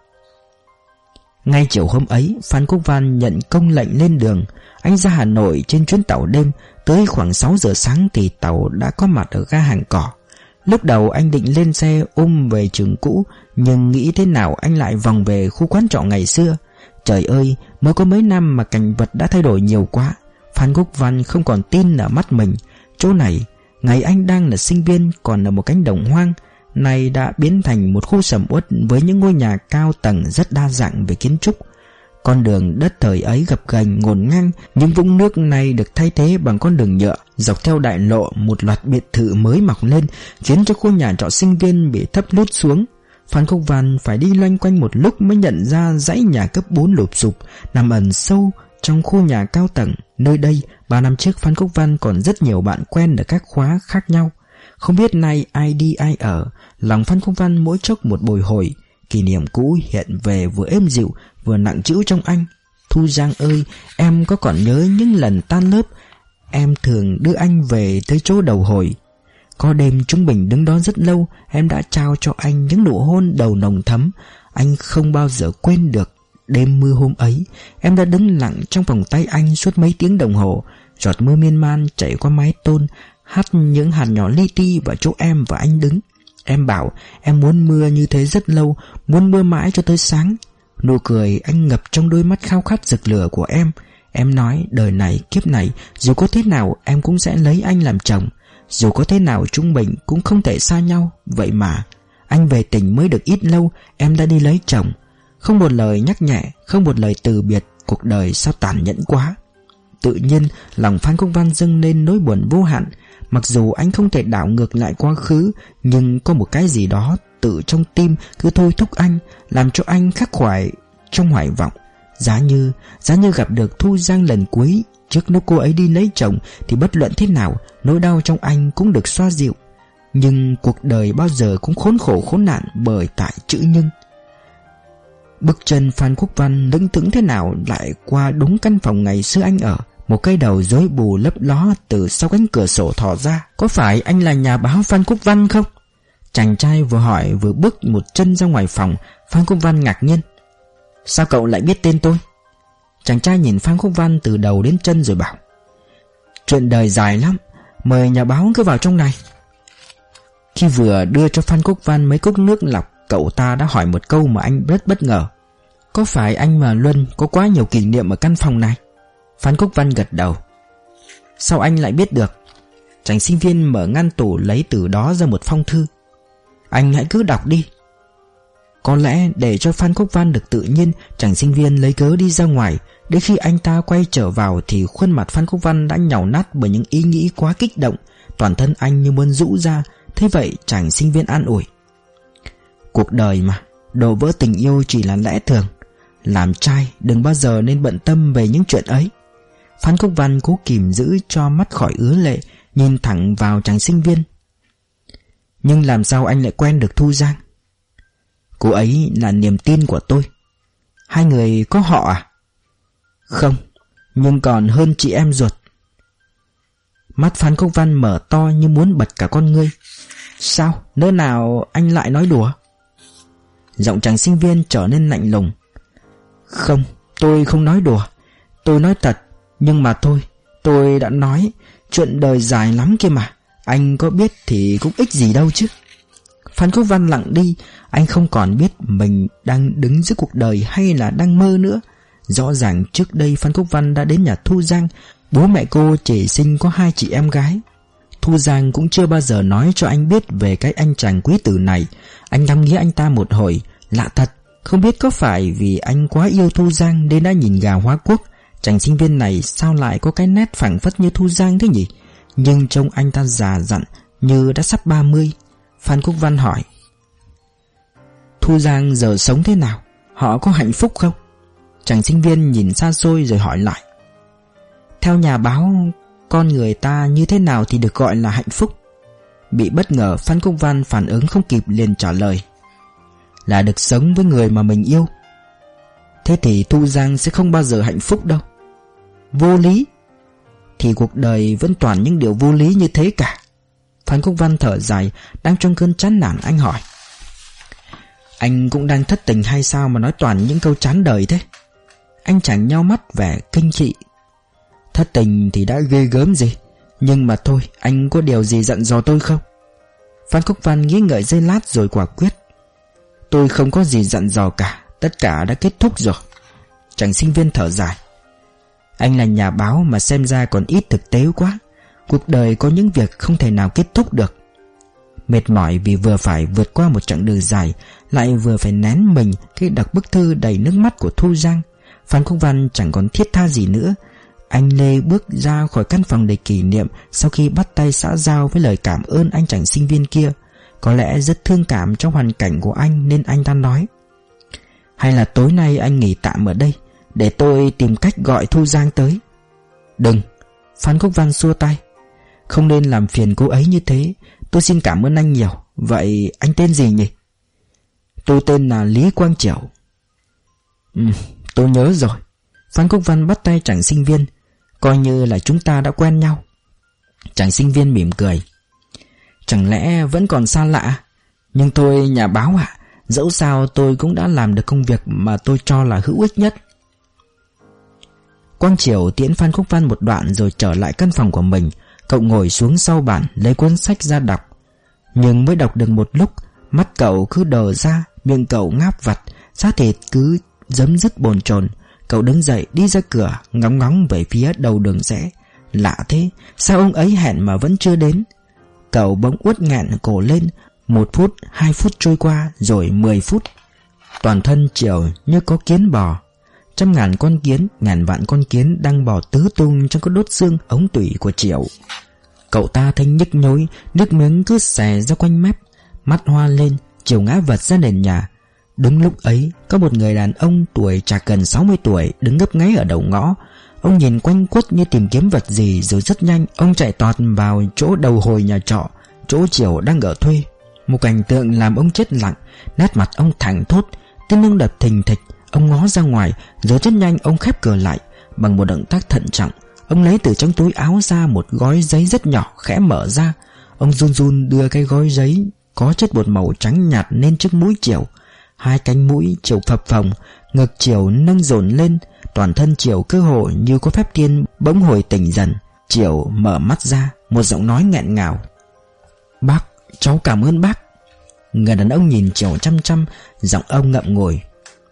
Ngay chiều hôm ấy, Phan Quốc Văn nhận công lệnh lên đường. Anh ra Hà Nội trên chuyến tàu đêm. Tới khoảng 6 giờ sáng thì tàu đã có mặt ở ga Hàng Cỏ. Lúc đầu anh định lên xe ôm về trường cũ, nhưng nghĩ thế nào anh lại vòng về khu quán trọ ngày xưa. Trời ơi, mới có mấy năm mà cảnh vật đã thay đổi nhiều quá. Phan Quốc Văn không còn tin ở mắt mình. Chỗ này, ngày anh đang là sinh viên còn là một cánh đồng hoang, nay đã biến thành một khu sầm uất với những ngôi nhà cao tầng rất đa dạng về kiến trúc. Con đường đất thời ấy gập ghềnh ngổn ngang, những vũng nước này được thay thế bằng con đường nhựa. Dọc theo đại lộ, một loạt biệt thự mới mọc lên, khiến cho khu nhà trọ sinh viên bị thấp lút xuống. Phan Quốc Văn phải đi loanh quanh một lúc mới nhận ra dãy nhà cấp 4 lụp xụp nằm ẩn sâu trong khu nhà cao tầng. Nơi đây 3 năm trước Phan Quốc Văn còn rất nhiều bạn quen ở các khóa khác nhau. Không biết nay ai đi ai ở, lòng Phan Quốc Văn mỗi chốc một bồi hồi. Kỷ niệm cũ hiện về vừa êm dịu vừa nặng trĩu trong anh. Thu Giang ơi, em có còn nhớ những lần tan lớp em thường đưa anh về tới chỗ đầu hồi. Có đêm chúng mình đứng đó rất lâu, em đã trao cho anh những nụ hôn đầu nồng thấm. Anh không bao giờ quên được đêm mưa hôm ấy. Em đã đứng lặng trong vòng tay anh suốt mấy tiếng đồng hồ. Giọt mưa miên man chảy qua mái tôn, hắt những hạt nhỏ li ti vào chỗ em và anh đứng. Em bảo em muốn mưa như thế rất lâu, muốn mưa mãi cho tới sáng. Nụ cười anh ngập trong đôi mắt khao khát rực lửa của em. Em nói đời này kiếp này, dù có thế nào em cũng sẽ lấy anh làm chồng. Dù có thế nào chúng mình cũng không thể xa nhau. Vậy mà anh về tỉnh mới được ít lâu, em đã đi lấy chồng. Không một lời nhắc nhẹ, không một lời từ biệt. Cuộc đời sao tàn nhẫn quá. Tự nhiên lòng Phan Quốc Văn dâng lên nỗi buồn vô hạn. Mặc dù anh không thể đảo ngược lại quá khứ, nhưng có một cái gì đó tự trong tim cứ thôi thúc anh, làm cho anh khắc khoải trong hoài vọng. Giá như gặp được Thu Giang lần cuối trước lúc cô ấy đi lấy chồng, thì bất luận thế nào nỗi đau trong anh cũng được xoa dịu. Nhưng cuộc đời bao giờ cũng khốn khổ khốn nạn bởi tại chữ nhưng. Bước chân Phan Quốc Văn lững thững thế nào lại qua đúng căn phòng ngày xưa anh ở. Một cây đầu rối bù lấp ló từ sau cánh cửa sổ thò ra. Có phải anh là nhà báo Phan Quốc Văn không? Chàng trai vừa hỏi vừa bước một chân ra ngoài phòng. Phan Quốc Văn ngạc nhiên. Sao cậu lại biết tên tôi? Chàng trai nhìn Phan Quốc Văn từ đầu đến chân rồi bảo. Chuyện đời dài lắm, mời nhà báo cứ vào trong này. Khi vừa đưa cho Phan Quốc Văn mấy cốc nước lọc, cậu ta đã hỏi một câu mà anh rất bất ngờ. Có phải anh và Luân có quá nhiều kỷ niệm ở căn phòng này? Phan Quốc Văn gật đầu. Sao anh lại biết được? Chàng sinh viên mở ngăn tủ lấy từ đó ra một phong thư. Anh hãy cứ đọc đi. Có lẽ để cho Phan Quốc Văn được tự nhiên, chàng sinh viên lấy cớ đi ra ngoài. Đến khi anh ta quay trở vào thì khuôn mặt Phan Quốc Văn đã nhàu nát bởi những ý nghĩ quá kích động. Toàn thân anh như muốn rũ ra. Thế vậy chàng sinh viên an ủi. Cuộc đời mà, đổ vỡ tình yêu chỉ là lẽ thường. Làm trai đừng bao giờ nên bận tâm về những chuyện ấy. Phan Quốc Văn cố kìm giữ cho mắt khỏi ứa lệ, nhìn thẳng vào chàng sinh viên. Nhưng làm sao anh lại quen được Thu Giang? Cô ấy là niềm tin của tôi. Hai người có họ à? Không, nhưng còn hơn chị em ruột. Mắt Phan Quốc Văn mở to như muốn bật cả con ngươi. Sao, nơi nào anh lại nói đùa? Giọng chàng sinh viên trở nên lạnh lùng. Không, tôi không nói đùa. Tôi nói thật. Nhưng mà thôi, tôi đã nói. Chuyện đời dài lắm kia mà. Anh có biết thì cũng ích gì đâu chứ. Phan Quốc Văn lặng đi. Anh không còn biết mình đang đứng giữa cuộc đời hay là đang mơ nữa. Rõ ràng trước đây Phan Quốc Văn đã đến nhà Thu Giang. Bố mẹ cô chỉ sinh có 2 chị em gái. Thu Giang cũng chưa bao giờ nói cho anh biết về cái anh chàng quý tử này. Anh ngắm nghía anh ta một hồi. Lạ thật, không biết có phải vì anh quá yêu Thu Giang nên đã nhìn gà hóa quốc. Chàng sinh viên này sao lại có cái nét phảng phất như Thu Giang thế nhỉ? Nhưng trông anh ta già dặn như đã sắp 30. Phan Quốc Văn hỏi. Thu Giang giờ sống thế nào? Họ có hạnh phúc không? Chàng sinh viên nhìn xa xôi rồi hỏi lại. Theo nhà báo, con người ta như thế nào thì được gọi là hạnh phúc? Bị bất ngờ, Phan Quốc Văn phản ứng không kịp liền trả lời. Là được sống với người mà mình yêu. Thế thì Thu Giang sẽ không bao giờ hạnh phúc đâu. Vô lý. Thì cuộc đời vẫn toàn những điều vô lý như thế cả. Phan Quốc Văn thở dài. Đang trong cơn chán nản, anh hỏi. Anh cũng đang thất tình hay sao mà nói toàn những câu chán đời thế? Anh chàng nheo mắt vẻ kinh thị. Thất tình thì đã ghê gớm gì. Nhưng mà thôi, anh có điều gì dặn dò tôi không? Phan Quốc Văn nghĩ ngợi giây lát rồi quả quyết. Tôi không có gì dặn dò cả. Tất cả đã kết thúc rồi. Chàng sinh viên thở dài. Anh là nhà báo mà xem ra còn ít thực tế quá. Cuộc đời có những việc không thể nào kết thúc được. Mệt mỏi vì vừa phải vượt qua một chặng đường dài, lại vừa phải nén mình cái đọc bức thư đầy nước mắt của Thu Giang. Phan Quốc Văn chẳng còn thiết tha gì nữa. Anh Lê bước ra khỏi căn phòng đầy kỷ niệm sau khi bắt tay xã giao với lời cảm ơn anh chàng sinh viên kia. Có lẽ rất thương cảm trong hoàn cảnh của anh nên anh ta nói. Hay là tối nay anh nghỉ tạm ở đây, để tôi tìm cách gọi Thu Giang tới. Đừng. Phan Quốc Văn xua tay. Không nên làm phiền cô ấy như thế. Tôi xin cảm ơn anh nhiều. Vậy anh tên gì nhỉ? Tôi tên là Lý Quang Chiểu. Tôi nhớ rồi. Phan Quốc Văn bắt tay chàng sinh viên. Coi như là chúng ta đã quen nhau. Chàng sinh viên mỉm cười. Chẳng lẽ vẫn còn xa lạ? Nhưng tôi nhà báo ạ, dẫu sao tôi cũng đã làm được công việc mà tôi cho là hữu ích nhất. Quang Chiểu tiễn Phan Quốc Văn một đoạn rồi trở lại căn phòng của mình. Cậu ngồi xuống sau bàn lấy cuốn sách ra đọc. Nhưng mới đọc được một lúc, mắt cậu cứ đờ ra, miệng cậu ngáp vặt, da thịt cứ giấm dứt bồn chồn. Cậu đứng dậy đi ra cửa, ngóng ngóng về phía đầu đường rẽ. Lạ thế, sao ông ấy hẹn mà vẫn chưa đến? Cậu bỗng uất nghẹn cổ lên. 1 phút, 2 phút trôi qua, rồi 10 phút. Toàn thân Chiểu như có kiến bò. Trăm ngàn con kiến, ngàn vạn con kiến đang bò tứ tung trong cái đốt xương ống tủy của Chiểu. Cậu ta thấy nhức nhối, nước miếng cứ xè ra quanh mép. Mắt hoa lên, Chiểu ngã vật ra nền nhà. Đúng lúc ấy, có một người đàn ông tuổi chạc gần 60 tuổi đứng ngấp ngáy ở đầu ngõ. Ông nhìn quanh quất như tìm kiếm vật gì, rồi rất nhanh ông chạy toạt vào chỗ đầu hồi nhà trọ, chỗ Chiểu đang ở thuê. Một cảnh tượng làm ông chết lặng. Nét mặt ông thẳng thốt, tim ông đập thình thịch. Ông ngó ra ngoài, rồi rất nhanh ông khép cửa lại. Bằng một động tác thận trọng, ông lấy từ trong túi áo ra một gói giấy rất nhỏ, khẽ mở ra. Ông run run đưa cái gói giấy có chất bột màu trắng nhạt lên trước mũi Chiểu. Hai cánh mũi Chiểu phập phồng, ngực Chiểu nâng dồn lên. Toàn thân Chiểu cơ hồ như có phép tiên bỗng hồi tỉnh dần. Chiểu mở mắt ra, một giọng nói nghẹn ngào. Bác, cháu cảm ơn bác. Người đàn ông nhìn Chiểu chăm chăm, giọng ông ngậm ngùi.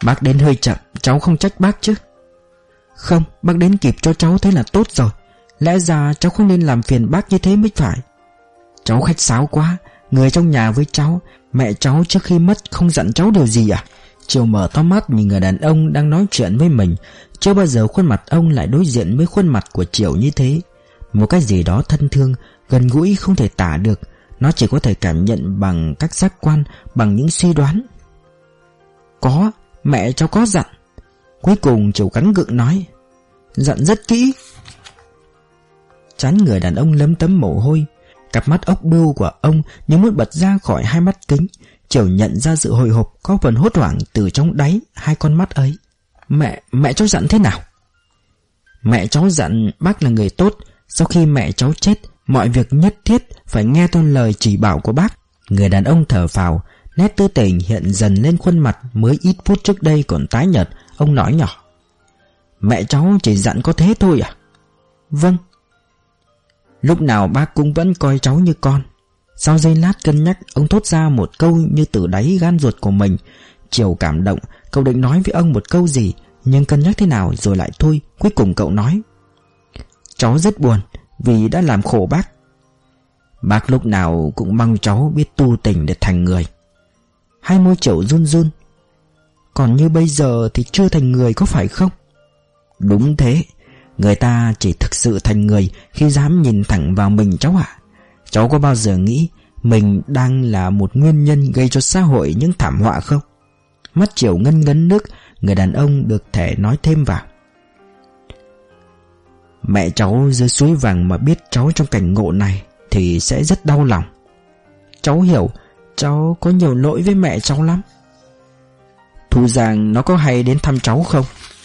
Bác đến hơi chậm, cháu không trách bác chứ? Không, bác đến kịp cho cháu thế là tốt rồi. Lẽ ra cháu không nên làm phiền bác như thế mới phải. Cháu khách sáo quá. Người trong nhà với cháu, mẹ cháu trước khi mất không dặn cháu điều gì à? Triều mở to mắt nhìn người đàn ông đang nói chuyện với mình. Chưa bao giờ khuôn mặt ông lại đối diện với khuôn mặt của Triều như thế. Một cái gì đó thân thương, gần gũi không thể tả được. Nó chỉ có thể cảm nhận bằng các giác quan, bằng những suy đoán. Có, mẹ cháu có dặn. Cuối cùng Triều gắng gượng nói. Dặn rất kỹ. Trán người đàn ông lấm tấm mồ hôi. Cặp mắt ốc bươu của ông như muốn bật ra khỏi hai mắt kính. Triều nhận ra sự hồi hộp có phần hốt hoảng từ trong đáy hai con mắt ấy. Mẹ cháu dặn thế nào? Mẹ cháu dặn bác là người tốt. Sau khi mẹ cháu chết, mọi việc nhất thiết phải nghe theo lời chỉ bảo của bác. Người đàn ông thở phào, nét tươi tỉnh hiện dần lên khuôn mặt mới ít phút trước đây còn tái nhợt. Ông nói nhỏ. Mẹ cháu chỉ dặn có thế thôi à? Vâng. Lúc nào bác cũng vẫn coi cháu như con. Sau giây lát cân nhắc, ông thốt ra một câu như từ đáy gan ruột của mình. Triều cảm động, cậu định nói với ông một câu gì, nhưng cân nhắc thế nào rồi lại thôi. Cuối cùng cậu nói. Cháu rất buồn vì đã làm khổ bác. Bác lúc nào cũng mong cháu biết tu tình để thành người. Hai môi Triều run run. Còn như bây giờ thì chưa thành người có phải không? Đúng thế. Người ta chỉ thực sự thành người khi dám nhìn thẳng vào mình cháu ạ. Cháu có bao giờ nghĩ mình đang là một nguyên nhân gây cho xã hội những thảm họa không? Mắt Triều ngân ngấn nước. Người đàn ông được thể nói thêm vào. Mẹ cháu dưới suối vàng mà biết cháu trong cảnh ngộ này thì sẽ rất đau lòng. Cháu hiểu. Cháu có nhiều lỗi với mẹ cháu lắm. Thu Giang nó có hay đến thăm cháu không?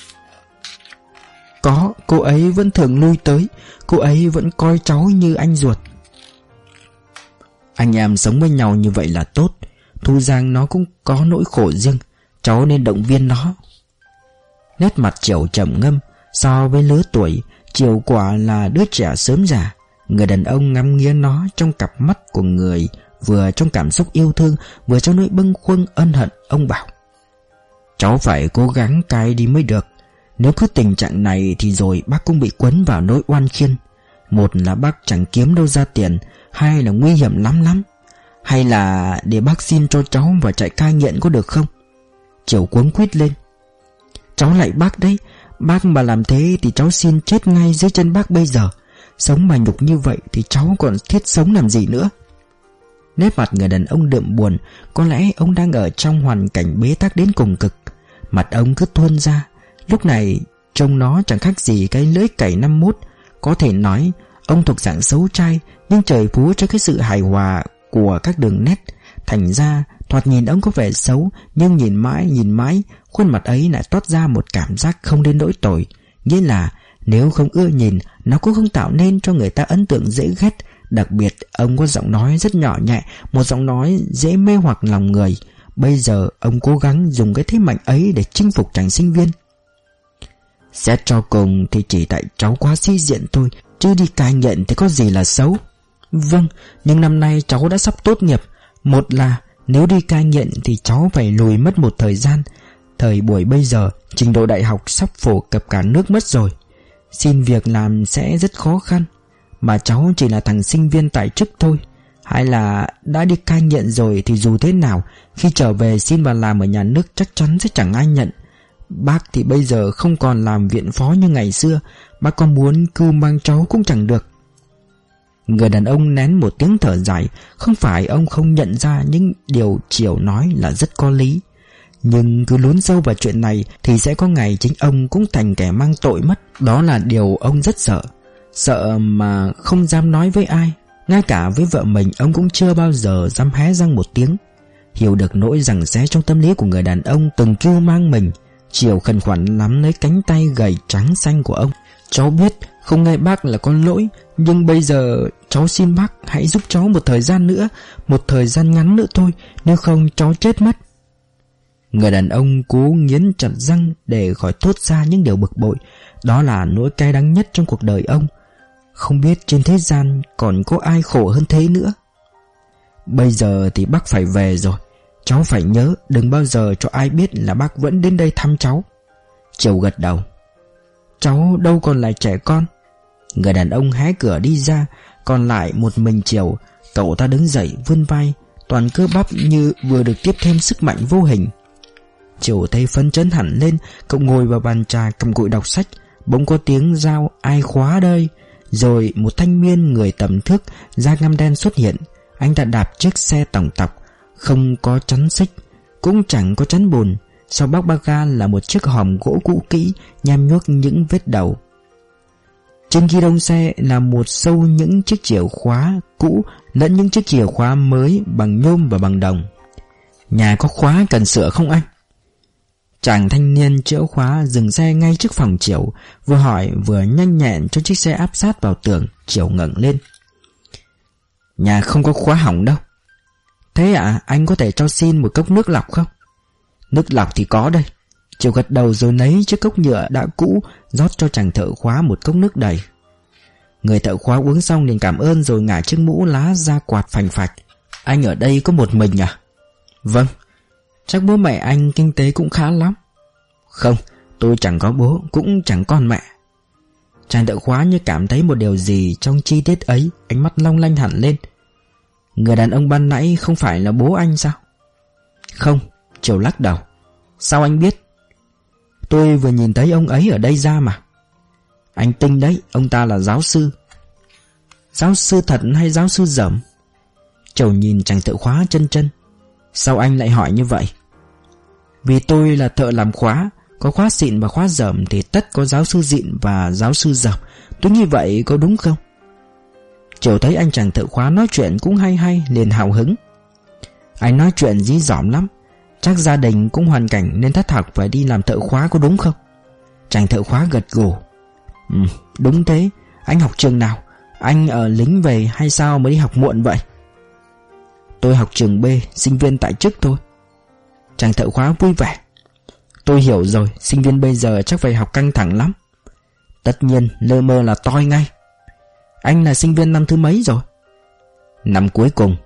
Có, cô ấy vẫn thường lui tới. Cô ấy vẫn coi cháu như anh ruột. Anh em sống với nhau như vậy là tốt. Thu Giang nó cũng có nỗi khổ riêng. Cháu nên động viên nó. Nét mặt Triều trầm ngâm. So với lứa tuổi, Triều quả là đứa trẻ sớm già. Người đàn ông ngắm nghía nó trong cặp mắt của người vừa trong cảm xúc yêu thương, vừa trong nỗi bâng khuâng ân hận. Ông bảo. Cháu phải cố gắng cai đi mới được. Nếu cứ tình trạng này thì rồi bác cũng bị quấn vào nỗi oan khiên. Một là bác chẳng kiếm đâu ra tiền, hai là nguy hiểm lắm lắm. Hay là để bác xin cho cháu vào trại cai nghiện có được không? Triều cuống quýt lên. Cháu lạy bác đấy. Bác mà làm thế thì cháu xin chết ngay dưới chân bác bây giờ. Sống mà nhục như vậy thì cháu còn thiết sống làm gì nữa. Nét mặt người đàn ông đượm buồn. Có lẽ ông đang ở trong hoàn cảnh bế tắc đến cùng cực. Mặt ông cứ thuôn ra. Lúc này trông nó chẳng khác gì cái lưỡi cày 51. Có thể nói ông thuộc dạng xấu trai, nhưng trời phú cho cái sự hài hòa của các đường nét. Thành ra thoạt nhìn ông có vẻ xấu, nhưng nhìn mãi khuôn mặt ấy lại toát ra một cảm giác không đến nỗi tồi. Nghĩa là nếu không ưa nhìn, nó cũng không tạo nên cho người ta ấn tượng dễ ghét. Đặc biệt ông có giọng nói rất nhỏ nhẹ, một giọng nói dễ mê hoặc lòng người. Bây giờ ông cố gắng dùng cái thế mạnh ấy để chinh phục chàng sinh viên. Xét cho cùng thì chỉ tại cháu quá sĩ diện thôi, chứ đi cai nghiện thì có gì là xấu. Vâng, nhưng năm nay cháu đã sắp tốt nghiệp. Một là nếu đi cai nghiện thì cháu phải lùi mất một thời gian. Thời buổi bây giờ trình độ đại học sắp phổ cập cả nước mất rồi. Xin việc làm sẽ rất khó khăn. Mà cháu chỉ là thằng sinh viên tại chức thôi. Hay là đã đi cai nghiện rồi thì dù thế nào, khi trở về xin vào làm ở nhà nước chắc chắn sẽ chẳng ai nhận. Bác thì bây giờ không còn làm viện phó như ngày xưa. Bác có muốn cưu mang cháu cũng chẳng được. Người đàn ông nén một tiếng thở dài. Không phải ông không nhận ra những điều Triều nói là rất có lý, nhưng cứ lún sâu vào chuyện này thì sẽ có ngày chính ông cũng thành kẻ mang tội mất. Đó là điều ông rất sợ. Sợ mà không dám nói với ai. Ngay cả với vợ mình ông cũng chưa bao giờ dám hé răng một tiếng. Hiểu được nỗi giằng xé trong tâm lý của người đàn ông từng cưu mang mình, Triều khẩn khoản nắm lấy cánh tay gầy trắng xanh của ông. Cháu biết không nghe bác là có lỗi, nhưng bây giờ cháu xin bác hãy giúp cháu một thời gian nữa, một thời gian ngắn nữa thôi, nếu không cháu chết mất. Người đàn ông cố nghiến chặt răng để khỏi thốt ra những điều bực bội. Đó là nỗi cay đắng nhất trong cuộc đời ông. Không biết trên thế gian còn có ai khổ hơn thế nữa. Bây giờ thì bác phải về rồi. Cháu phải nhớ đừng bao giờ cho ai biết là bác vẫn đến đây thăm cháu. Triều gật đầu. Cháu đâu còn là trẻ con. Người đàn ông hé cửa đi ra, còn lại một mình Triều. Cậu ta đứng dậy vươn vai, toàn cơ bắp như vừa được tiếp thêm sức mạnh vô hình. Triều thấy phấn chấn hẳn lên. Cậu ngồi vào bàn trà cầm cụi đọc sách. Bỗng có tiếng rao ai khóa đây. Rồi một thanh niên người tầm thước, da ngăm đen xuất hiện. Anh ta đạp chiếc xe tổng tọc, không có chắn xích, cũng chẳng có chắn bùn. Sau bác ba ga là một chiếc hòm gỗ cũ kỹ, nham nhuốc những vết đầu. Trên ghi đông xe là một xâu những chiếc chìa khóa cũ lẫn những chiếc chìa khóa mới bằng nhôm và bằng đồng. Nhà có khóa cần sửa không anh? Chàng thanh niên chữa khóa dừng xe ngay trước phòng Triều, vừa hỏi vừa nhanh nhẹn cho chiếc xe áp sát vào tường. Triều ngẩng lên. Nhà không có khóa hỏng đâu. Thế ạ, anh có thể cho xin một cốc nước lọc không? Nước lọc thì có đây. Triều gật đầu rồi lấy chiếc cốc nhựa đã cũ rót cho chàng thợ khóa một cốc nước đầy. Người thợ khóa uống xong liền cảm ơn rồi ngả chiếc mũ lá ra quạt phành phạch. Anh ở đây có một mình à? Vâng. Chắc bố mẹ anh kinh tế cũng khá lắm. Không, tôi chẳng có bố, cũng chẳng con mẹ. Chàng thợ khóa như cảm thấy một điều gì trong chi tiết ấy, ánh mắt long lanh hẳn lên. Người đàn ông ban nãy không phải là bố anh sao? Không. Triều lắc đầu. Sao anh biết? Tôi vừa nhìn thấy ông ấy ở đây ra mà. Anh tinh đấy, ông ta là giáo sư. Giáo sư thật hay giáo sư dởm? Triều nhìn chàng thợ khóa chân chân. Sao anh lại hỏi như vậy? Vì tôi là thợ làm khóa, có khóa xịn và khóa dởm thì tất có giáo sư xịn và giáo sư dởm. Tôi như vậy có đúng không? Triều thấy anh chàng thợ khóa nói chuyện cũng hay hay, liền hào hứng. Anh nói chuyện dí dỏm lắm. Chắc gia đình cũng hoàn cảnh nên thất học phải đi làm thợ khóa có đúng không? Chàng thợ khóa gật gù. Đúng thế. Anh học trường nào? Anh ở lính về hay sao mới đi học muộn vậy? Tôi học trường B, sinh viên tại chức thôi. Chàng thợ khóa vui vẻ. Tôi hiểu rồi, sinh viên bây giờ chắc phải học căng thẳng lắm. Tất nhiên, lơ mơ là toi ngay. Anh là sinh viên năm thứ mấy rồi? Năm cuối cùng.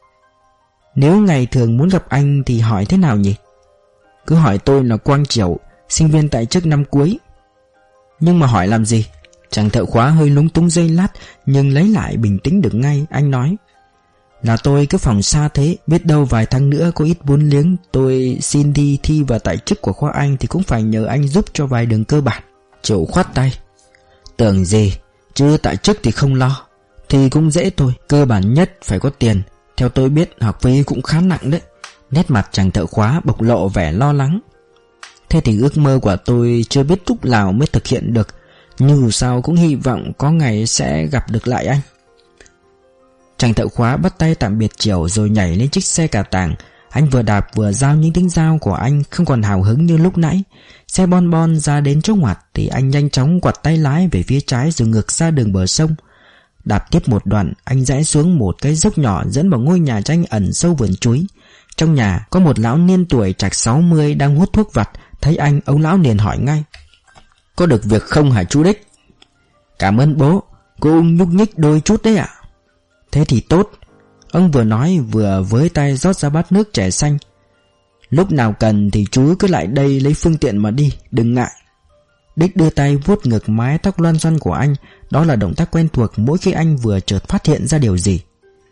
Nếu ngày thường muốn gặp anh thì hỏi thế nào nhỉ? Cứ hỏi tôi là Quang Triều, sinh viên tại chức năm cuối. Nhưng mà hỏi làm gì? Chàng thợ khóa hơi lúng túng giây lát, nhưng lấy lại bình tĩnh được ngay. Anh nói là tôi cứ phòng xa thế, biết đâu vài tháng nữa có ít vốn liếng, tôi xin đi thi vào tại chức của khoa anh thì cũng phải nhờ anh giúp cho vài đường cơ bản. Triều khoát tay. Tưởng gì, chứ tại chức thì không lo. Thì cũng dễ thôi, cơ bản nhất phải có tiền. Theo tôi biết học phí cũng khá nặng đấy. Nét mặt chàng thợ khóa bộc lộ vẻ lo lắng. Thế thì ước mơ của tôi chưa biết lúc nào mới thực hiện được, nhưng dù sao cũng hy vọng có ngày sẽ gặp được lại anh. Chàng thợ khóa bắt tay tạm biệt Triều rồi nhảy lên chiếc xe cà tàng. Anh vừa đạp vừa giao những tiếng giao của anh không còn hào hứng như lúc nãy. Xe bon bon ra đến chỗ ngoặt thì anh nhanh chóng quặt tay lái về phía trái rồi ngược ra đường bờ sông. Đạp tiếp một đoạn, anh rẽ xuống một cái dốc nhỏ dẫn vào ngôi nhà tranh ẩn sâu vườn chuối. Trong nhà có một lão niên tuổi trạc 60 đang hút thuốc vặt. Thấy anh, ông lão liền hỏi ngay. Có được việc không hả chú Đích? Cảm ơn bố, cô nhúc nhích đôi chút đấy ạ. Thế thì tốt. Ông vừa nói vừa với tay rót ra bát nước chè xanh. Lúc nào cần thì chú cứ lại đây lấy phương tiện mà đi, đừng ngại. Đích đưa tay vuốt ngực mái tóc loăn xoăn của anh. Đó là động tác quen thuộc mỗi khi anh vừa chợt phát hiện ra điều gì.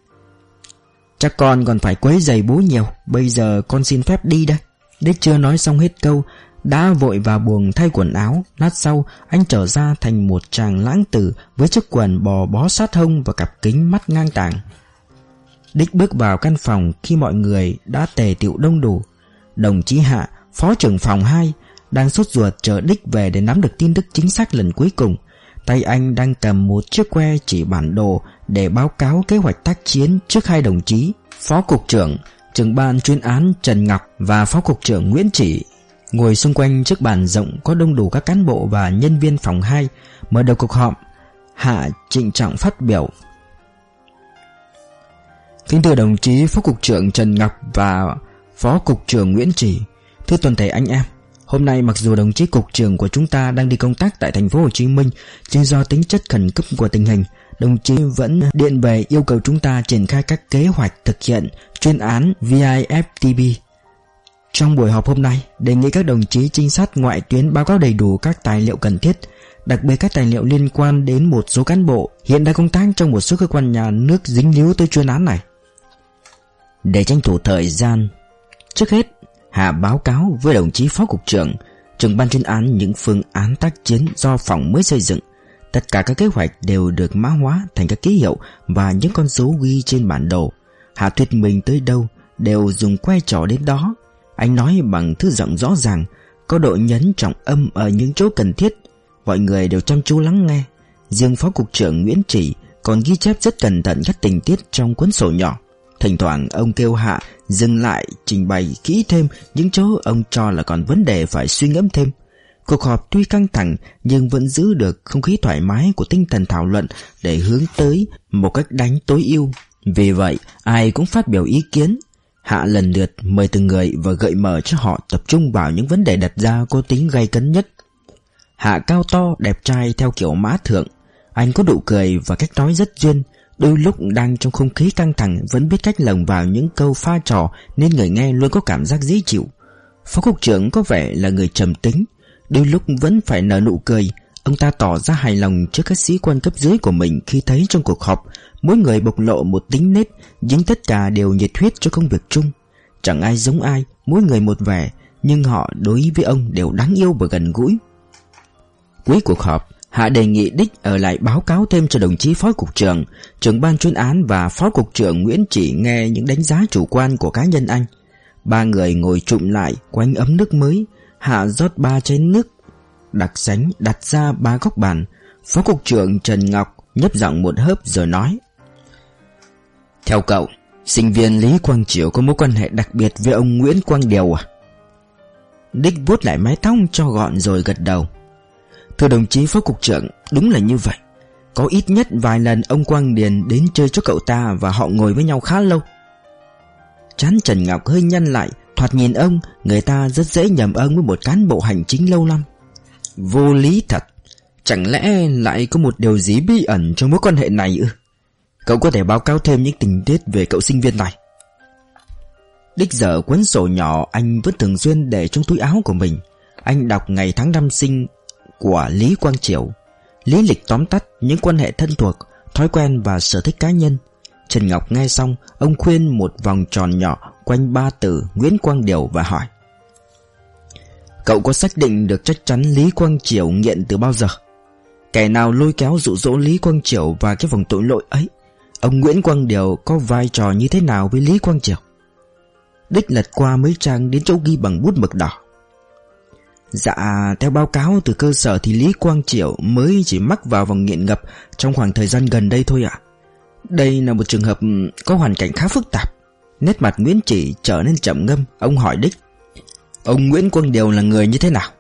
Chắc con còn phải quấy rầy bố nhiều. Bây giờ con xin phép đi đây. Đích chưa nói xong hết câu đã vội vào buồng thay quần áo. Lát sau anh trở ra thành một chàng lãng tử với chiếc quần bò bó sát hông và cặp kính mắt ngang tàng. Đích bước vào căn phòng khi mọi người đã tề tựu đông đủ. Đồng chí Hạ, phó trưởng phòng 2, đang sốt ruột chờ Đích về để nắm được tin tức chính xác lần cuối cùng. Tay anh đang cầm một chiếc que chỉ bản đồ để báo cáo kế hoạch tác chiến trước hai đồng chí phó cục trưởng, trưởng ban chuyên án Trần Ngọc và phó cục trưởng Nguyễn Chỉ. Ngồi xung quanh chiếc bàn rộng có đông đủ các cán bộ và nhân viên phòng 2. Mở đầu cuộc họp, Hạ trịnh trọng phát biểu. Kính thưa đồng chí phó cục trưởng Trần Ngọc và phó cục trưởng Nguyễn Chỉ, thưa toàn thể anh em, Hôm nay mặc dù đồng chí cục trưởng của chúng ta đang đi công tác tại thành phố Hồ Chí Minh, nhưng do tính chất khẩn cấp của tình hình, đồng chí vẫn điện về yêu cầu chúng ta triển khai các kế hoạch thực hiện chuyên án VIFTB. Trong buổi họp hôm nay, đề nghị các đồng chí trinh sát ngoại tuyến báo cáo đầy đủ các tài liệu cần thiết, đặc biệt các tài liệu liên quan đến một số cán bộ hiện đang công tác trong một số cơ quan nhà nước dính líu tới chuyên án này. Để tranh thủ thời gian, trước hết Hạ báo cáo với đồng chí phó cục trưởng, trưởng ban chuyên án những phương án tác chiến do phòng mới xây dựng. Tất cả các kế hoạch đều được mã hóa thành các ký hiệu và những con số ghi trên bản đồ. Hạ thuyết minh tới đâu đều dùng que trỏ đến đó. Anh nói bằng thứ giọng rõ ràng, có độ nhấn trọng âm ở những chỗ cần thiết. Mọi người đều chăm chú lắng nghe. Riêng phó cục trưởng Nguyễn Chỉ còn ghi chép rất cẩn thận các tình tiết trong cuốn sổ nhỏ. Thỉnh thoảng ông kêu Hạ dừng lại trình bày kỹ thêm những chỗ ông cho là còn vấn đề phải suy ngẫm thêm. Cuộc họp tuy căng thẳng nhưng vẫn giữ được không khí thoải mái của tinh thần thảo luận để hướng tới một cách đánh tối ưu. Vì vậy ai cũng phát biểu ý kiến. Hạ lần lượt mời từng người và gợi mở cho họ tập trung vào những vấn đề đặt ra có tính gay cấn nhất. Hạ cao to đẹp trai theo kiểu mã thượng. Anh có nụ cười và cách nói rất duyên. Đôi lúc đang trong không khí căng thẳng vẫn biết cách lồng vào những câu pha trò nên người nghe luôn có cảm giác dễ chịu. Phó cục trưởng có vẻ là người trầm tính, đôi lúc vẫn phải nở nụ cười. Ông ta tỏ ra hài lòng trước các sĩ quan cấp dưới của mình khi thấy trong cuộc họp mỗi người bộc lộ một tính nết, nhưng tất cả đều nhiệt huyết cho công việc chung. Chẳng ai giống ai, mỗi người một vẻ, nhưng họ đối với ông đều đáng yêu và gần gũi. Cuối cuộc họp, Hạ đề nghị Đích ở lại báo cáo thêm cho đồng chí phó cục trưởng, trưởng ban chuyên án và phó cục trưởng Nguyễn Chỉ nghe những đánh giá chủ quan của cá nhân anh. Ba người ngồi trụm lại quanh ấm nước mới. Hạ rót 3 chén nước đặc sánh đặt ra 3 góc bàn. Phó cục trưởng Trần Ngọc nhấp giọng một hớp rồi nói: Theo cậu, sinh viên Lý Quang Chiểu có mối quan hệ đặc biệt với ông Nguyễn Quang Điều à? Đích vuốt lại mái tóc cho gọn rồi gật đầu: Thưa đồng chí phó cục trưởng, đúng là như vậy. Có ít nhất vài lần ông Quang Điền đến chơi cho cậu ta và họ ngồi với nhau khá lâu. Trán Trần Ngọc hơi nhăn lại. Thoạt nhìn ông, người ta rất dễ nhầm ông với một cán bộ hành chính lâu năm. Vô lý thật. Chẳng lẽ lại có một điều gì bí ẩn trong mối quan hệ này ư? Cậu có thể báo cáo thêm những tình tiết về cậu sinh viên này. Đích dở cuốn sổ nhỏ anh vẫn thường xuyên để trong túi áo của mình. Anh đọc ngày tháng năm sinh của Lý Quang Chiểu, lý lịch tóm tắt những quan hệ thân thuộc, thói quen và sở thích cá nhân. Trần Ngọc nghe xong, ông khuyên một vòng tròn nhỏ quanh 3 từ Nguyễn Quang Điều và hỏi: Cậu có xác định được chắc chắn Lý Quang Chiểu nghiện từ bao giờ? Kẻ nào lôi kéo dụ dỗ Lý Quang Chiểu và cái vòng tội lỗi ấy? Ông Nguyễn Quang Điều có vai trò như thế nào với Lý Quang Chiểu? Đích lật qua mấy trang đến chỗ ghi bằng bút mực đỏ. Dạ, theo báo cáo từ cơ sở thì Lý Quang Chiểu mới chỉ mắc vào vòng nghiện ngập trong khoảng thời gian gần đây thôi ạ. Đây là một trường hợp có hoàn cảnh khá phức tạp. Nét mặt Nguyễn Chỉ trở nên trầm ngâm. Ông hỏi Đích: Ông Nguyễn Quang Điều là người như thế nào?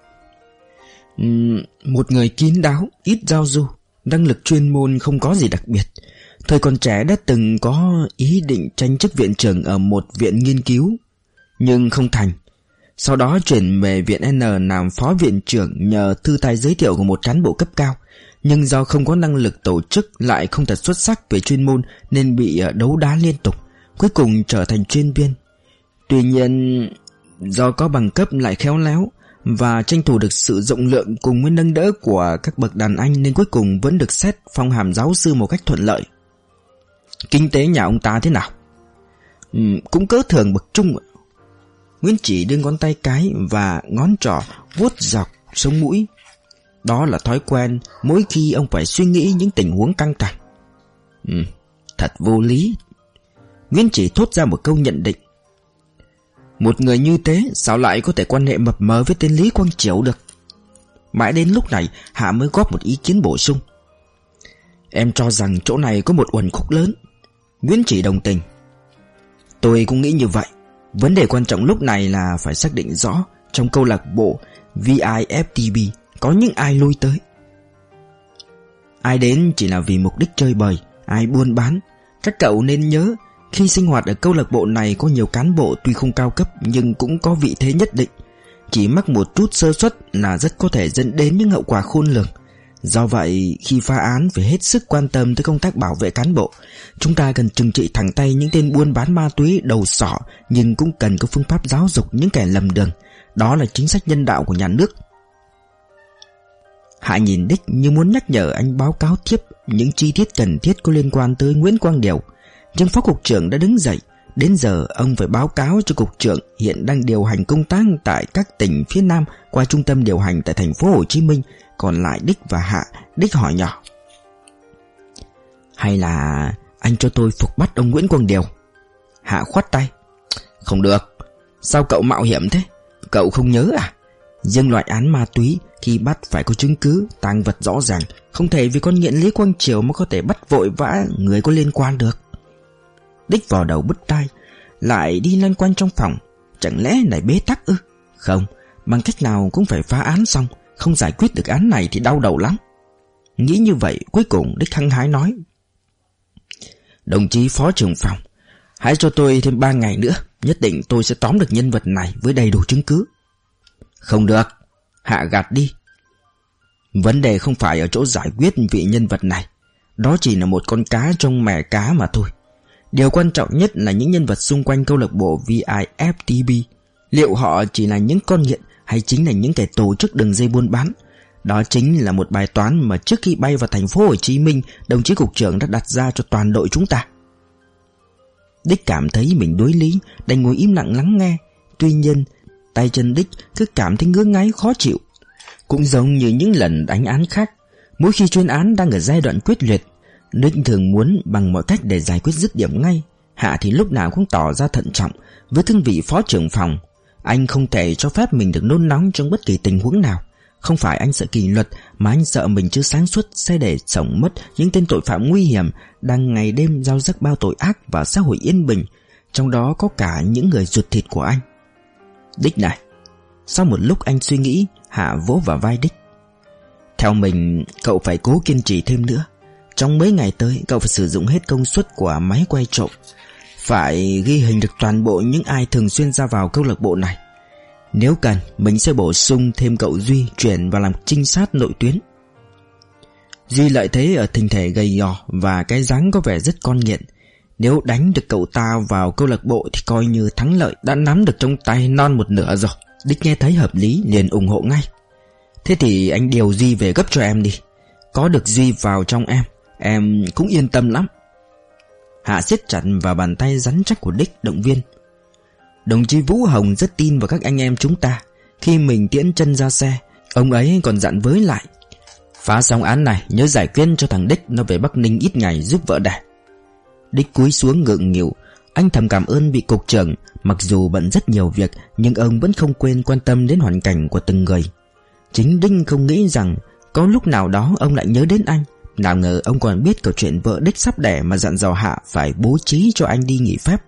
Một người kín đáo, ít giao du, năng lực chuyên môn không có gì đặc biệt. Thời còn trẻ đã từng có ý định tranh chức viện trưởng ở một viện nghiên cứu, nhưng không thành. Sau đó chuyển về viện N làm phó viện trưởng nhờ thư tay giới thiệu của một cán bộ cấp cao. Nhưng do không có năng lực tổ chức lại không thật xuất sắc về chuyên môn nên bị đấu đá liên tục, cuối cùng trở thành chuyên viên. Tuy nhiên do có bằng cấp lại khéo léo và tranh thủ được sự rộng lượng cùng với nâng đỡ của các bậc đàn anh nên cuối cùng vẫn được xét phong hàm giáo sư một cách thuận lợi. Kinh tế nhà ông ta thế nào? Cũng cỡ thường bậc trung. Nguyễn Chỉ đưa ngón tay cái và ngón trỏ vuốt dọc sống mũi. Đó là thói quen mỗi khi ông phải suy nghĩ những tình huống căng thẳng. Thật vô lý. Nguyễn Chỉ thốt ra một câu nhận định. Một người như thế sao lại có thể quan hệ mập mờ với tên Lý Quang Chiểu được? Mãi đến lúc này Hạ mới góp một ý kiến bổ sung. Em cho rằng chỗ này có một uẩn khúc lớn. Nguyễn Chỉ đồng tình. Tôi cũng nghĩ như vậy. Vấn đề quan trọng lúc này là phải xác định rõ trong câu lạc bộ VIFTB có những ai lui tới. Ai đến chỉ là vì mục đích chơi bời, ai buôn bán. Các cậu nên nhớ, khi sinh hoạt ở câu lạc bộ này có nhiều cán bộ tuy không cao cấp nhưng cũng có vị thế nhất định. chỉ mắc một chút sơ suất là rất có thể dẫn đến những hậu quả khôn lường. Do vậy, khi phá án phải hết sức quan tâm tới công tác bảo vệ cán bộ. Chúng ta cần trừng trị thẳng tay những tên buôn bán ma túy đầu sỏ, nhưng cũng cần có phương pháp giáo dục những kẻ lầm đường. Đó là chính sách nhân đạo của nhà nước. Hạ nhìn Đích như muốn nhắc nhở anh báo cáo tiếp những chi tiết cần thiết có liên quan tới Nguyễn Quang Điều. Nhưng phó cục trưởng đã đứng dậy. Đến giờ ông phải báo cáo cho cục trưởng hiện đang điều hành công tác tại các tỉnh phía Nam qua trung tâm điều hành tại thành phố Hồ Chí Minh. Còn lại Đích và Hạ. Đích hỏi nhỏ: hay là anh cho tôi phục bắt ông Nguyễn Quang Điều? Hạ khoát tay: không được. Sao cậu mạo hiểm thế? Cậu không nhớ à? Riêng loại án ma túy khi bắt phải có chứng cứ, tang vật rõ ràng. Không thể vì con nghiện Lý Quang Triều mà có thể bắt vội vã người có liên quan được. Đích vò đầu bứt tai, lại đi loanh quanh trong phòng. Chẳng lẽ lại bế tắc ư? Không, bằng cách nào cũng phải phá án xong. Không giải quyết được án này thì đau đầu lắm. Nghĩ như vậy, cuối cùng Đích hăng hái nói: đồng chí phó trưởng phòng, hãy cho tôi thêm 3 ngày nữa. Nhất định tôi sẽ tóm được nhân vật này với đầy đủ chứng cứ. Không được. Hạ gạt đi. Vấn đề không phải ở chỗ giải quyết vị nhân vật này. Đó chỉ là một con cá trong mẻ cá mà thôi. Điều quan trọng nhất là những nhân vật xung quanh câu lạc bộ VIFTB. Liệu họ chỉ là những con nghiện hay chính là những kẻ tổ chức đường dây buôn bán? Đó chính là một bài toán mà trước khi bay vào thành phố Hồ Chí Minh, đồng chí cục trưởng đã đặt ra cho toàn đội chúng ta. Đích cảm thấy mình đối lý, đành ngồi im lặng lắng nghe. Tuy nhiên, tay chân Đích cứ cảm thấy ngứa ngáy khó chịu. Cũng giống như những lần đánh án khác, mỗi khi chuyên án đang ở giai đoạn quyết liệt, Đích thường muốn bằng mọi cách để giải quyết dứt điểm ngay. Hạ thì lúc nào cũng tỏ ra thận trọng. Với cương vị phó trưởng phòng, anh không thể cho phép mình được nôn nóng trong bất kỳ tình huống nào. Không phải anh sợ kỷ luật, mà anh sợ mình chưa sáng suốt sẽ để sống mất những tên tội phạm nguy hiểm đang ngày đêm gieo rắc bao tội ác vào xã hội yên bình, trong đó có cả những người ruột thịt của anh. Đích này. Sau một lúc anh suy nghĩ, Hạ vỗ vào vai Đích: theo mình, cậu phải cố kiên trì thêm nữa. Trong mấy ngày tới, cậu phải sử dụng hết công suất của máy quay trộm, phải ghi hình được toàn bộ những ai thường xuyên ra vào câu lạc bộ này. Nếu cần, mình sẽ bổ sung thêm cậu Duy chuyển vào làm trinh sát nội tuyến. Duy lợi thế ở hình thể gầy gò và cái dáng có vẻ rất con nghiện. Nếu đánh được cậu ta vào câu lạc bộ thì coi như thắng lợi, đã nắm được trong tay non một nửa rồi. Đích nghe thấy hợp lý liền ủng hộ ngay: thế thì anh điều Duy về gấp cho em đi. Có được Duy vào trong em cũng yên tâm lắm. Hạ siết chặt vào bàn tay rắn chắc của Đích, động viên: đồng chí Vũ Hồng rất tin vào các anh em chúng ta. Khi mình tiễn chân ra xe, ông ấy còn dặn với lại: phá xong án này nhớ giải quyết cho thằng Đích nó về Bắc Ninh ít ngày giúp vợ đẻ. Đích cúi xuống ngượng nghịu. Anh thầm cảm ơn vị cục trưởng. Mặc dù bận rất nhiều việc, nhưng ông vẫn không quên quan tâm đến hoàn cảnh của từng người. Chính Đích không nghĩ rằng có lúc nào đó ông lại nhớ đến anh. Nào ngờ ông còn biết câu chuyện vợ Đích sắp đẻ mà dặn dò Hạ phải bố trí cho anh đi nghỉ phép.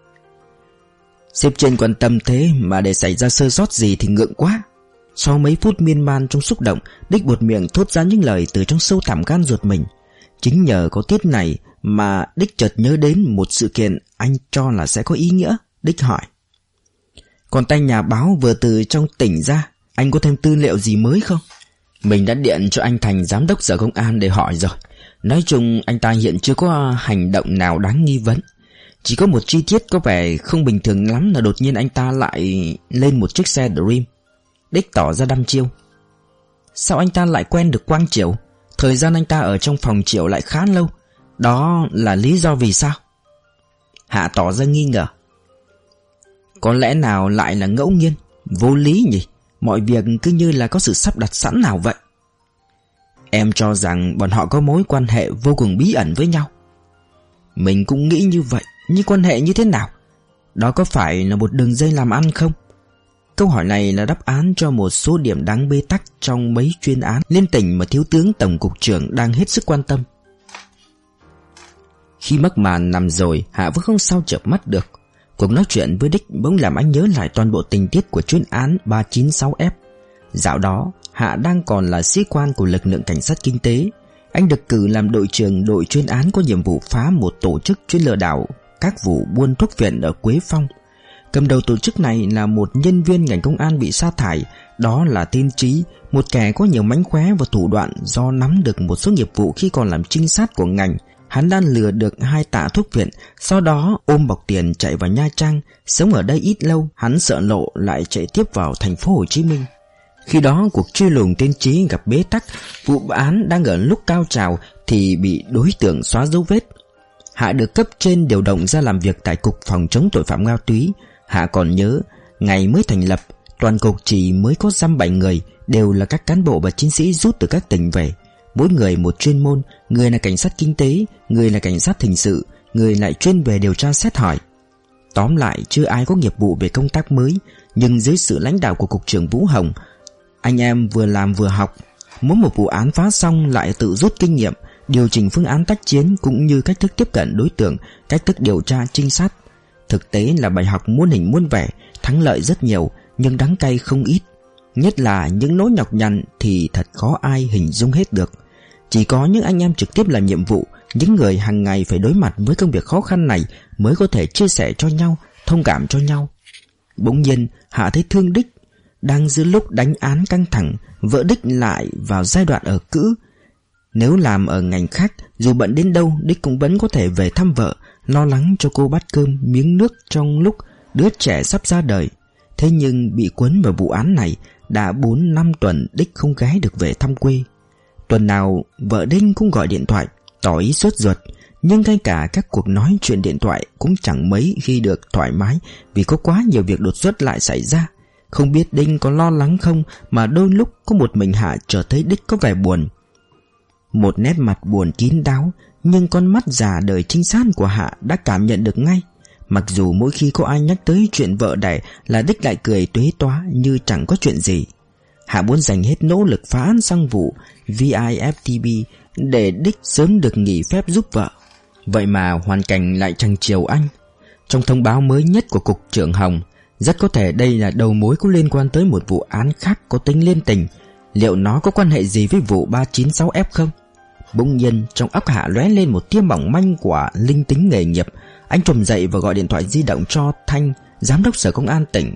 Sếp trên quan tâm thế mà để xảy ra sơ sót gì thì ngượng quá. Sau mấy phút miên man trong xúc động, Đích buột miệng thốt ra những lời từ trong sâu thẳm gan ruột mình. Chính nhờ có tiết này mà Đích chợt nhớ đến một sự kiện anh cho là sẽ có ý nghĩa. Đích hỏi: còn tay nhà báo vừa từ trong tỉnh ra, anh có thêm tư liệu gì mới không? Mình đã điện cho anh Thành giám đốc sở công an để hỏi rồi. Nói chung anh ta hiện chưa có hành động nào đáng nghi vấn. Chỉ có một chi tiết có vẻ không bình thường lắm là đột nhiên anh ta lại lên một chiếc xe Dream. Đích tỏ ra đăm chiêu: sao anh ta lại quen được Quang Triều? Thời gian anh ta ở trong phòng Triều lại khá lâu. Đó là lý do vì sao? Hạ tỏ ra nghi ngờ: có lẽ nào lại là ngẫu nhiên, vô lý nhỉ? Mọi việc cứ như là có sự sắp đặt sẵn nào vậy. Em cho rằng bọn họ có mối quan hệ vô cùng bí ẩn với nhau. Mình cũng nghĩ như vậy. Nhưng quan hệ như thế nào? Đó có phải là một đường dây làm ăn không? Câu hỏi này là đáp án cho một số điểm đáng bế tắc trong mấy chuyên án liên tỉnh mà thiếu tướng tổng cục trưởng đang hết sức quan tâm. Khi mắc màn nằm rồi, Hạ vẫn không sao chợp mắt được. Cuộc nói chuyện với Đích bỗng làm anh nhớ lại toàn bộ tình tiết của chuyên án 396F. Dạo đó, Hạ đang còn là sĩ quan của lực lượng cảnh sát kinh tế. Anh được cử làm đội trưởng đội chuyên án có nhiệm vụ phá một tổ chức chuyên lừa đảo các vụ buôn thuốc viện ở Quế Phong. Cầm đầu tổ chức này là một nhân viên ngành công an bị sa thải. Đó là tên Trí, một kẻ có nhiều mánh khóe và thủ đoạn. Do nắm được một số nghiệp vụ khi còn làm trinh sát của ngành, hắn đã lừa được 2 tạ thuốc viện, sau đó ôm bọc tiền chạy vào Nha Trang. Sống ở đây ít lâu, hắn sợ lộ lại chạy tiếp vào thành phố Hồ Chí Minh. Khi đó cuộc truy lùng tên Trí gặp bế tắc. Vụ án đang ở lúc cao trào thì bị đối tượng xóa dấu vết. Hạ được cấp trên điều động ra làm việc tại Cục Phòng chống tội phạm ma túy. Hạ còn nhớ, ngày mới thành lập, toàn cục chỉ mới có 7 người, đều là các cán bộ và chiến sĩ rút từ các tỉnh về. Mỗi người một chuyên môn, người là cảnh sát kinh tế, người là cảnh sát hình sự, người lại chuyên về điều tra xét hỏi. Tóm lại chưa ai có nghiệp vụ về công tác mới, nhưng dưới sự lãnh đạo của Cục trưởng Vũ Hồng, anh em vừa làm vừa học. Mỗi một vụ án phá xong lại tự rút kinh nghiệm, điều chỉnh phương án tác chiến cũng như cách thức tiếp cận đối tượng, cách thức điều tra trinh sát. Thực tế là bài học muôn hình muôn vẻ, thắng lợi rất nhiều nhưng đắng cay không ít. Nhất là những nỗi nhọc nhằn thì thật khó ai hình dung hết được. Chỉ có những anh em trực tiếp làm nhiệm vụ, những người hàng ngày phải đối mặt với công việc khó khăn này mới có thể chia sẻ cho nhau, thông cảm cho nhau. Bỗng nhiên Hạ thấy thương Đích. Đang giữa lúc đánh án căng thẳng, vợ Đích lại vào giai đoạn ở cữ. Nếu làm ở ngành khác, dù bận đến đâu, Đích cũng vẫn có thể về thăm vợ, lo lắng cho cô bát cơm, miếng nước trong lúc đứa trẻ sắp ra đời. Thế nhưng bị cuốn vào vụ án này, đã 4-5 tuần Đích không ghé được về thăm quê. Tuần nào vợ Đích cũng gọi điện thoại, tỏ ý sốt ruột. Nhưng ngay cả các cuộc nói chuyện điện thoại cũng chẳng mấy khi được thoải mái, vì có quá nhiều việc đột xuất lại xảy ra. Không biết Đinh có lo lắng không mà đôi lúc có một mình Hạ trở thấy Đích có vẻ buồn. Một nét mặt buồn kín đáo, nhưng con mắt già đời trinh sát của Hạ đã cảm nhận được ngay. Mặc dù mỗi khi có ai nhắc tới chuyện vợ đẻ là Đích lại cười tuế toá như chẳng có chuyện gì. Hạ muốn dành hết nỗ lực phá án xong vụ VIFTB để Đích sớm được nghỉ phép giúp vợ. Vậy mà hoàn cảnh lại chẳng chiều anh. Trong thông báo mới nhất của Cục trưởng Hồng, rất có thể đây là đầu mối có liên quan tới một vụ án khác có tính liên tình. Liệu nó có quan hệ gì với vụ 396F không? Bỗng nhiên trong óc Hạ lóe lên một tia mỏng manh của linh tính nghề nghiệp. Anh trồm dậy và gọi điện thoại di động cho Thanh, giám đốc sở công an tỉnh.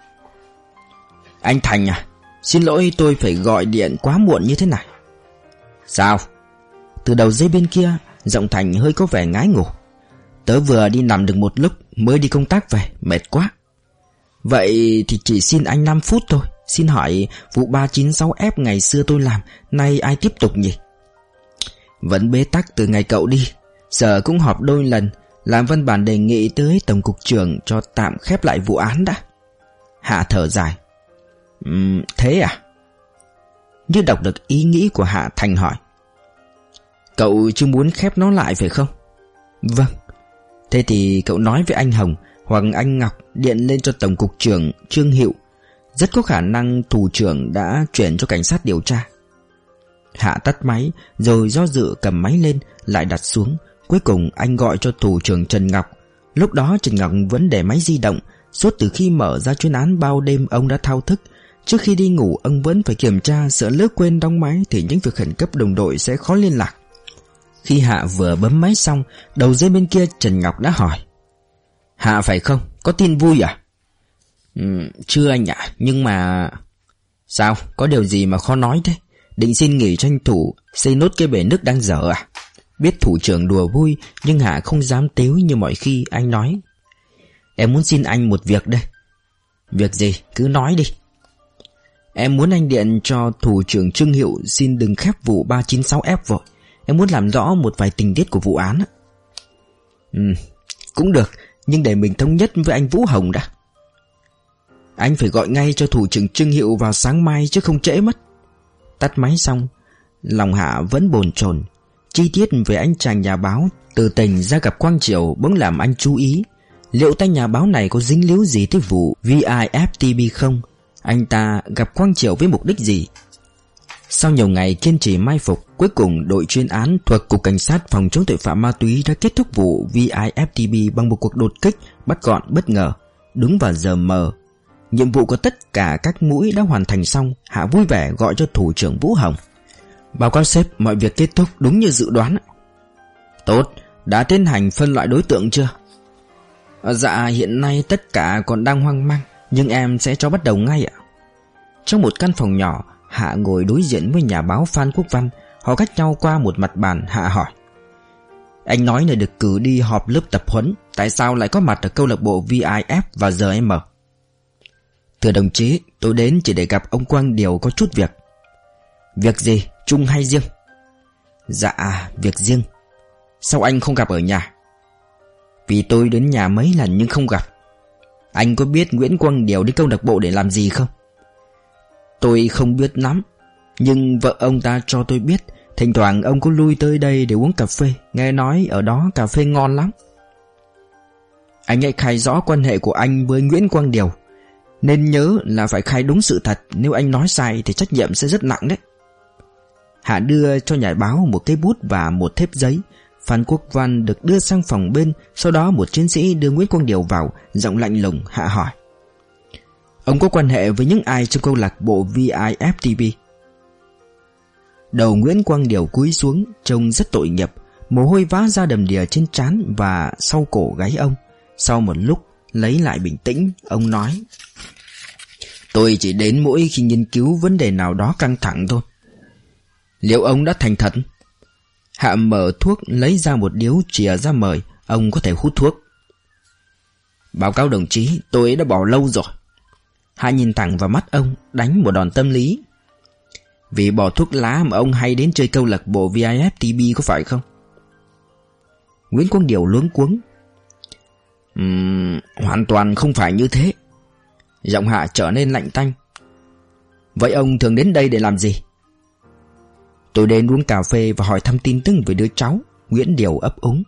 Anh Thành à, xin lỗi tôi phải gọi điện quá muộn như thế này. Sao? Từ đầu dây bên kia, giọng Thành hơi có vẻ ngái ngủ. Tớ vừa đi nằm được một lúc mới đi công tác về, mệt quá. Vậy thì chỉ xin anh 5 phút thôi. Xin hỏi vụ 396F ngày xưa tôi làm, nay ai tiếp tục nhỉ? Vẫn bế tắc từ ngày cậu đi. Sở cũng họp đôi lần, làm văn bản đề nghị tới Tổng cục trưởng cho tạm khép lại vụ án đã. Hạ thở dài. Thế à? Như đọc được ý nghĩ của Hạ, Thành hỏi. Cậu chưa muốn khép nó lại phải không? Vâng. Thế thì cậu nói với anh Hồng hoặc anh Ngọc điện lên cho Tổng cục trưởng Trương Hiệu. Rất có khả năng thủ trưởng đã chuyển cho cảnh sát điều tra. Hạ tắt máy rồi do dự cầm máy lên lại đặt xuống. Cuối cùng anh gọi cho thủ trưởng Trần Ngọc. Lúc đó Trần Ngọc vẫn để máy di động. Suốt từ khi mở ra chuyên án bao đêm ông đã thao thức. Trước khi đi ngủ ông vẫn phải kiểm tra, sợ lỡ quên đóng máy thì những việc khẩn cấp đồng đội sẽ khó liên lạc. Khi Hạ vừa bấm máy xong, đầu dây bên kia Trần Ngọc đã hỏi. Hạ phải không? Có tin vui à? Chưa anh ạ, nhưng mà... Sao? Có điều gì mà khó nói thế? Định xin nghỉ tranh thủ xây nốt cái bể nước đang dở à? Biết thủ trưởng đùa vui, nhưng Hạ không dám tếu như mọi khi. Anh nói, em muốn xin anh một việc đây. Việc gì? Cứ nói đi. Em muốn anh điện cho thủ trưởng Trương Hiệu xin đừng khép vụ 396F vội. Em muốn làm rõ một vài tình tiết của vụ án. Cũng được, nhưng để mình thống nhất với anh Vũ Hồng đã. Anh phải gọi ngay cho thủ trưởng Trương Hiệu vào sáng mai chứ không trễ mất. Tắt máy xong, lòng Hạ vẫn bồn chồn. Chi tiết về anh chàng nhà báo từ tỉnh ra gặp Quang Triều bỗng làm anh chú ý. Liệu tay nhà báo này có dính líu gì tới vụ VIFTB không? Anh ta gặp Quang Triều với mục đích gì? Sau nhiều ngày kiên trì mai phục, cuối cùng đội chuyên án thuộc Cục Cảnh sát Phòng chống tội phạm ma túy đã kết thúc vụ VIFTB bằng một cuộc đột kích bắt gọn bất ngờ, đúng vào giờ mờ. Nhiệm vụ của tất cả các mũi đã hoàn thành xong. Hạ vui vẻ gọi cho thủ trưởng Vũ Hồng. Báo cáo sếp, mọi việc kết thúc đúng như dự đoán. Tốt, đã tiến hành phân loại đối tượng chưa? Dạ hiện nay tất cả còn đang hoang mang, nhưng em sẽ cho bắt đầu ngay ạ. Trong một căn phòng nhỏ, Hạ ngồi đối diện với nhà báo Phan Quốc Văn. Họ cách nhau qua một mặt bàn. Hạ hỏi: Anh nói là được cử đi họp lớp tập huấn, tại sao lại có mặt ở câu lạc bộ VIF và GM? Thưa đồng chí, tôi đến chỉ để gặp ông Quang Điều có chút việc. Việc gì, chung hay riêng? Dạ, việc riêng. Sao anh không gặp ở nhà? Vì tôi đến nhà mấy lần nhưng không gặp. Anh có biết Nguyễn Quang Điều đi câu lạc bộ để làm gì không? Tôi không biết lắm, nhưng vợ ông ta cho tôi biết thỉnh thoảng ông có lui tới đây để uống cà phê. Nghe nói ở đó cà phê ngon lắm. Anh hãy khai rõ quan hệ của anh với Nguyễn Quang Điều. Nên nhớ là phải khai đúng sự thật. Nếu anh nói sai thì trách nhiệm sẽ rất nặng đấy. Hạ đưa cho nhà báo một cây bút và một thép giấy. Phan Quốc Văn được đưa sang phòng bên. Sau đó một chiến sĩ đưa Nguyễn Quang Điều vào. Giọng lạnh lùng. Hạ hỏi: Ông có quan hệ với những ai trong câu lạc bộ VIF TV? Đầu Nguyễn Quang Điều cúi xuống, trông rất tội nghiệp. Mồ hôi vã ra đầm đìa trên trán và sau cổ gáy ông. Sau một lúc lấy lại bình tĩnh, ông nói: Tôi chỉ đến mỗi khi nghiên cứu vấn đề nào đó căng thẳng thôi. Liệu ông đã thành thật? Hạ mở thuốc, lấy ra một điếu chìa ra mời. Ông có thể hút thuốc. Báo cáo đồng chí, tôi đã bỏ lâu rồi. Hạ nhìn thẳng vào mắt ông, đánh một đòn tâm lý. Vì bỏ thuốc lá mà ông hay đến chơi câu lạc bộ VIF TV có phải không? Nguyễn Quang Điều luống cuống. Hoàn toàn không phải như thế. Giọng Hạ trở nên lạnh tanh. Vậy ông thường đến đây để làm gì? Tôi đến uống cà phê và hỏi thăm tin tức về đứa cháu. Nguyễn Điều ấp úng.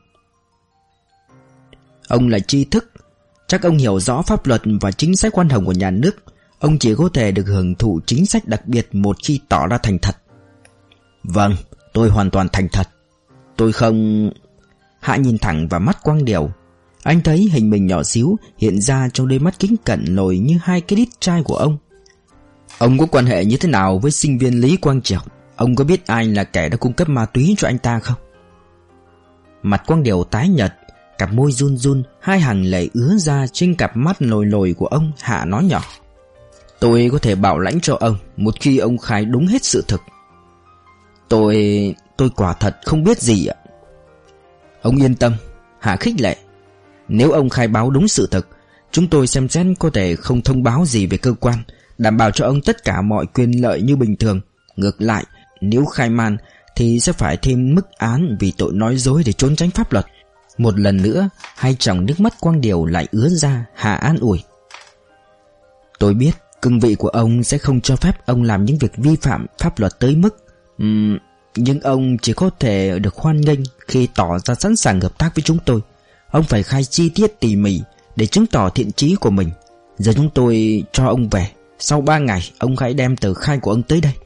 Ông là tri thức, chắc ông hiểu rõ pháp luật và chính sách khoan hồng của nhà nước. Ông chỉ có thể được hưởng thụ chính sách đặc biệt một khi tỏ ra thành thật. Vâng, tôi hoàn toàn thành thật. Tôi không... Hạ nhìn thẳng vào mắt Quang Điều. Anh thấy hình mình nhỏ xíu hiện ra trong đôi mắt kính cận lồi như hai cái đít trai của ông. Ông có quan hệ như thế nào với sinh viên Lý Quang Triểu? Ông có biết ai là kẻ đã cung cấp ma túy cho anh ta không? Mặt Quang Điều tái nhợt, cặp môi run run, hai hàng lệ ứa ra trên cặp mắt lồi lồi của ông. Hạ nói nhỏ: Tôi có thể bảo lãnh cho ông một khi ông khai đúng hết sự thực. Tôi quả thật không biết gì ạ. Ông yên tâm, Hạ khích lệ. Nếu ông khai báo đúng sự thực, chúng tôi xem xét có thể không thông báo gì về cơ quan, đảm bảo cho ông tất cả mọi quyền lợi như bình thường. Ngược lại, nếu khai man thì sẽ phải thêm mức án vì tội nói dối để trốn tránh pháp luật. Một lần nữa, hai tròng nước mắt Quang Điều lại ứa ra. Hạ an ủi: Tôi biết cương vị của ông sẽ không cho phép ông làm những việc vi phạm pháp luật tới mức nhưng ông chỉ có thể được hoan nghênh khi tỏ ra sẵn sàng hợp tác với chúng tôi. Ông phải khai chi tiết tỉ mỉ để chứng tỏ thiện chí của mình. Giờ chúng tôi cho ông về. Sau 3 ngày ông hãy đem tờ khai của ông tới đây.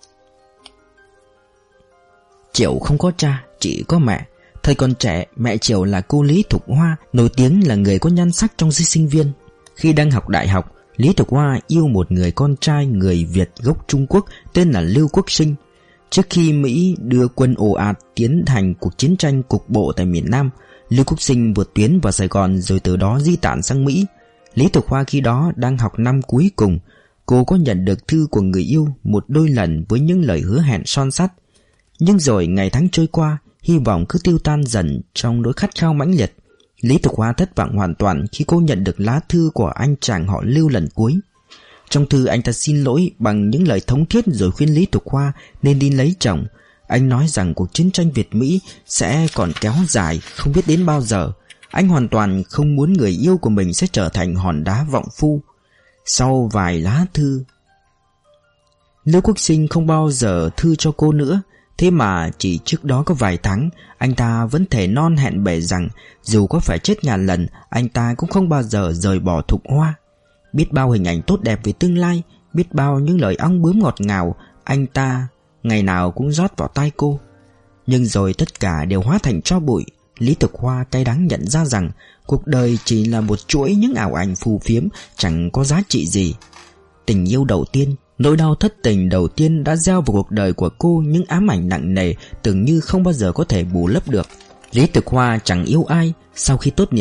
Triểu không có cha, chỉ có mẹ. Thời còn trẻ, mẹ Triểu là cô Lý Thục Hoa, nổi tiếng là người có nhan sắc trong giới sinh viên. Khi đang học đại học, Lý Thục Hoa yêu một người con trai người Việt gốc Trung Quốc tên là Lưu Quốc Sinh. Trước khi Mỹ đưa quân ồ ạt tiến hành cuộc chiến tranh cục bộ tại miền Nam, Lưu Quốc Sinh vượt tuyến vào Sài Gòn rồi từ đó di tản sang Mỹ. Lý Thục Hoa khi đó đang học năm cuối cùng. Cô có nhận được thư của người yêu một đôi lần với những lời hứa hẹn son sắt. Nhưng rồi ngày tháng trôi qua, hy vọng cứ tiêu tan dần trong nỗi khát khao mãnh liệt. Lý Thục Hoa thất vọng hoàn toàn khi cô nhận được lá thư của anh chàng họ Lưu lần cuối. Trong thư anh ta xin lỗi bằng những lời thống thiết rồi khuyên Lý Thục Hoa nên đi lấy chồng. Anh nói rằng cuộc chiến tranh Việt-Mỹ sẽ còn kéo dài không biết đến bao giờ. Anh hoàn toàn không muốn người yêu của mình sẽ trở thành hòn đá vọng phu. Sau vài lá thư, Lưu Quốc Sinh không bao giờ thư cho cô nữa. Thế mà chỉ trước đó có vài tháng, anh ta vẫn thề non hẹn bể rằng dù có phải chết ngàn lần, anh ta cũng không bao giờ rời bỏ Thục Hoa. Biết bao hình ảnh tốt đẹp về tương lai, biết bao những lời ong bướm ngọt ngào, anh ta ngày nào cũng rót vào tai cô. Nhưng rồi tất cả đều hóa thành tro bụi. Lý Thục Hoa cay đắng nhận ra rằng cuộc đời chỉ là một chuỗi những ảo ảnh phù phiếm, chẳng có giá trị gì. Tình yêu đầu tiên, nỗi đau thất tình đầu tiên đã gieo vào cuộc đời của cô những ám ảnh nặng nề tưởng như không bao giờ có thể bù lấp được. Lý Thục Hoa chẳng yêu ai. Sau khi tốt nghiệp,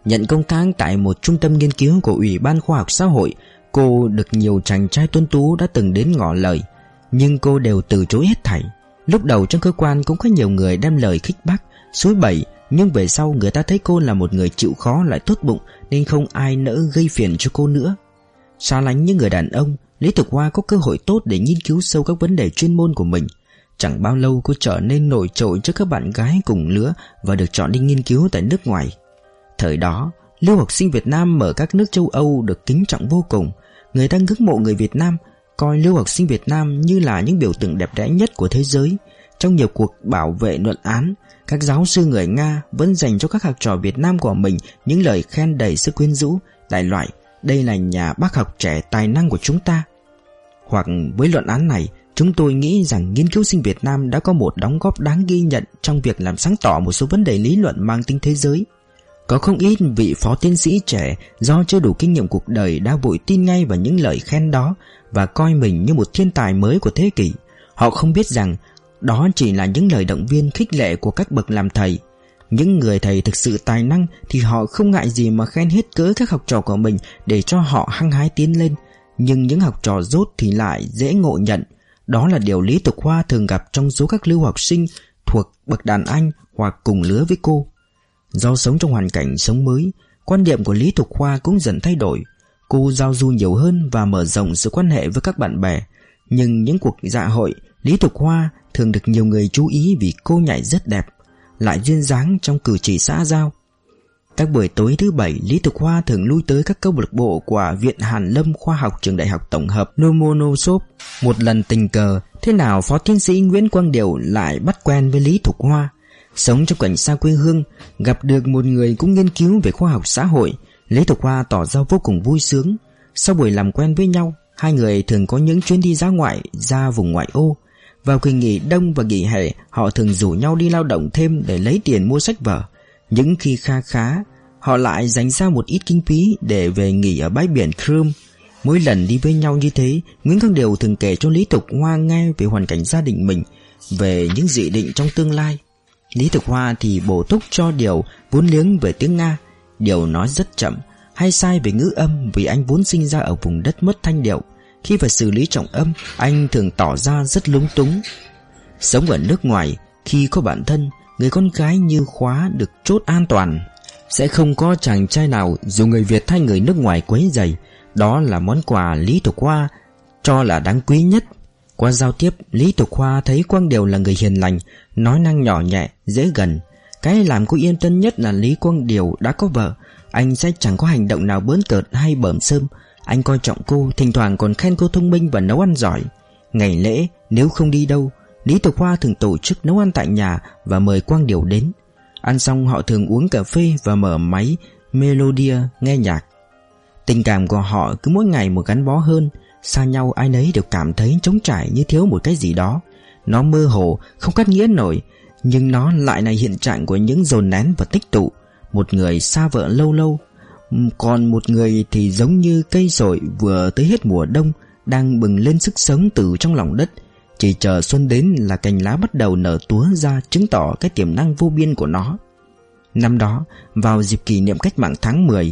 Nhận công tác tại một trung tâm nghiên cứu của Ủy ban Khoa học Xã hội, cô được nhiều chàng trai tuấn tú đã từng đến ngỏ lời, nhưng cô đều từ chối hết thảy. Lúc đầu trong cơ quan cũng có nhiều người đem lời khích bác, xúi bẩy, nhưng về sau người ta thấy cô là một người chịu khó lại tốt bụng, nên không ai nỡ gây phiền cho cô nữa. Xa lánh những người đàn ông, Lý Thực Hoa có cơ hội tốt để nghiên cứu sâu các vấn đề chuyên môn của mình. Chẳng bao lâu cô trở nên nổi trội trước các bạn gái cùng lứa và được chọn đi nghiên cứu tại nước ngoài. Thời đó, lưu học sinh Việt Nam ở các nước châu Âu được kính trọng vô cùng. Người ta ngưỡng mộ người Việt Nam, coi lưu học sinh Việt Nam như là những biểu tượng đẹp đẽ nhất của thế giới. Trong nhiều cuộc bảo vệ luận án, các giáo sư người Nga vẫn dành cho các học trò Việt Nam của mình những lời khen đầy sức quyến rũ, đại loại đây là nhà bác học trẻ tài năng của chúng ta. Hoặc với luận án này, chúng tôi nghĩ rằng nghiên cứu sinh Việt Nam đã có một đóng góp đáng ghi nhận trong việc làm sáng tỏ một số vấn đề lý luận mang tính thế giới. Có không ít vị phó tiến sĩ trẻ do chưa đủ kinh nghiệm cuộc đời đã vội tin ngay vào những lời khen đó và coi mình như một thiên tài mới của thế kỷ. Họ không biết rằng đó chỉ là những lời động viên khích lệ của các bậc làm thầy. Những người thầy thực sự tài năng thì họ không ngại gì mà khen hết cỡ các học trò của mình để cho họ hăng hái tiến lên. Nhưng những học trò dốt thì lại dễ ngộ nhận. Đó là điều Lý Thực Hoa thường gặp trong số các lưu học sinh thuộc bậc đàn anh hoặc cùng lứa với cô. Do sống trong hoàn cảnh sống mới, quan điểm của Lý Thực Hoa cũng dần thay đổi. Cô giao du nhiều hơn và mở rộng sự quan hệ với các bạn bè. Nhưng những cuộc dạ hội, Lý Thực Hoa thường được nhiều người chú ý vì cô nhảy rất đẹp, lại duyên dáng trong cử chỉ xã giao. Các buổi tối thứ bảy, Lý Thực Hoa thường lui tới các câu lạc bộ của Viện Hàn Lâm Khoa học Trường Đại học Tổng hợp Lomonosov. Một lần tình cờ, thế nào phó tiến sĩ Nguyễn Quang Điều lại bắt quen với Lý Thực Hoa. Sống trong cảnh xa quê hương, gặp được một người cũng nghiên cứu về khoa học xã hội, Lý Thực Hoa tỏ ra vô cùng vui sướng. Sau buổi làm quen với nhau, hai người thường có những chuyến đi dã ngoại ra vùng ngoại ô. Vào kỳ nghỉ đông và nghỉ hè, họ thường rủ nhau đi lao động thêm để lấy tiền mua sách vở. Những khi kha khá, họ lại dành ra một ít kinh phí để về nghỉ ở bãi biển Crimea. Mỗi lần đi với nhau như thế, Nguyễn Quang Điều thường kể cho Lý Thực Hoa nghe về hoàn cảnh gia đình mình, về những dự định trong tương lai. Lý Thực Hoa thì bổ túc cho Điều vốn liếng về tiếng Nga. Điều nói rất chậm, hay sai về ngữ âm vì anh vốn sinh ra ở vùng đất mất thanh điệu. Khi phải xử lý trọng âm, anh thường tỏ ra rất lúng túng. Sống ở nước ngoài, khi có bạn thân, người con gái như khóa được chốt an toàn. Sẽ không có chàng trai nào dù người Việt hay người nước ngoài quấy rầy. Đó là món quà Lý Thực Hoa cho là đáng quý nhất. Qua giao tiếp, Lý Thực Hoa thấy Quang Điều là người hiền lành, nói năng nhỏ nhẹ, dễ gần. Cái làm cô yên tâm nhất là Lý Quang Điều đã có vợ. Anh sẽ chẳng có hành động nào bỡn cợt hay bởm xơm. Anh coi trọng cô, thỉnh thoảng còn khen cô thông minh và nấu ăn giỏi. Ngày lễ, nếu không đi đâu, Lý Thực Hoa thường tổ chức nấu ăn tại nhà và mời Quang Điều đến. Ăn xong họ thường uống cà phê và mở máy Melodia nghe nhạc. Tình cảm của họ cứ mỗi ngày một gắn bó hơn. Xa nhau ai nấy đều cảm thấy trống trải như thiếu một cái gì đó. Nó mơ hồ, không cắt nghĩa nổi, nhưng nó lại là hiện trạng của những dồn nén và tích tụ. Một người xa vợ lâu lâu, còn một người thì giống như cây sồi vừa tới hết mùa đông, đang bừng lên sức sống từ trong lòng đất. Chỉ chờ xuân đến là cành lá bắt đầu nở túa ra, chứng tỏ cái tiềm năng vô biên của nó. Năm đó, vào dịp kỷ niệm cách mạng tháng 10,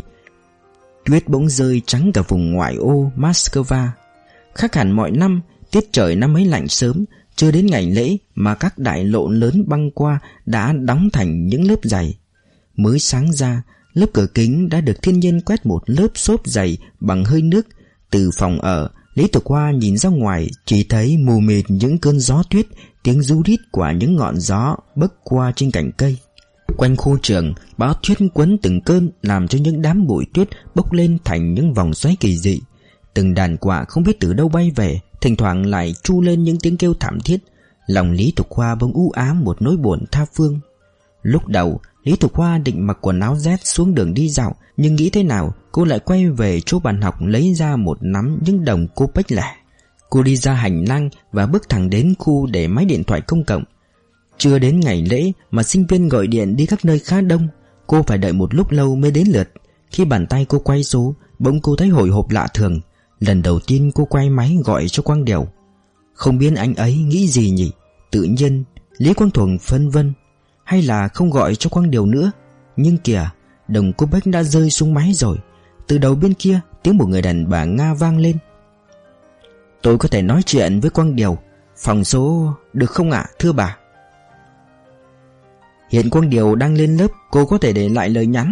tuyết bỗng rơi trắng cả vùng ngoại ô Moscow. Khác hẳn mọi năm, tiết trời năm ấy lạnh sớm, chưa đến ngày lễ mà các đại lộ lớn băng qua đã đóng thành những lớp dày. Mới sáng ra, lớp cửa kính đã được thiên nhiên quét một lớp xốp dày bằng hơi nước. Từ phòng ở, Lý Thực Hoa nhìn ra ngoài, chỉ thấy mù mịt những cơn gió tuyết, tiếng ru rít của những ngọn gió bấc qua trên cành cây. Quanh khu trường, bão tuyết quấn từng cơn, làm cho những đám bụi tuyết bốc lên thành những vòng xoáy kỳ dị. Từng đàn quạ không biết từ đâu bay về, thỉnh thoảng lại tru lên những tiếng kêu thảm thiết. Lòng Lý Thực Hoa bỗng u ám một nỗi buồn tha phương. Lúc đầu, Lý Thực Hoa định mặc quần áo rét xuống đường đi dạo, nhưng nghĩ thế nào cô lại quay về chỗ bàn học lấy ra một nắm những đồng cô pếch lẻ. Cô đi ra hành lang và bước thẳng đến khu để máy điện thoại công cộng. Chưa đến ngày lễ mà sinh viên gọi điện đi các nơi khá đông. Cô phải đợi một lúc lâu mới đến lượt. Khi bàn tay cô quay số, bỗng cô thấy hồi hộp lạ thường. Lần đầu tiên cô quay máy gọi cho Quang Điều. Không biết anh ấy nghĩ gì nhỉ? Tự nhiên Lý Quang Thuần phân vân. Hay là không gọi cho Quang Điều nữa? Nhưng kìa, Đồng cô Bách đã rơi xuống máy rồi. Từ đầu bên kia, tiếng một người đàn bà Nga vang lên. Tôi có thể nói chuyện với Quang Điều. Phòng số được không ạ, thưa bà? Hiện Quang Điều đang lên lớp, cô có thể để lại lời nhắn.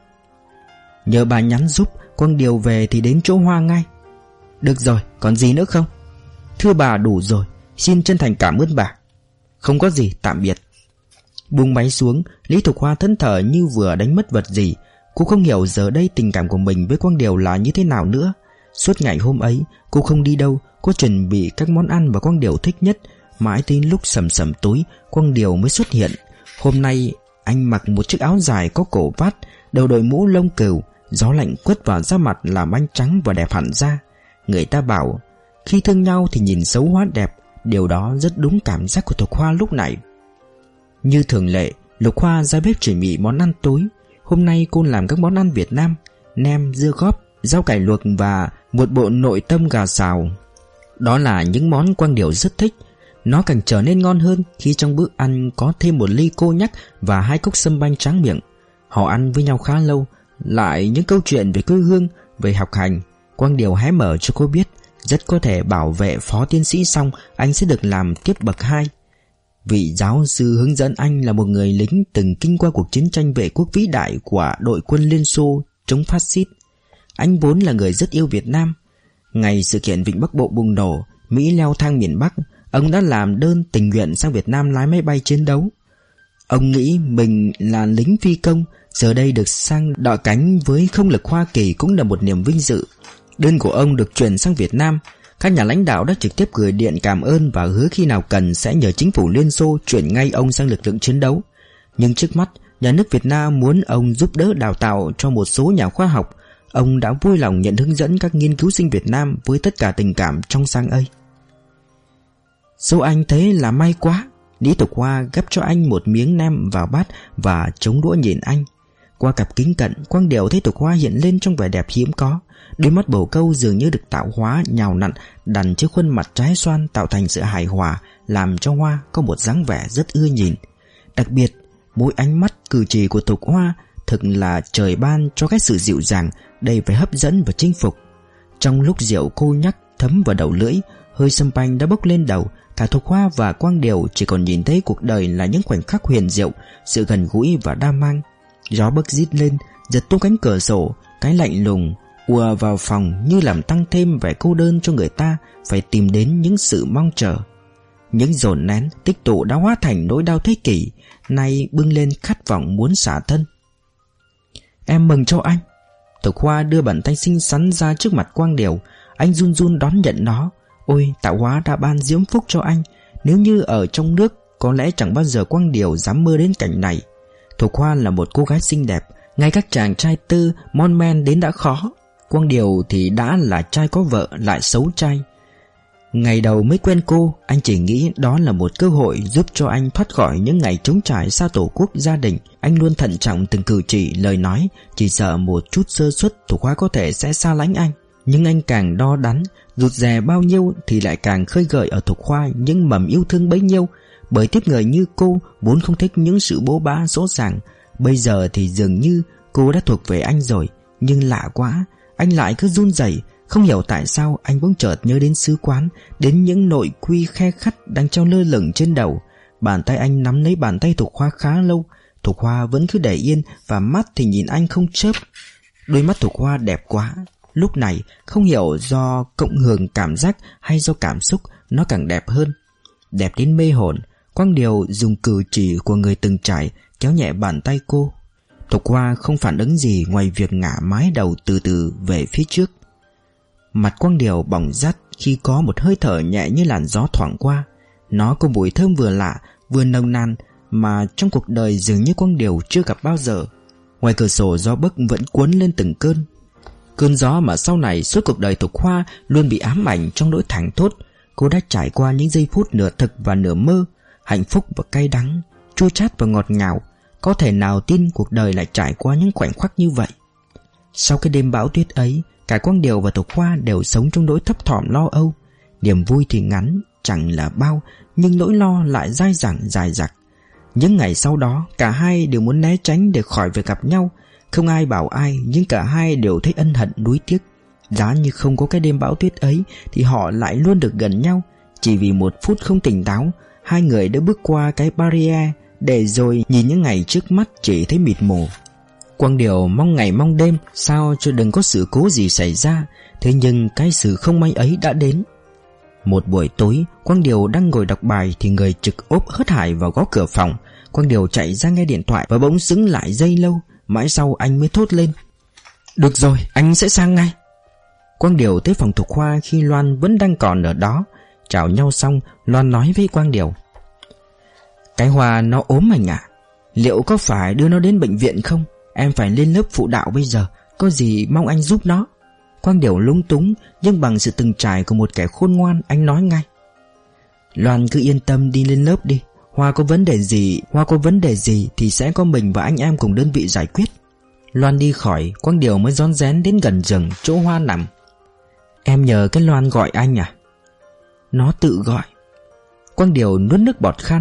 Nhờ bà nhắn giúp, Quang Điều về thì đến chỗ Hoa ngay. Được rồi, còn gì nữa không? Thưa bà, đủ rồi, xin chân thành cảm ơn bà. Không có gì, tạm biệt. Buông máy xuống, Lý Thục Hoa thẫn thờ như vừa đánh mất vật gì. Cô không hiểu giờ đây tình cảm của mình với Quang Điều là như thế nào nữa. Suốt ngày hôm ấy, cô không đi đâu. Cô chuẩn bị các món ăn mà Quang Điều thích nhất. Mãi tới lúc sầm sầm tối, Quang Điều mới xuất hiện. Hôm nay anh mặc một chiếc áo dài có cổ vát, đầu đội mũ lông cừu. Gió lạnh quất vào da mặt làm anh trắng và đẹp hẳn ra. Người ta bảo khi thương nhau thì nhìn xấu hóa đẹp. Điều đó rất đúng cảm giác của Thục Hoa lúc này. Như thường lệ, Lục Hoa ra bếp chuẩn bị món ăn tối. Hôm nay cô làm các món ăn Việt Nam: nem, dưa góp, rau cải luộc và một bộ nội tâm gà xào. Đó là những món Quang Điều rất thích. Nó càng trở nên ngon hơn khi trong bữa ăn có thêm một ly cô nhắc và 2 cốc sâm banh tráng miệng. Họ ăn với nhau khá lâu, lại những câu chuyện về quê hương, về học hành. Quang Điều hé mở cho cô biết rất có thể bảo vệ phó tiến sĩ xong anh sẽ được làm tiếp bậc 2. Vị giáo sư hướng dẫn anh là một người lính từng kinh qua cuộc chiến tranh vệ quốc vĩ đại của đội quân Liên Xô chống phát xít. Anh vốn là người rất yêu Việt Nam. Ngày sự kiện Vịnh Bắc Bộ bùng nổ, Mỹ leo thang miền Bắc, ông đã làm đơn tình nguyện sang Việt Nam lái máy bay chiến đấu. Ông nghĩ mình là lính phi công, giờ đây được sang đọ cánh với không lực Hoa Kỳ cũng là một niềm vinh dự. Đơn của ông được chuyển sang Việt Nam. Các nhà lãnh đạo đã trực tiếp gửi điện cảm ơn và hứa khi nào cần sẽ nhờ chính phủ Liên Xô chuyển ngay ông sang lực lượng chiến đấu. Nhưng trước mắt, nhà nước Việt Nam muốn ông giúp đỡ đào tạo cho một số nhà khoa học. Ông đã vui lòng nhận hướng dẫn các nghiên cứu sinh Việt Nam với tất cả tình cảm trong sáng ấy. Số anh thế là may quá. Lý Thục Hoa gắp cho anh một miếng nem vào bát và chống đũa nhìn anh. Qua cặp kính cận, Quang Điều thấy Thục Hoa hiện lên trong vẻ đẹp hiếm có. Đôi mắt bồ câu dường như được tạo hóa nhào nặn đằn trước khuôn mặt trái xoan, tạo thành sự hài hòa, làm cho Hoa có một dáng vẻ rất ưa nhìn. Đặc biệt, mỗi ánh mắt cử chỉ của Thục Hoa thực là trời ban cho cái sự dịu dàng, đầy vẻ hấp dẫn và chinh phục. Trong lúc rượu cô nhắc thấm vào đầu lưỡi, hơi sâm panh đã bốc lên đầu. Cả Thục Hoa và Quang Điều chỉ còn nhìn thấy cuộc đời là những khoảnh khắc huyền diệu, sự gần gũi và đam mang. Gió bấc rít lên, giật tung cánh cửa sổ, cái lạnh lùng ùa vào phòng như làm tăng thêm vẻ cô đơn cho người ta phải tìm đến những sự mong chờ. Những dồn nén tích tụ đã hóa thành nỗi đau thế kỷ, nay bưng lên khát vọng muốn xả thân. Em mừng cho anh. Thục Hoa đưa bàn tay xinh xắn ra trước mặt Quang Điều. Anh run run đón nhận nó. Ôi, tạo hóa đã ban diễm phúc cho anh. Nếu như ở trong nước, có lẽ chẳng bao giờ Quang Điều dám mơ đến cảnh này. Thục Hoa là một cô gái xinh đẹp, ngay các chàng trai tư mon men đến đã khó. Quang Điều thì đã là trai có vợ lại xấu trai. Ngày đầu mới quen cô, anh chỉ nghĩ đó là một cơ hội giúp cho anh thoát khỏi những ngày trống trải xa tổ quốc gia đình. Anh luôn thận trọng từng cử chỉ, lời nói, chỉ sợ một chút sơ suất Thục Hoa có thể sẽ xa lánh anh. Nhưng anh càng đo đắn, rụt rè bao nhiêu thì lại càng khơi gợi ở Thục Hoa những mầm yêu thương bấy nhiêu. Bởi tiếp người như cô vốn không thích những sự bố bá dỗ dàng. Bây giờ thì dường như cô đã thuộc về anh rồi. Nhưng lạ quá, anh lại cứ run rẩy. Không hiểu tại sao anh bỗng chợt nhớ đến sứ quán, đến những nội quy khe khắt đang treo lơ lửng trên đầu. Bàn tay anh nắm lấy bàn tay Thục Hoa khá lâu. Thục Hoa vẫn cứ để yên và mắt thì nhìn anh không chớp. Đôi mắt Thục Hoa đẹp quá. Lúc này không hiểu do cộng hưởng cảm giác hay do cảm xúc, nó càng đẹp hơn. Đẹp đến mê hồn. Quang Điều dùng cử chỉ của người từng trải kéo nhẹ bàn tay cô. Thục Hoa không phản ứng gì ngoài việc ngả mái đầu từ từ về phía trước. Mặt Quang Điều bỏng rát khi có một hơi thở nhẹ như làn gió thoảng qua. Nó có mùi thơm vừa lạ vừa nồng nàn mà trong cuộc đời dường như Quang Điều chưa gặp bao giờ. Ngoài cửa sổ gió bấc vẫn cuốn lên từng cơn. Cơn gió mà sau này suốt cuộc đời Thục Hoa luôn bị ám ảnh trong nỗi thảng thốt. Cô đã trải qua những giây phút nửa thực và nửa mơ, hạnh phúc và cay đắng, chua chát và ngọt ngào. Có thể nào tin cuộc đời lại trải qua những khoảnh khắc như vậy. Sau cái đêm bão tuyết ấy, cả Quang Điều và Thục Hoa đều sống trong nỗi thấp thỏm lo âu. Niềm vui thì ngắn chẳng là bao, nhưng nỗi lo lại dai dẳng dài dặc. Những ngày sau đó, cả hai đều muốn né tránh để khỏi việc gặp nhau. Không ai bảo ai, nhưng cả hai đều thấy ân hận nuối tiếc. Giá như không có cái đêm bão tuyết ấy thì họ lại luôn được gần nhau. Chỉ vì một phút không tỉnh táo, hai người đã bước qua cái barrier, để rồi nhìn những ngày trước mắt chỉ thấy mịt mù. Quang Điều mong ngày mong đêm sao cho đừng có sự cố gì xảy ra. Thế nhưng cái sự không may ấy đã đến. Một buổi tối, Quang Điều đang ngồi đọc bài thì người trực ốp hớt hải vào gõ cửa phòng. Quang Điều chạy ra nghe điện thoại và bỗng dững lại giây lâu. Mãi sau anh mới thốt lên: "Được rồi, anh sẽ sang ngay." Quang Điều tới phòng Thục Hoa khi Loan vẫn đang còn ở đó. Chào nhau xong, Loan nói với Quang Điều: "Cái Hoa nó ốm anh ạ. Liệu có phải đưa nó đến bệnh viện không? Em phải lên lớp phụ đạo bây giờ. Có gì mong anh giúp nó." Quang Điều lúng túng, nhưng bằng sự từng trải của một kẻ khôn ngoan, anh nói ngay: "Loan cứ yên tâm đi lên lớp đi. Hoa có vấn đề gì thì sẽ có mình và anh em cùng đơn vị giải quyết." Loan đi khỏi, Quang Điều mới rón rén đến gần giường chỗ Hoa nằm. "Em nhờ cái Loan gọi anh à?" "Nó tự gọi." Quang Điều nuốt nước bọt khan.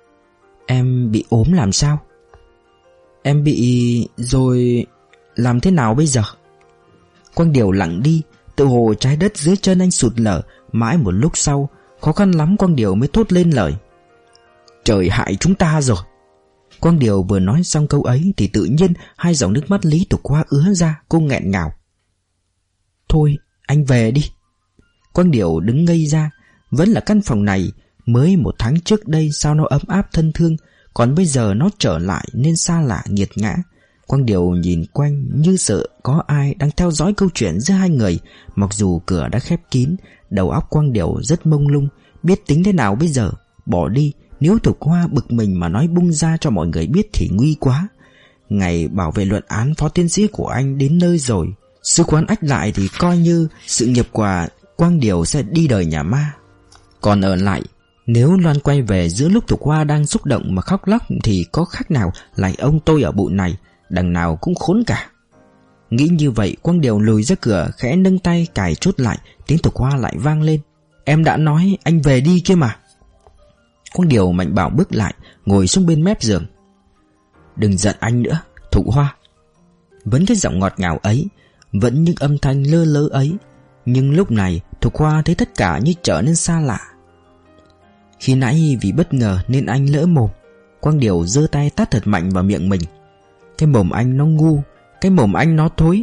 "Em bị ốm làm sao?" "Em bị rồi làm thế nào bây giờ?" Quang Điều lặng đi, tự hồ trái đất dưới chân anh sụt lở. Mãi một lúc sau, khó khăn lắm Quang Điều mới thốt lên lời: "Trời hại chúng ta rồi." Quang Điều vừa nói xong câu ấy thì tự nhiên hai dòng nước mắt Lý Thục Hoa ứa ra. Cô nghẹn ngào: "Thôi anh về đi." Quang Điều đứng ngây ra. Vẫn là căn phòng này. Mới một tháng trước đây sao nó ấm áp thân thương, còn bây giờ nó trở lại nên xa lạ nghiệt ngã. Quang Điều nhìn quanh như sợ có ai đang theo dõi câu chuyện giữa hai người. Mặc dù cửa đã khép kín, đầu óc Quang Điều rất mông lung, biết tính thế nào bây giờ. Bỏ đi, nếu Thục Hoa bực mình mà nói bung ra cho mọi người biết thì nguy quá. Ngày bảo vệ luận án phó tiến sĩ của anh đến nơi rồi. Sứ quán ách lại thì coi như sự nghiệp của Quang Điều sẽ đi đời nhà ma. Còn ở lại, nếu Loan quay về giữa lúc Thục Hoa đang xúc động mà khóc lóc thì có khác nào lại ông tôi ở bụi này, đằng nào cũng khốn cả. Nghĩ như vậy, Quang Điều lùi ra cửa, khẽ nâng tay cài chốt lại. Tiếng Thục Hoa lại vang lên: "Em đã nói anh về đi kia mà." Quang Điều mạnh bạo bước lại, ngồi xuống bên mép giường. "Đừng giận anh nữa, Thục Hoa." Vẫn cái giọng ngọt ngào ấy, vẫn những âm thanh lơ lớ ấy. Nhưng lúc này Thục Hoa thấy tất cả như trở nên xa lạ. Khi nãy vì bất ngờ nên anh lỡ mồm. Quang Điều giơ tay tát thật mạnh vào miệng mình. Cái mồm anh nó ngu, cái mồm anh nó thối.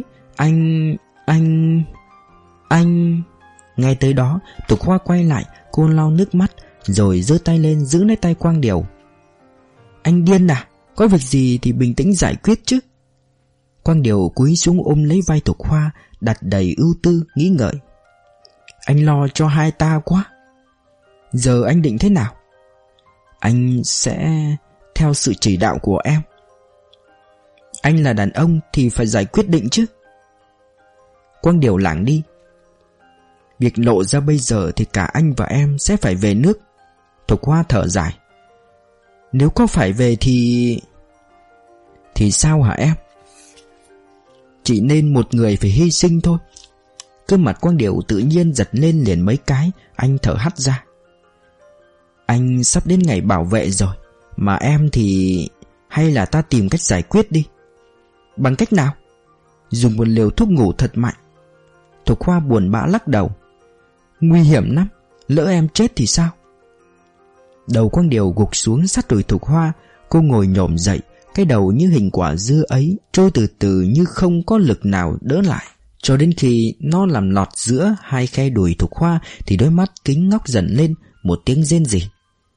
Anh... Ngay tới đó Thục Hoa quay lại. Cô lau nước mắt rồi giơ tay lên giữ lấy tay Quang Điều. "Anh điên à? Có việc gì thì bình tĩnh giải quyết chứ." Quang Điều cúi xuống ôm lấy vai Thục Hoa, đặt đầy ưu tư nghĩ ngợi. "Anh lo cho hai ta quá. Giờ anh định thế nào?" "Anh sẽ theo sự chỉ đạo của em." "Anh là đàn ông thì phải giải quyết định chứ." Quang Điều lảng đi. "Việc lộ ra bây giờ thì cả anh và em sẽ phải về nước." Thục Hoa thở dài. "Nếu có phải về thì sao hả em?" "Chỉ nên một người phải hy sinh thôi." Cơ mặt Quang Điều tự nhiên giật lên liền mấy cái. Anh thở hắt ra. "Anh sắp đến ngày bảo vệ rồi. Mà em thì... hay là ta tìm cách giải quyết đi." "Bằng cách nào?" "Dùng một liều thuốc ngủ thật mạnh." Thục Hoa buồn bã lắc đầu. "Nguy hiểm lắm. Lỡ em chết thì sao?" Đầu Quang Điều gục xuống sát đùi Thục Hoa. Cô ngồi nhổm dậy. Cái đầu như hình quả dưa ấy trôi từ từ như không có lực nào đỡ lại. Cho đến khi nó làm lọt giữa hai khe đùi Thục Hoa thì đôi mắt kính ngóc dần lên. Một tiếng rên rỉ.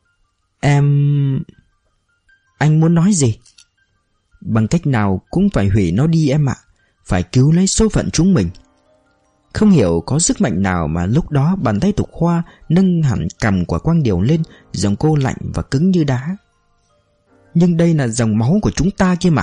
Anh muốn nói gì?" "Bằng cách nào cũng phải hủy nó đi em ạ. Phải cứu lấy số phận chúng mình." Không hiểu có sức mạnh nào mà lúc đó bàn tay Thục Hoa nâng hẳn cằm của Quang Điều lên. Giọng cô lạnh và cứng như đá. "Nhưng đây là dòng máu của chúng ta kia mà."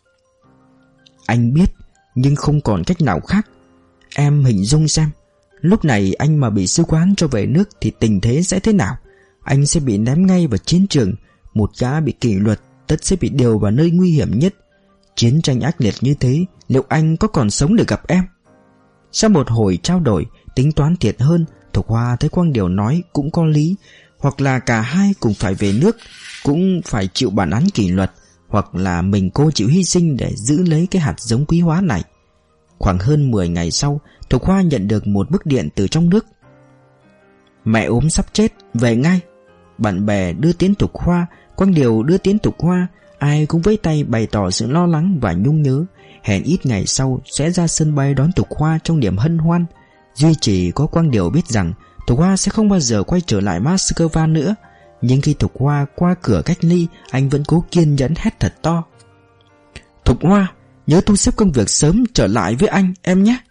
"Anh biết, nhưng không còn cách nào khác. Em hình dung xem, lúc này anh mà bị sứ quán cho về nước thì tình thế sẽ thế nào? Anh sẽ bị ném ngay vào chiến trường. Một gã bị kỷ luật tất sẽ bị điều vào nơi nguy hiểm nhất. Chiến tranh ác liệt như thế, liệu anh có còn sống để gặp em?" Sau một hồi trao đổi, tính toán thiệt hơn, Thục Hoa thấy Quang Điều nói cũng có lý. Hoặc là cả hai cùng phải về nước, cũng phải chịu bản án kỷ luật, hoặc là mình cô chịu hy sinh để giữ lấy cái hạt giống quý hóa này. Khoảng hơn 10 ngày sau, Thục Hoa nhận được một bức điện từ trong nước. Mẹ ốm sắp chết, về ngay. Bạn bè đưa tiến Thục Hoa, Quang Điều đưa tiến Thục Hoa, ai cũng vẫy tay bày tỏ sự lo lắng và nhung nhớ, hẹn ít ngày sau sẽ ra sân bay đón Thục Hoa trong niềm hân hoan. Duy chỉ có Quang Điều biết rằng Thục Hoa sẽ không bao giờ quay trở lại Moscow nữa. Nhưng khi Thục Hoa qua cửa cách ly, anh vẫn cố kiên nhẫn hét thật to: Thục Hoa, nhớ thu xếp công việc sớm trở lại với anh em nhé.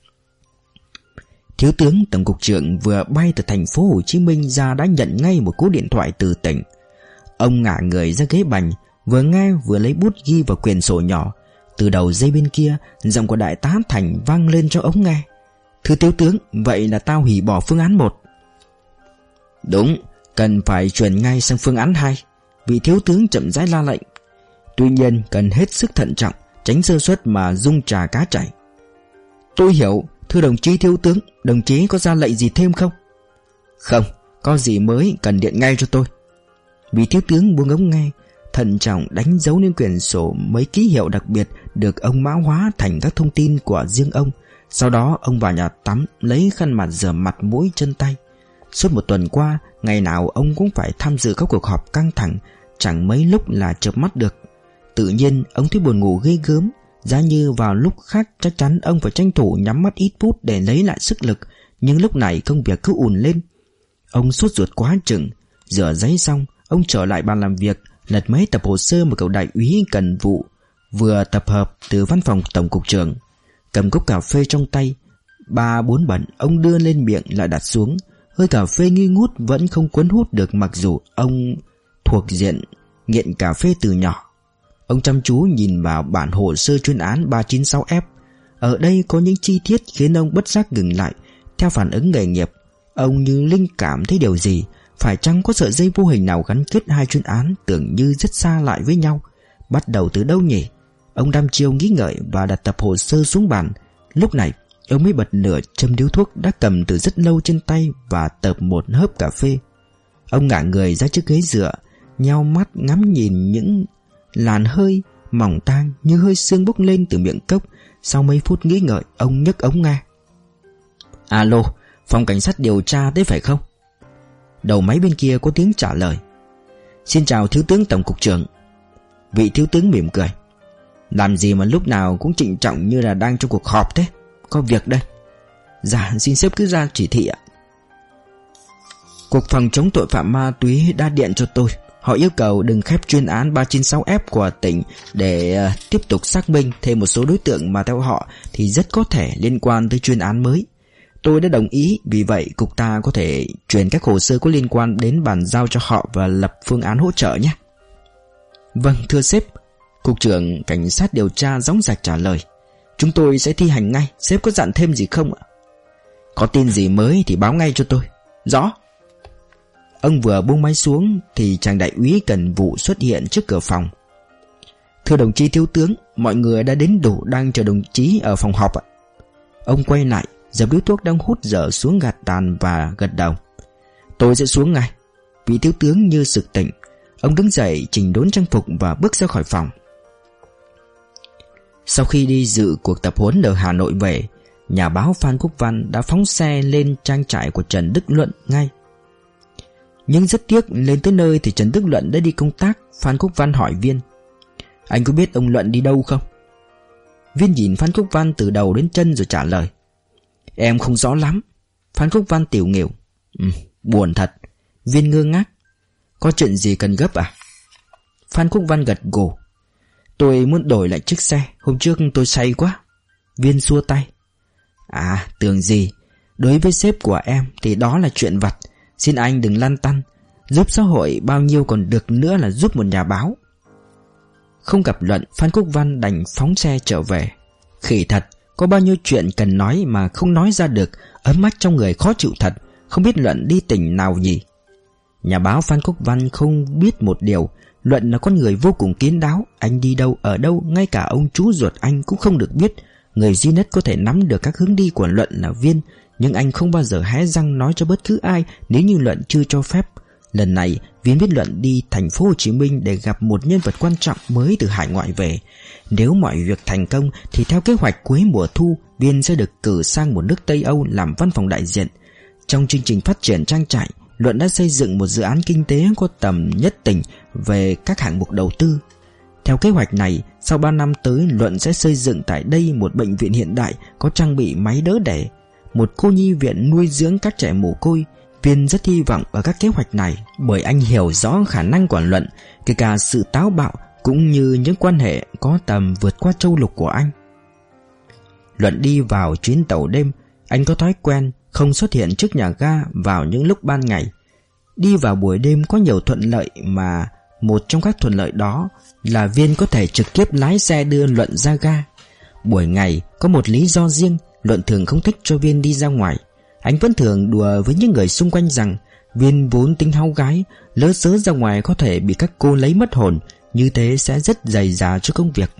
Thiếu tướng Tổng cục trưởng vừa bay từ thành phố Hồ Chí Minh ra đã nhận ngay một cú điện thoại từ tỉnh. Ông ngả người ra ghế bành, vừa nghe vừa lấy bút ghi vào quyển sổ nhỏ. Từ đầu dây bên kia, giọng của đại tá Thành vang lên cho ống nghe: Thưa thiếu tướng, vậy là tao hủy bỏ phương án 1. Đúng, cần phải chuyển ngay sang phương án 2. Vị thiếu tướng chậm rãi la lệnh. Tuy nhiên cần hết sức thận trọng, tránh sơ suất mà rung trà cá chảy. Tôi hiểu, thưa đồng chí thiếu tướng, đồng chí có ra lệnh gì thêm không? Không, có gì mới cần điện ngay cho tôi. Vị thiếu tướng buông ống nghe, thận trọng đánh dấu lên quyển sổ mấy ký hiệu đặc biệt được ông mã hóa thành các thông tin của riêng ông. Sau đó ông vào nhà tắm, lấy khăn mặt rửa mặt mũi chân tay. Suốt một tuần qua, ngày nào ông cũng phải tham dự các cuộc họp căng thẳng, chẳng mấy lúc là chợp mắt được. Tự nhiên ông thấy buồn ngủ ghê gớm. Giá như vào lúc khác chắc chắn ông phải tranh thủ nhắm mắt ít phút để lấy lại sức lực, nhưng lúc này công việc cứ ùn lên. Ông sốt ruột quá chừng. Rửa giấy xong, ông trở lại bàn làm việc, lật mấy tập hồ sơ mà cậu đại úy cần vụ vừa tập hợp từ văn phòng tổng cục trưởng. Cầm cốc cà phê trong tay, 3-4 bận ông đưa lên miệng lại đặt xuống. Hơi cà phê nghi ngút vẫn không cuốn hút được, mặc dù ông thuộc diện nghiện cà phê từ nhỏ. Ông chăm chú nhìn vào bản hồ sơ chuyên án 396F. Ở đây có những chi tiết khiến ông bất giác ngừng lại. Theo phản ứng nghề nghiệp, ông như linh cảm thấy điều gì. Phải chăng có sợi dây vô hình nào gắn kết hai chuyên án tưởng như rất xa lại với nhau? Bắt đầu từ đâu nhỉ? Ông đăm chiêu nghĩ ngợi và đặt tập hồ sơ xuống bàn. Lúc này ông mới bật lửa châm điếu thuốc đã cầm từ rất lâu trên tay và tập một hớp cà phê. Ông ngả người ra chiếc ghế dựa, nheo mắt ngắm nhìn những làn hơi mỏng tang như hơi sương bốc lên từ miệng cốc. Sau mấy phút nghĩ ngợi, ông nhấc ống nghe. Alo, phòng cảnh sát điều tra đấy phải không? Đầu máy bên kia có tiếng trả lời. Xin chào thiếu tướng tổng cục trưởng. Vị thiếu tướng mỉm cười. Làm gì mà lúc nào cũng trịnh trọng như là đang trong cuộc họp thế? Có việc đây. Dạ, xin sếp cứ ra chỉ thị ạ. Cục phòng chống tội phạm ma túy đã điện cho tôi. Họ yêu cầu đừng khép chuyên án 396F của tỉnh để tiếp tục xác minh thêm một số đối tượng mà theo họ thì rất có thể liên quan tới chuyên án mới. Tôi đã đồng ý, vì vậy cục ta có thể chuyển các hồ sơ có liên quan đến bàn giao cho họ và lập phương án hỗ trợ nhé. Vâng, thưa sếp. Cục trưởng cảnh sát điều tra dõng dạc trả lời. Chúng tôi sẽ thi hành ngay. Sếp có dặn thêm gì không ạ? Có tin gì mới thì báo ngay cho tôi. Rõ. Ông vừa buông máy xuống thì chàng đại úy cần vụ xuất hiện trước cửa phòng. Thưa đồng chí thiếu tướng, mọi người đã đến đủ, đang chờ đồng chí ở phòng họp ạ. Ông quay lại, dập điếu thuốc đang hút dở xuống gạt tàn và gật đầu. Tôi sẽ xuống ngay. Vị thiếu tướng như sực tỉnh. Ông đứng dậy chỉnh đốn trang phục và bước ra khỏi phòng. Sau khi đi dự cuộc tập huấn ở Hà Nội về, nhà báo Phan Quốc Văn đã phóng xe lên trang trại của Trần Đức Luận ngay. Nhưng rất tiếc, lên tới nơi thì Trần Đức Luận đã đi công tác. Phan Quốc Văn hỏi Viên: Anh có biết ông Luận đi đâu không? Viên nhìn Phan Quốc Văn từ đầu đến chân rồi trả lời: Em không rõ lắm. Phan Quốc Văn tiểu nghỉu. Buồn thật. Viên ngơ ngác. Có chuyện gì cần gấp à? Phan Quốc Văn gật gù. Tôi muốn đổi lại chiếc xe, hôm trước tôi say quá. Viên xua tay. À, tưởng gì. Đối với sếp của em thì đó là chuyện vặt. Xin anh đừng lăn tăn. Giúp xã hội bao nhiêu còn được nữa là giúp một nhà báo. Không gặp Luận, Phan Quốc Văn đành phóng xe trở về. Khỉ thật, có bao nhiêu chuyện cần nói mà không nói ra được. Ấm ách trong người khó chịu thật. Không biết Luận đi tỉnh nào nhỉ? Nhà báo Phan Quốc Văn không biết một điều. Luận là con người vô cùng kín đáo. Anh đi đâu ở đâu, ngay cả ông chú ruột anh cũng không được biết. Người duy nhất có thể nắm được các hướng đi của Luận là Viên. Nhưng anh không bao giờ hé răng nói cho bất cứ ai nếu như Luận chưa cho phép. Lần này Viên biết Luận đi thành phố Hồ Chí Minh để gặp một nhân vật quan trọng mới từ hải ngoại về. Nếu mọi việc thành công thì theo kế hoạch cuối mùa thu, Viên sẽ được cử sang một nước Tây Âu làm văn phòng đại diện. Trong chương trình phát triển trang trại, Luận đã xây dựng một dự án kinh tế có tầm nhất tỉnh về các hạng mục đầu tư. Theo kế hoạch này, sau 3 năm tới, Luận sẽ xây dựng tại đây một bệnh viện hiện đại có trang bị máy đỡ đẻ, một cô nhi viện nuôi dưỡng các trẻ mồ côi. Viên rất hy vọng ở các kế hoạch này, bởi anh hiểu rõ khả năng của Luận, kể cả sự táo bạo cũng như những quan hệ có tầm vượt qua châu lục của anh. Luận đi vào chuyến tàu đêm. Anh có thói quen không xuất hiện trước nhà ga vào những lúc ban ngày. Đi vào buổi đêm có nhiều thuận lợi, mà một trong các thuận lợi đó là Viên có thể trực tiếp lái xe đưa Luận ra ga. Buổi ngày có một lý do riêng, Luận thường không thích cho Viên đi ra ngoài. Anh vẫn thường đùa với những người xung quanh rằng Viên vốn tính háo gái, lỡ xớ ra ngoài có thể bị các cô lấy mất hồn, như thế sẽ rất dày dà cho công việc.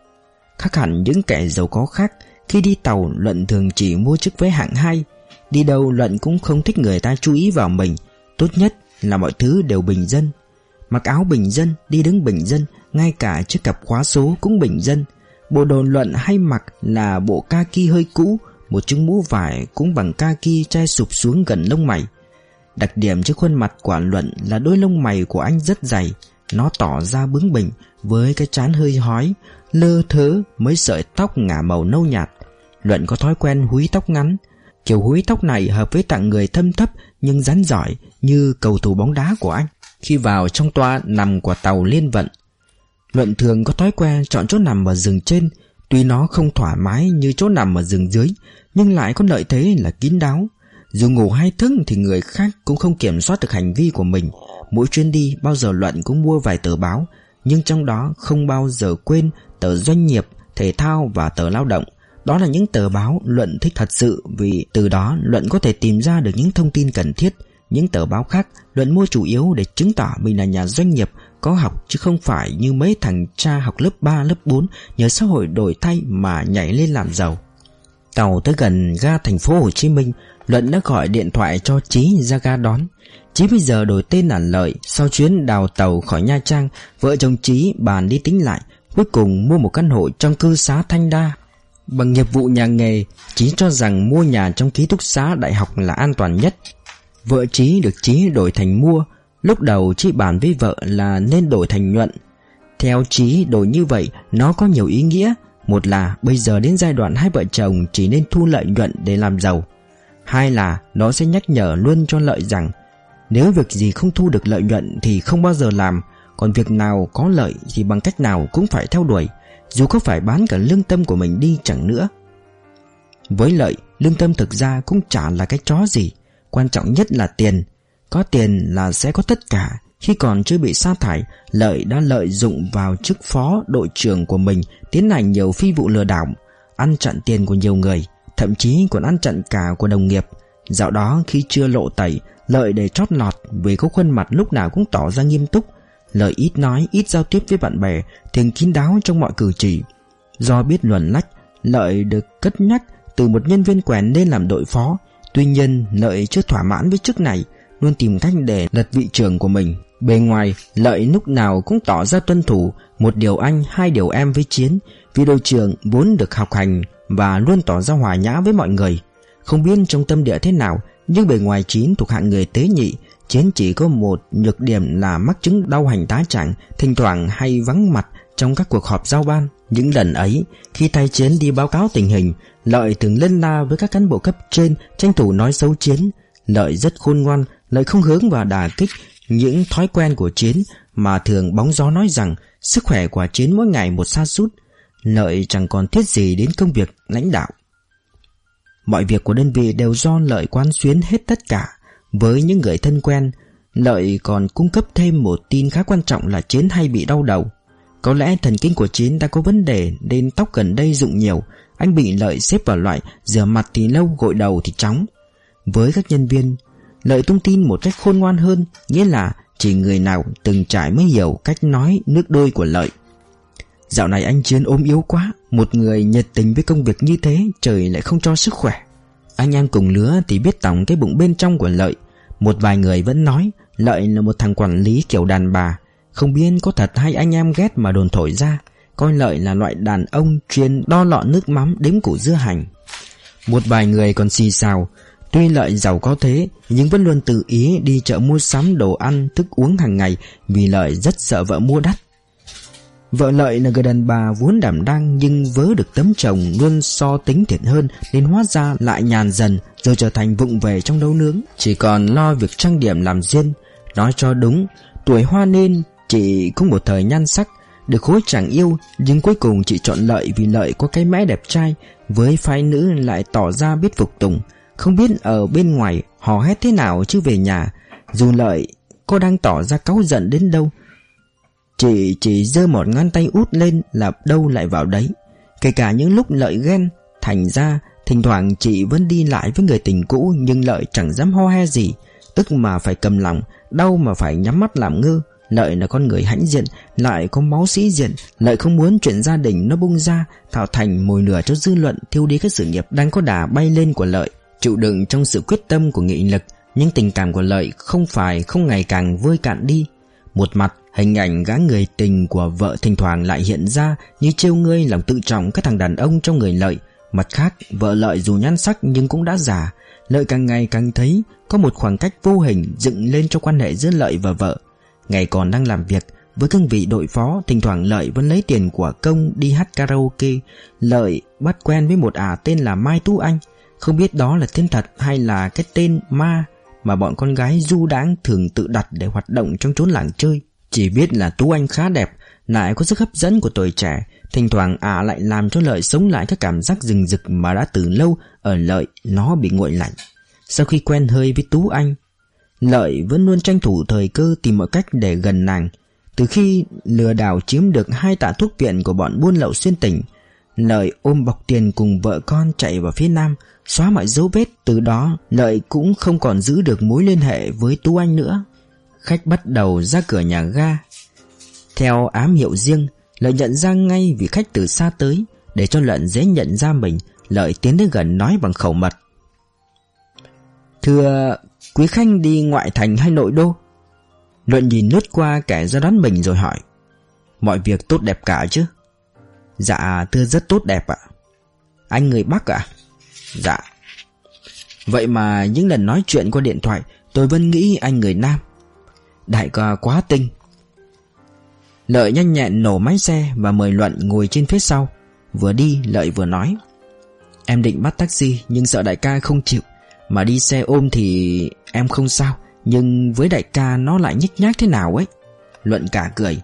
Khác hẳn những kẻ giàu có khác, khi đi tàu Luận thường chỉ mua chiếc vé hạng 2. Đi đâu Luận cũng không thích người ta chú ý vào mình. Tốt nhất là mọi thứ đều bình dân. Mặc áo bình dân, đi đứng bình dân, ngay cả chiếc cặp khóa số cũng bình dân. Bộ đồ Luận hay mặc là bộ kaki hơi cũ, một chiếc mũ vải cũng bằng kaki che sụp xuống gần lông mày. Đặc điểm trên khuôn mặt của Luận là đôi lông mày của anh rất dày, nó tỏ ra bướng bỉnh với cái trán hơi hói, lơ thớ mấy sợi tóc ngả màu nâu nhạt. Luận có thói quen húi tóc ngắn. Kiểu húi tóc này hợp với tạng người thâm thấp nhưng rắn giỏi như cầu thủ bóng đá của anh. Khi vào trong toa nằm của tàu liên vận, Luận thường có thói quen chọn chỗ nằm ở giường trên. Tuy nó không thoải mái như chỗ nằm ở giường dưới, nhưng lại có lợi thế là kín đáo. Dù ngủ hay thức thì người khác cũng không kiểm soát được hành vi của mình. Mỗi chuyến đi bao giờ Luận cũng mua vài tờ báo, nhưng trong đó không bao giờ quên tờ Doanh nghiệp, Thể thao và tờ Lao động. Đó là những tờ báo Luận thích thật sự, vì từ đó Luận có thể tìm ra được những thông tin cần thiết. Những tờ báo khác Luận mua chủ yếu để chứng tỏ mình là nhà doanh nghiệp có học, chứ không phải như mấy thằng cha học lớp 3, lớp 4 nhờ xã hội đổi thay mà nhảy lên làm giàu. Tàu tới gần ga thành phố Hồ Chí Minh, Luận đã gọi điện thoại cho Chí ra ga đón. Chí bây giờ đổi tên là Lợi. Sau chuyến đào tàu khỏi Nha Trang, vợ chồng Chí bàn đi tính lại, cuối cùng mua một căn hộ trong cư xá Thanh Đa. Bằng nghiệp vụ nhà nghề, Chí cho rằng mua nhà trong ký túc xá đại học là an toàn nhất. Vợ Chí được Chí đổi thành mua. Lúc đầu Chí bàn với vợ là nên đổi thành Nhuận. Theo Chí, đổi như vậy nó có nhiều ý nghĩa. Một là bây giờ đến giai đoạn hai vợ chồng chỉ nên thu lợi nhuận để làm giàu. Hai là nó sẽ nhắc nhở luôn cho Lợi rằng nếu việc gì không thu được lợi nhuận thì không bao giờ làm, còn việc nào có lợi thì bằng cách nào cũng phải theo đuổi, dù có phải bán cả lương tâm của mình đi chẳng nữa. Với Lợi, lương tâm thực ra cũng chả là cái chó gì. Quan trọng nhất là tiền. Có tiền là sẽ có tất cả. Khi còn chưa bị sa thải, Lợi đã lợi dụng vào chức phó đội trưởng của mình tiến hành nhiều phi vụ lừa đảo, ăn chặn tiền của nhiều người, thậm chí còn ăn chặn cả của đồng nghiệp. Dạo đó khi chưa lộ tẩy, Lợi để chót lọt vì có khuôn mặt lúc nào cũng tỏ ra nghiêm túc. Lợi ít nói, ít giao tiếp với bạn bè, thường kín đáo trong mọi cử chỉ. Do biết luồn lách, Lợi được cất nhắc từ một nhân viên quèn nên làm đội phó. Tuy nhiên Lợi chưa thỏa mãn với chức này, luôn tìm cách để lật vị trưởng của mình. Bề ngoài Lợi lúc nào cũng tỏ ra tuân thủ một điều anh, hai điều em với Chiến, vì đội trưởng vốn được học hành và luôn tỏ ra hòa nhã với mọi người. Không biết trong tâm địa thế nào, nhưng bề ngoài Chiến thuộc hạng người tế nhị. Chiến chỉ có một nhược điểm là mắc chứng đau hành tá tràng, thỉnh thoảng hay vắng mặt trong các cuộc họp giao ban. Những lần ấy, khi thay Chiến đi báo cáo tình hình, Lợi thường lên la với các cán bộ cấp trên, tranh thủ nói xấu Chiến. Lợi rất khôn ngoan, Lợi không hướng vào đả kích những thói quen của Chiến, mà thường bóng gió nói rằng sức khỏe của Chiến mỗi ngày một sa sút. Lợi chẳng còn thiết gì đến công việc lãnh đạo. Mọi việc của đơn vị đều do Lợi quán xuyến hết tất cả. Với những người thân quen, Lợi còn cung cấp thêm một tin khá quan trọng là Chiến hay bị đau đầu. Có lẽ thần kinh của Chiến đã có vấn đề nên tóc gần đây rụng nhiều. Anh bị Lợi xếp vào loại rửa mặt thì lâu, gội đầu thì chóng. Với các nhân viên, Lợi tung tin một cách khôn ngoan hơn, nghĩa là chỉ người nào từng trải mới hiểu cách nói nước đôi của Lợi. Dạo này anh Chiến ốm yếu quá, một người nhiệt tình với công việc như thế trời lại không cho sức khỏe. Anh em cùng lứa thì biết tỏng cái bụng bên trong của Lợi. Một vài người vẫn nói Lợi là một thằng quản lý kiểu đàn bà. Không biết có thật hay anh em ghét mà đồn thổi ra, coi Lợi là loại đàn ông chuyên đo lọ nước mắm đếm củ dưa hành. Một vài người còn xì xào, tuy Lợi giàu có thế nhưng vẫn luôn tự ý đi chợ mua sắm đồ ăn thức uống hàng ngày, vì Lợi rất sợ vợ mua đắt. Vợ Lợi là người đàn bà vốn đảm đang nhưng vớ được tấm chồng luôn so tính thiện hơn, nên hóa ra lại nhàn dần rồi trở thành vụng về trong nấu nướng, chỉ còn lo việc trang điểm làm duyên. Nói cho đúng, tuổi hoa nên chị cũng một thời nhan sắc, được hối chẳng yêu, nhưng cuối cùng chị chọn Lợi vì Lợi có cái mẽ đẹp trai, với phái nữ lại tỏ ra biết phục tùng. Không biết ở bên ngoài hò hét thế nào chứ về nhà, dù Lợi có đang tỏ ra cáu giận đến đâu, chị chỉ giơ một ngón tay út lên là đâu lại vào đấy. Kể cả những lúc Lợi ghen, thành ra thỉnh thoảng chị vẫn đi lại với người tình cũ, nhưng Lợi chẳng dám ho he gì, tức mà phải cầm lòng, đau mà phải nhắm mắt làm ngơ. Lợi là con người hãnh diện, lại có máu sĩ diện. Lợi không muốn chuyện gia đình nó bung ra, tạo thành mồi lửa cho dư luận, thiêu đi cái sự nghiệp đang có đà bay lên của Lợi. Chịu đựng trong sự quyết tâm của nghị lực, nhưng tình cảm của Lợi không ngày càng vơi cạn đi. Một mặt, hình ảnh gã người tình của vợ thỉnh thoảng lại hiện ra như trêu ngươi lòng tự trọng cái thằng đàn ông trong người Lợi. Mặt khác, vợ Lợi dù nhan sắc nhưng cũng đã già. Lợi càng ngày càng thấy có một khoảng cách vô hình dựng lên trong quan hệ giữa Lợi và vợ. Ngày còn đang làm việc với cương vị đội phó, thỉnh thoảng Lợi vẫn lấy tiền của công đi hát karaoke. Lợi bắt quen với một tên là Mai Tú Anh. Không biết đó là tên thật hay là cái tên ma mà bọn con gái du đãng thường tự đặt để hoạt động trong chốn làng chơi. Chỉ biết là Tú Anh khá đẹp, lại có sức hấp dẫn của tuổi trẻ. Thỉnh thoảng lại làm cho Lợi sống lại các cảm giác rừng rực mà đã từ lâu ở Lợi nó bị nguội lạnh. Sau khi quen hơi với Tú Anh, Lợi vẫn luôn tranh thủ thời cơ tìm mọi cách để gần nàng. Từ khi lừa đảo chiếm được 2 tạ thuốc viện của bọn buôn lậu xuyên tỉnh, Lợi ôm bọc tiền cùng vợ con chạy vào phía Nam, xóa mọi dấu vết. Từ đó Lợi cũng không còn giữ được mối liên hệ với Tú Anh nữa. Khách bắt đầu ra cửa nhà ga theo ám hiệu riêng. Lợi nhận ra ngay vì khách từ xa tới. Để cho Luận dễ nhận ra mình, Lợi tiến đến gần nói bằng khẩu mật: "Thưa quý khách đi ngoại thành hay nội đô?" Luận nhìn lướt qua kẻ ra đón mình rồi hỏi: "Mọi việc tốt đẹp cả chứ?" "Dạ thưa, rất tốt đẹp ạ." "Anh người Bắc ạ?" "Dạ." "Vậy mà những lần nói chuyện qua điện thoại tôi vẫn nghĩ anh người Nam." "Đại ca quá tinh." Lợi nhanh nhẹn nổ máy xe và mời Luận ngồi trên phía sau. Vừa đi Lợi vừa nói: "Em định bắt taxi nhưng sợ đại ca không chịu, mà đi xe ôm thì em không sao, nhưng với đại ca nó lại nhích nhác thế nào ấy." Luận cả cười: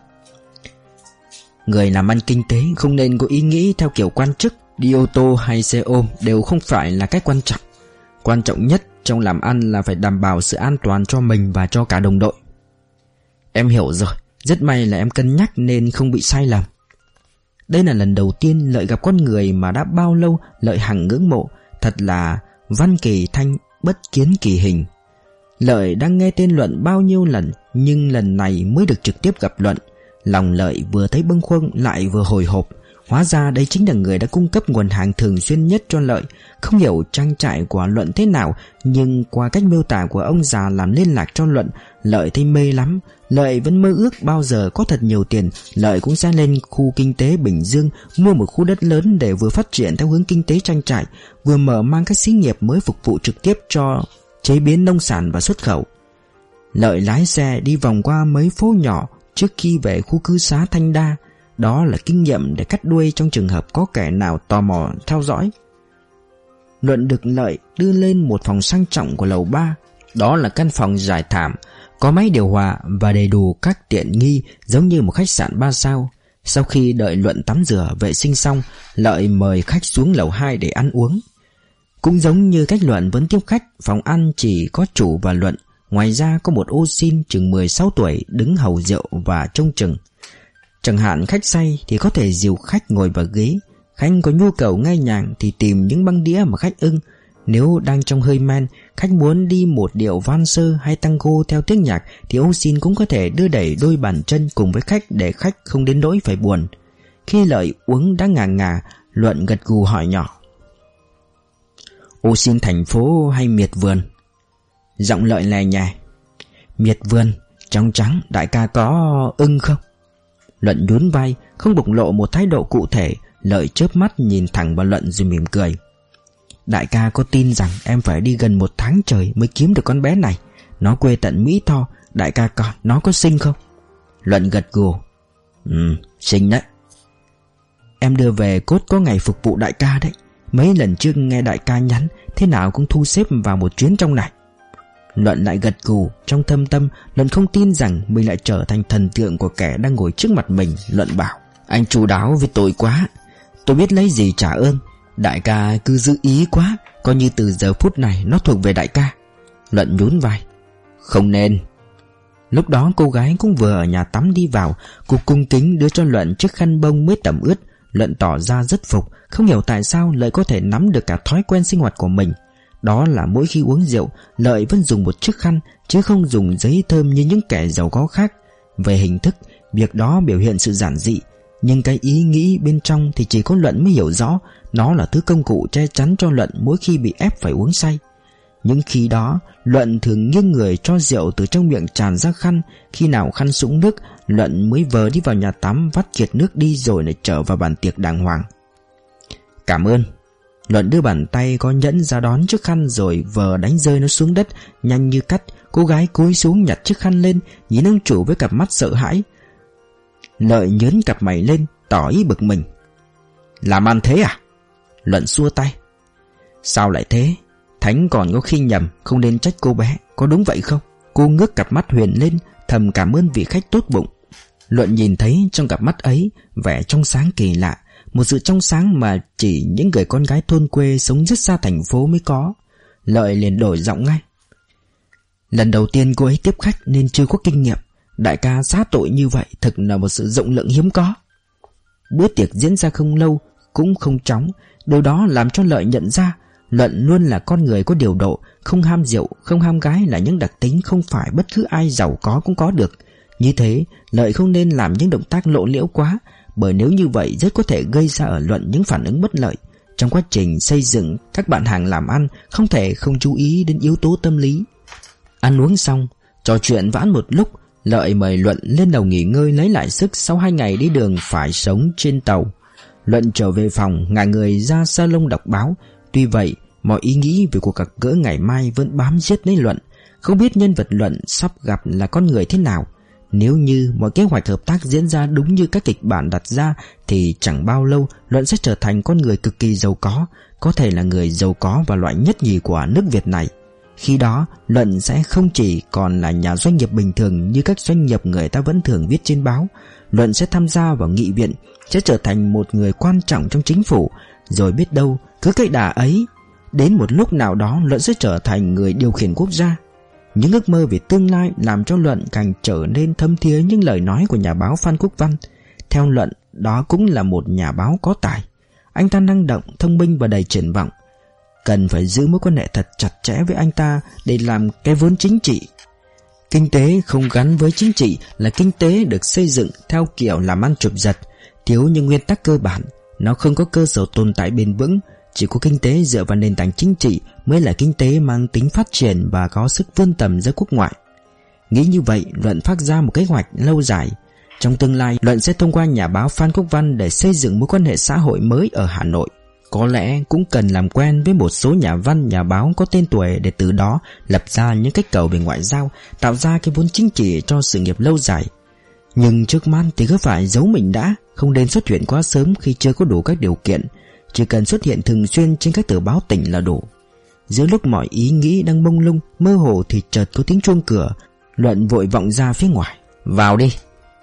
"Người làm ăn kinh tế không nên có ý nghĩ theo kiểu quan chức. Đi ô tô hay xe ôm đều không phải là cái quan trọng. Quan trọng nhất trong làm ăn là phải đảm bảo sự an toàn cho mình và cho cả đồng đội." "Em hiểu rồi, rất may là em cân nhắc nên không bị sai lầm." Đây là lần đầu tiên Lợi gặp con người mà đã bao lâu Lợi hằng ngưỡng mộ. Thật là văn kỳ thanh, bất kiến kỳ hình. Lợi đang nghe tên Luận bao nhiêu lần, nhưng lần này mới được trực tiếp gặp Luận. Lòng Lợi vừa thấy bâng khuâng lại vừa hồi hộp. Hóa ra đây chính là người đã cung cấp nguồn hàng thường xuyên nhất cho Lợi. Không hiểu trang trại của Luận thế nào, nhưng qua cách miêu tả của ông già làm liên lạc cho Luận, Lợi thấy mê lắm. Lợi vẫn mơ ước bao giờ có thật nhiều tiền, Lợi cũng sẽ lên khu kinh tế Bình Dương, mua một khu đất lớn để vừa phát triển theo hướng kinh tế trang trại, vừa mở mang các xí nghiệp mới phục vụ trực tiếp cho chế biến nông sản và xuất khẩu. Lợi lái xe đi vòng qua mấy phố nhỏ trước khi về khu cư xá Thanh Đa. Đó là kinh nghiệm để cắt đuôi trong trường hợp có kẻ nào tò mò theo dõi. Luận được Lợi đưa lên một phòng sang trọng của lầu 3. Đó là căn phòng trải thảm, có máy điều hòa và đầy đủ các tiện nghi giống như một khách sạn 3 sao. Sau khi đợi Luận tắm rửa vệ sinh xong, Lợi mời khách xuống lầu 2 để ăn uống. Cũng giống như cách Luận vẫn tiếp khách, phòng ăn chỉ có chủ và Luận. Ngoài ra có một ô sin chừng 16 tuổi đứng hầu rượu và trông chừng. Chẳng hạn khách say thì có thể dìu khách ngồi vào ghế. Khách có nhu cầu nghe nhạc thì tìm những băng đĩa mà khách ưng. Nếu đang trong hơi men, khách muốn đi một điệu valser hay tango theo tiếng nhạc thì ô sin cũng có thể đưa đẩy đôi bàn chân cùng với khách để khách không đến nỗi phải buồn. Khi Lợi uống đã ngà, Luận gật gù hỏi nhỏ: "Ô sin thành phố hay miệt vườn?" Giọng Lợi lè nhè: Miệt vườn, trong trắng, đại ca có ưng không? Luận nhún vai, không bộc lộ một thái độ cụ thể. Lợi chớp mắt nhìn thẳng vào Luận rồi mỉm cười. Đại ca có tin rằng em phải đi gần 1 tháng trời mới kiếm được con bé này? Nó quê tận Mỹ Tho. Đại ca coi nó có xinh không? Luận gật gù. Xinh đấy. Em đưa về cốt có ngày phục vụ đại ca đấy. Mấy lần trước nghe đại ca nhắn, thế nào cũng thu xếp vào một chuyến trong này. Luận lại gật gù. Trong thâm tâm Luận không tin rằng mình lại trở thành thần tượng của kẻ đang ngồi trước mặt mình. Luận bảo: Anh chu đáo với tôi quá, tôi biết lấy gì trả ơn. Đại ca cứ giữ ý quá, coi như từ giờ phút này nó thuộc về đại ca. Luận nhún vai. Không nên. Lúc đó cô gái cũng vừa ở nhà tắm đi vào. Cô cung kính đưa cho Luận chiếc khăn bông mới tẩm ướt. Luận tỏ ra rất phục. Không hiểu tại sao Lợi có thể nắm được cả thói quen sinh hoạt của mình. Đó là mỗi khi uống rượu, Lợi vẫn dùng một chiếc khăn, chứ không dùng giấy thơm như những kẻ giàu có khác. Về hình thức, việc đó biểu hiện sự giản dị, nhưng cái ý nghĩ bên trong thì chỉ có Luận mới hiểu rõ. Nó là thứ công cụ che chắn cho Luận mỗi khi bị ép phải uống say. Những khi đó Luận thường nghiêng người cho rượu từ trong miệng tràn ra khăn. Khi nào khăn sũng nước, Luận mới vờ đi vào nhà tắm, vắt kiệt nước đi rồi lại trở vào bàn tiệc đàng hoàng. Cảm ơn. Luận đưa bàn tay có nhẫn ra đón chiếc khăn rồi vờ đánh rơi nó xuống đất nhanh như cắt. Cô gái cúi xuống nhặt chiếc khăn lên, nhìn ông chủ với cặp mắt sợ hãi. Lợi nhớn cặp mày lên, tỏ ý bực mình. Làm ăn thế à? Luận xua tay. Sao lại thế? Thánh còn có khi nhầm, không nên trách cô bé, có đúng vậy không? Cô ngước cặp mắt huyền lên, thầm cảm ơn vị khách tốt bụng. Luận nhìn thấy trong cặp mắt ấy vẻ trong sáng kỳ lạ, một sự trong sáng mà chỉ những người con gái thôn quê sống rất xa thành phố mới có. Lợi liền đổi giọng ngay. Lần đầu tiên cô ấy tiếp khách nên chưa có kinh nghiệm. Đại ca xá tội như vậy thực là một sự rộng lượng hiếm có. Bữa tiệc diễn ra không lâu cũng không chóng. Điều đó làm cho Lợi nhận ra Luận luôn là con người có điều độ, không ham rượu, không ham gái là những đặc tính không phải bất cứ ai giàu có cũng có được. Như thế, Lợi không nên làm những động tác lộ liễu quá, bởi nếu như vậy rất có thể gây ra ở Luận những phản ứng bất lợi. Trong quá trình xây dựng các bạn hàng làm ăn, không thể không chú ý đến yếu tố tâm lý. Ăn uống xong, trò chuyện vãn một lúc, Lợi mời Luận lên lầu nghỉ ngơi lấy lại sức sau 2 ngày đi đường phải sống trên tàu. Luận trở về phòng, ngả người ra salon đọc báo. Tuy vậy, mọi ý nghĩ về cuộc gặp gỡ ngày mai vẫn bám giết lấy Luận. Không biết nhân vật Luận sắp gặp là con người thế nào. Nếu như mọi kế hoạch hợp tác diễn ra đúng như các kịch bản đặt ra thì chẳng bao lâu Luận sẽ trở thành con người cực kỳ giàu có thể là người giàu có và loại nhất nhì của nước Việt này. Khi đó Luận sẽ không chỉ còn là nhà doanh nghiệp bình thường như các doanh nghiệp người ta vẫn thường viết trên báo. Luận sẽ tham gia vào nghị viện, sẽ trở thành một người quan trọng trong chính phủ. Rồi biết đâu cứ cái đà ấy, đến một lúc nào đó Luận sẽ trở thành người điều khiển quốc gia. Những ước mơ về tương lai làm cho Luận càng trở nên thấm thía những lời nói của nhà báo Phan Quốc Văn. Theo Luận, đó cũng là một nhà báo có tài. Anh ta năng động, thông minh và đầy triển vọng. Cần phải giữ mối quan hệ thật chặt chẽ với anh ta để làm cái vốn chính trị. Kinh tế không gắn với chính trị là kinh tế được xây dựng theo kiểu làm ăn chụp giật, thiếu những nguyên tắc cơ bản. Nó không có cơ sở tồn tại bền vững. Chỉ có kinh tế dựa vào nền tảng chính trị mới là kinh tế mang tính phát triển và có sức vươn tầm ra quốc ngoại. Nghĩ như vậy, Luận phát ra một kế hoạch lâu dài. Trong tương lai, Luận sẽ thông qua nhà báo Phan Quốc Văn để xây dựng mối quan hệ xã hội mới ở Hà Nội. Có lẽ cũng cần làm quen với một số nhà văn, nhà báo có tên tuổi để từ đó lập ra những cách cầu về ngoại giao, tạo ra cái vốn chính trị cho sự nghiệp lâu dài. Nhưng trước mắt thì cứ phải giấu mình đã, không nên xuất hiện quá sớm khi chưa có đủ các điều kiện. Chỉ cần xuất hiện thường xuyên trên các tờ báo tỉnh là đủ. Giữa lúc mọi ý nghĩ đang mông lung, mơ hồ thì chợt có tiếng chuông cửa. Luận vội vọng ra phía ngoài. Vào đi.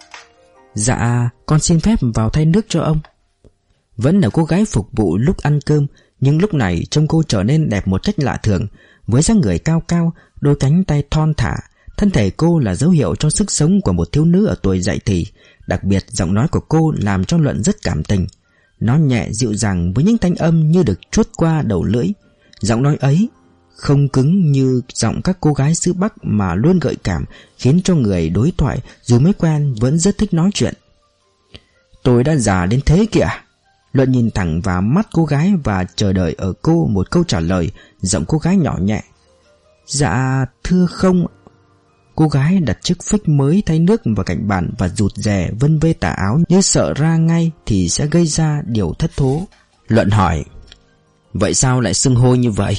Dạ, con xin phép vào thay nước cho ông. Vẫn là cô gái phục vụ lúc ăn cơm, nhưng lúc này trông cô trở nên đẹp một cách lạ thường. Với dáng người cao cao, đôi cánh tay thon thả, thân thể cô là dấu hiệu cho sức sống của một thiếu nữ ở tuổi dậy thì. Đặc biệt giọng nói của cô làm cho Luận rất cảm tình. Nó nhẹ dịu dàng với những thanh âm như được chuốt qua đầu lưỡi. Giọng nói ấy không cứng như giọng các cô gái xứ Bắc mà luôn gợi cảm, khiến cho người đối thoại dù mới quen vẫn rất thích nói chuyện. Tôi đã già đến thế kìa. Luận nhìn thẳng vào mắt cô gái và chờ đợi ở cô một câu trả lời. Giọng cô gái nhỏ nhẹ. Dạ thưa không. Cô gái đặt chiếc phích mới thay nước vào cạnh bàn và rụt rè vân vê tà áo như sợ ra ngay thì sẽ gây ra điều thất thố. Luận hỏi: vậy sao lại xưng hô như vậy?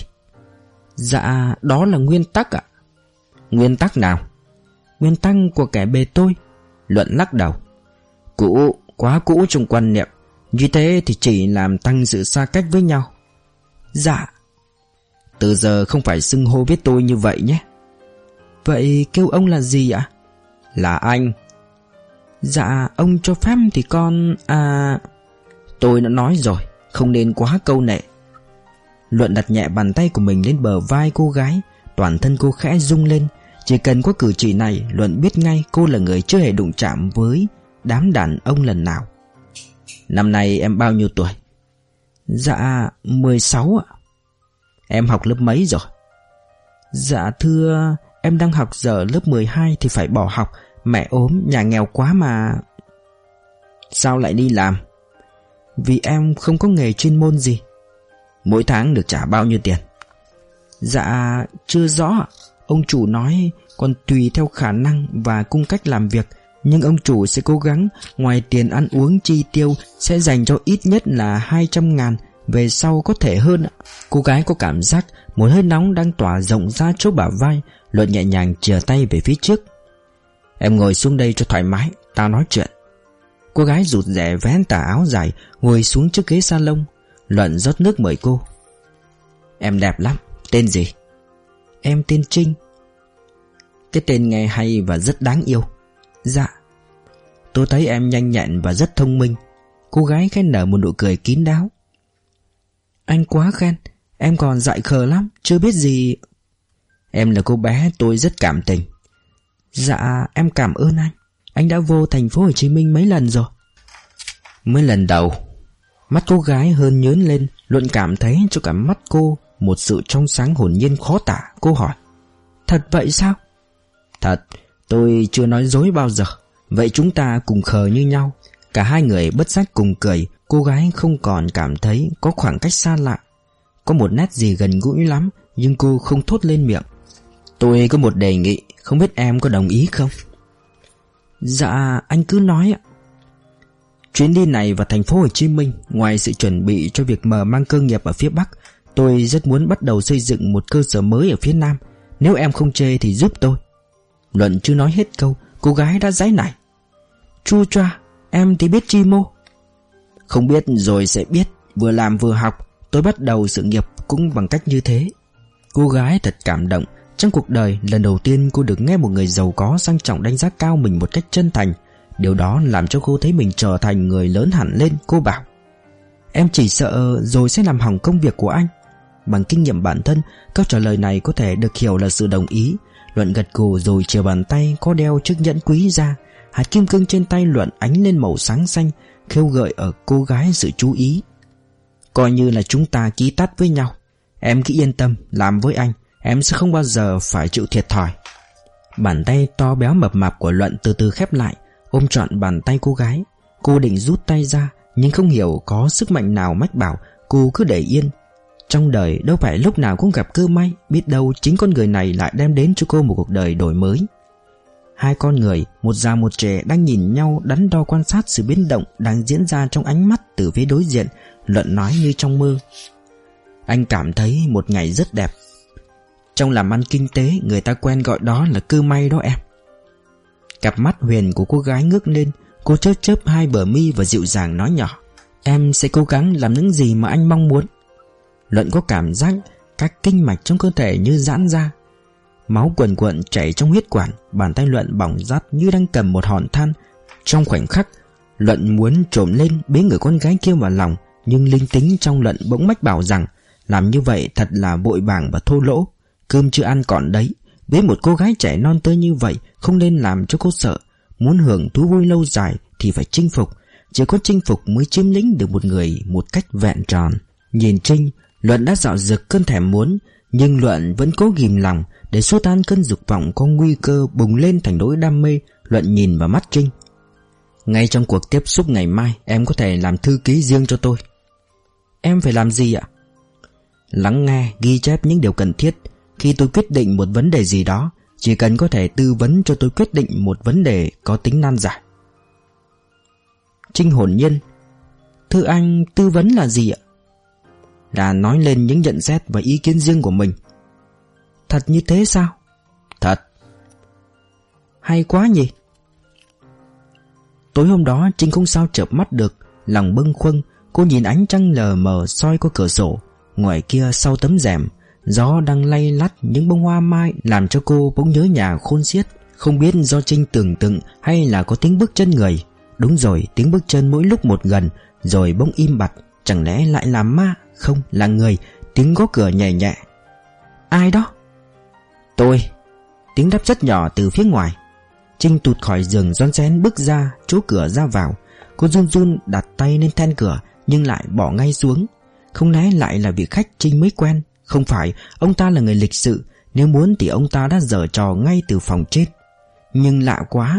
Dạ đó là nguyên tắc ạ. Nguyên tắc nào? Nguyên tắc của kẻ bề tôi. Luận lắc đầu: cũ, quá cũ trong quan niệm. Như thế thì chỉ làm tăng sự xa cách với nhau. Dạ. Từ giờ không phải xưng hô với tôi như vậy nhé. Vậy kêu ông là gì ạ? Là anh. Dạ ông cho phép thì con... Tôi đã nói rồi, không nên quá câu nệ. Luận đặt nhẹ bàn tay của mình lên bờ vai cô gái. Toàn thân cô khẽ rung lên. Chỉ cần có cử chỉ này, Luận biết ngay cô là người chưa hề đụng chạm với đám đàn ông lần nào. Năm nay em bao nhiêu tuổi? Dạ 16 ạ. Em học lớp mấy rồi? Dạ thưa, em đang học giờ lớp 12 thì phải bỏ học. Mẹ ốm, nhà nghèo quá mà. Sao lại đi làm? Vì em không có nghề chuyên môn gì. Mỗi tháng được trả bao nhiêu tiền? Dạ chưa rõ ạ. Ông chủ nói còn tùy theo khả năng và cung cách làm việc. Nhưng ông chủ sẽ cố gắng ngoài tiền ăn uống chi tiêu sẽ dành cho ít nhất là 200.000. Về sau có thể hơn ạ. Cô gái có cảm giác một hơi nóng đang tỏa rộng ra chỗ bả vai. Luận nhẹ nhàng chìa tay về phía trước. Em ngồi xuống đây cho thoải mái, tao nói chuyện. Cô gái rụt rè vén tà áo dài, ngồi xuống chiếc ghế salon. Luận rót nước mời cô. Em đẹp lắm, tên gì? Em tên Trinh. Cái tên nghe hay và rất đáng yêu. Dạ. Tôi thấy em nhanh nhẹn và rất thông minh. Cô gái khẽ nở một nụ cười kín đáo. Anh quá khen. Em còn dại khờ lắm, chưa biết gì. Em là cô bé tôi rất cảm tình. Dạ em cảm ơn anh. Anh đã vô thành phố Hồ Chí Minh mấy lần rồi? Mới lần đầu. Mắt cô gái hơn nhớn lên. Luận cảm thấy cho cả mắt cô một sự trong sáng hồn nhiên khó tả. Cô hỏi: thật vậy sao? Thật, tôi chưa nói dối bao giờ. Vậy chúng ta cùng khờ như nhau. Cả hai người bất giác cùng cười. Cô gái không còn cảm thấy có khoảng cách xa lạ. Có một nét gì gần gũi lắm. Nhưng cô không thốt lên miệng. Tôi có một đề nghị, không biết em có đồng ý không? Dạ anh cứ nói ạ. Chuyến đi này vào thành phố Hồ Chí Minh, ngoài sự chuẩn bị cho việc mở mang cơ nghiệp ở phía Bắc, tôi rất muốn bắt đầu xây dựng một cơ sở mới ở phía Nam. Nếu em không chê thì giúp tôi. Luận chưa nói hết câu, cô gái đã giãy nảy. Chu choa, em thì biết chi mô. Không biết rồi sẽ biết. Vừa làm vừa học. Tôi bắt đầu sự nghiệp cũng bằng cách như thế. Cô gái thật cảm động. Trong cuộc đời, lần đầu tiên cô được nghe một người giàu có sang trọng đánh giá cao mình một cách chân thành. Điều đó làm cho cô thấy mình trở thành người lớn hẳn lên. Cô bảo: em chỉ sợ rồi sẽ làm hỏng công việc của anh. Bằng kinh nghiệm bản thân, câu trả lời này có thể được hiểu là sự đồng ý. Luận gật gù rồi chìa bàn tay có đeo chiếc nhẫn quý ra. Hạt kim cương trên tay Luận ánh lên màu sáng xanh, khêu gợi ở cô gái sự chú ý. Coi như là chúng ta ký tắt với nhau. Em cứ yên tâm, làm với anh em sẽ không bao giờ phải chịu thiệt thòi. Bàn tay to béo mập mạp của Luận từ từ khép lại, ôm trọn bàn tay cô gái. Cô định rút tay ra, nhưng không hiểu có sức mạnh nào mách bảo cô cứ để yên. Trong đời đâu phải lúc nào cũng gặp cơ may. Biết đâu chính con người này lại đem đến cho cô một cuộc đời đổi mới. Hai con người, một già một trẻ, đang nhìn nhau đắn đo quan sát sự biến động đang diễn ra trong ánh mắt từ phía đối diện. Luận nói như trong mơ: anh cảm thấy một ngày rất đẹp. Trong làm ăn kinh tế, người ta quen gọi đó là cơ may đó em. Cặp mắt huyền của cô gái ngước lên. Cô chớp chớp hai bờ mi và dịu dàng nói nhỏ: em sẽ cố gắng làm những gì mà anh mong muốn. Luận có cảm giác các kinh mạch trong cơ thể như giãn ra. Máu quần quận chảy trong huyết quản. Bàn tay Luận bỏng rát như đang cầm một hòn than. Trong khoảnh khắc, Luận muốn trồm lên bế người con gái kia vào lòng. Nhưng linh tính trong Luận bỗng mách bảo rằng làm như vậy thật là vội vàng và thô lỗ. Cơm chưa ăn còn đấy. Với một cô gái trẻ non tơ như vậy, không nên làm cho cô sợ. Muốn hưởng thú vui lâu dài thì phải chinh phục. Chỉ có chinh phục mới chiếm lĩnh được một người một cách vẹn tròn. Nhìn Trinh, Luận đã dạo dực cơn thèm muốn. Nhưng Luận vẫn cố ghìm lòng để xua tan cơn dục vọng có nguy cơ bùng lên thành nỗi đam mê. Luận nhìn vào mắt Trinh: ngay trong cuộc tiếp xúc ngày mai, em có thể làm thư ký riêng cho tôi. Em phải làm gì ạ? Lắng nghe, ghi chép những điều cần thiết. Khi tôi quyết định một vấn đề gì đó, chỉ cần có thể tư vấn cho tôi quyết định một vấn đề có tính nan giải. Trinh hồn nhiên: Thưa anh, tư vấn là gì ạ? Là nói lên những nhận xét và ý kiến riêng của mình. Thật như thế sao? Thật. Hay quá nhỉ. Tối hôm đó Trinh không sao chợp mắt được, lòng bâng khuâng. Cô nhìn ánh trăng lờ mờ soi qua cửa sổ. Ngoài kia sau tấm rèm, gió đang lay lắt những bông hoa mai, làm cho cô bỗng nhớ nhà khôn xiết. Không biết do Trinh tưởng tượng hay là có tiếng bước chân người. Đúng rồi, tiếng bước chân mỗi lúc một gần, rồi bỗng im bặt. Chẳng lẽ lại là ma? Không, là người. Tiếng gõ cửa nhẹ nhẹ. Ai đó? Tôi. Tiếng đáp rất nhỏ từ phía ngoài. Trinh tụt khỏi giường rón rén bước ra chỗ cửa ra vào. Cô run run đặt tay lên then cửa, nhưng lại bỏ ngay xuống. Không lẽ lại là vị khách Trinh mới quen? Không phải, ông ta là người lịch sự. Nếu muốn thì ông ta đã giở trò ngay từ phòng trên. Nhưng lạ quá,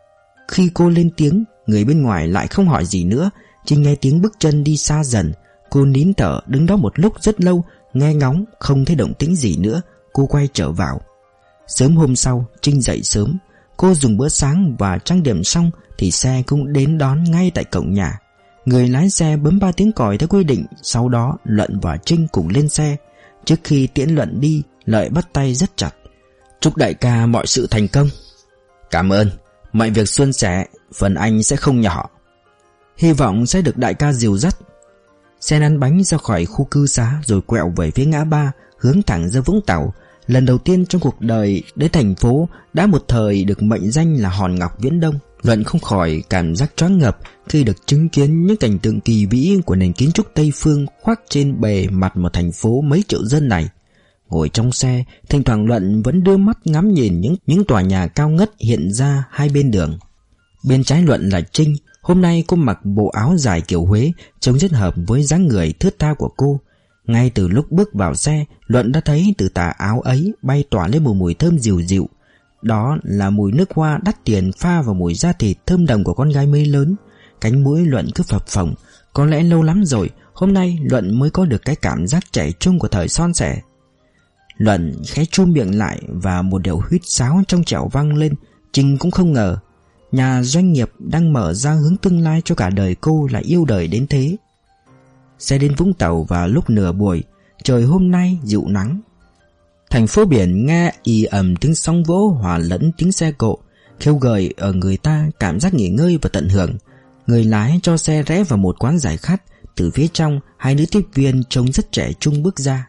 khi cô lên tiếng, người bên ngoài lại không hỏi gì nữa. Trinh nghe tiếng bước chân đi xa dần. Cô nín thở đứng đó một lúc rất lâu, nghe ngóng không thấy động tĩnh gì nữa. Cô quay trở vào. Sớm hôm sau Trinh dậy sớm. Cô dùng bữa sáng và trang điểm xong thì xe cũng đến đón ngay tại cổng nhà. Người lái xe bấm 3 tiếng còi theo quy định. Sau đó Luận và Trinh cùng lên xe. Trước khi tiễn Luận đi, Lợi bắt tay rất chặt. Chúc đại ca mọi sự thành công. Cảm ơn. Mọi việc suôn sẻ, phần anh sẽ không nhỏ. Hy vọng sẽ được đại ca dìu dắt. Xe lăn bánh ra khỏi khu cư xá rồi quẹo về phía ngã ba, hướng thẳng ra Vũng Tàu. Lần đầu tiên trong cuộc đời đến thành phố đã một thời được mệnh danh là hòn ngọc viễn đông. Luận không khỏi cảm giác choáng ngợp khi được chứng kiến những cảnh tượng kỳ vĩ của nền kiến trúc Tây phương khoác trên bề mặt một thành phố mấy triệu dân này. Ngồi trong xe, thỉnh thoảng Luận vẫn đưa mắt ngắm nhìn những tòa nhà cao ngất hiện ra hai bên đường. Bên trái Luận là Trinh. Hôm nay cô mặc bộ áo dài kiểu Huế, trông rất hợp với dáng người thướt tha của cô. Ngay từ lúc bước vào xe, Luận đã thấy từ tà áo ấy bay tỏa lên một mùi thơm dịu dịu. Đó là mùi nước hoa đắt tiền pha vào mùi da thịt thơm đồng của con gái mới lớn. Cánh mũi Luận cứ phập phồng. Có lẽ lâu lắm rồi, hôm nay Luận mới có được cái cảm giác trẻ trung của thời son trẻ. Luận khẽ chum miệng lại và một điệu huýt sáo trong trẻo vang lên. Trinh cũng không ngờ nhà doanh nghiệp đang mở ra hướng tương lai cho cả đời cô lại yêu đời đến thế. Xe đến Vũng Tàu vào lúc nửa buổi. Trời hôm nay dịu nắng. Thành phố biển nghe ì ầm tiếng sóng vỗ hòa lẫn tiếng xe cộ, khêu gợi ở người ta cảm giác nghỉ ngơi và tận hưởng. Người lái cho xe rẽ vào một quán giải khát. Từ phía trong, hai nữ tiếp viên trông rất trẻ trung bước ra.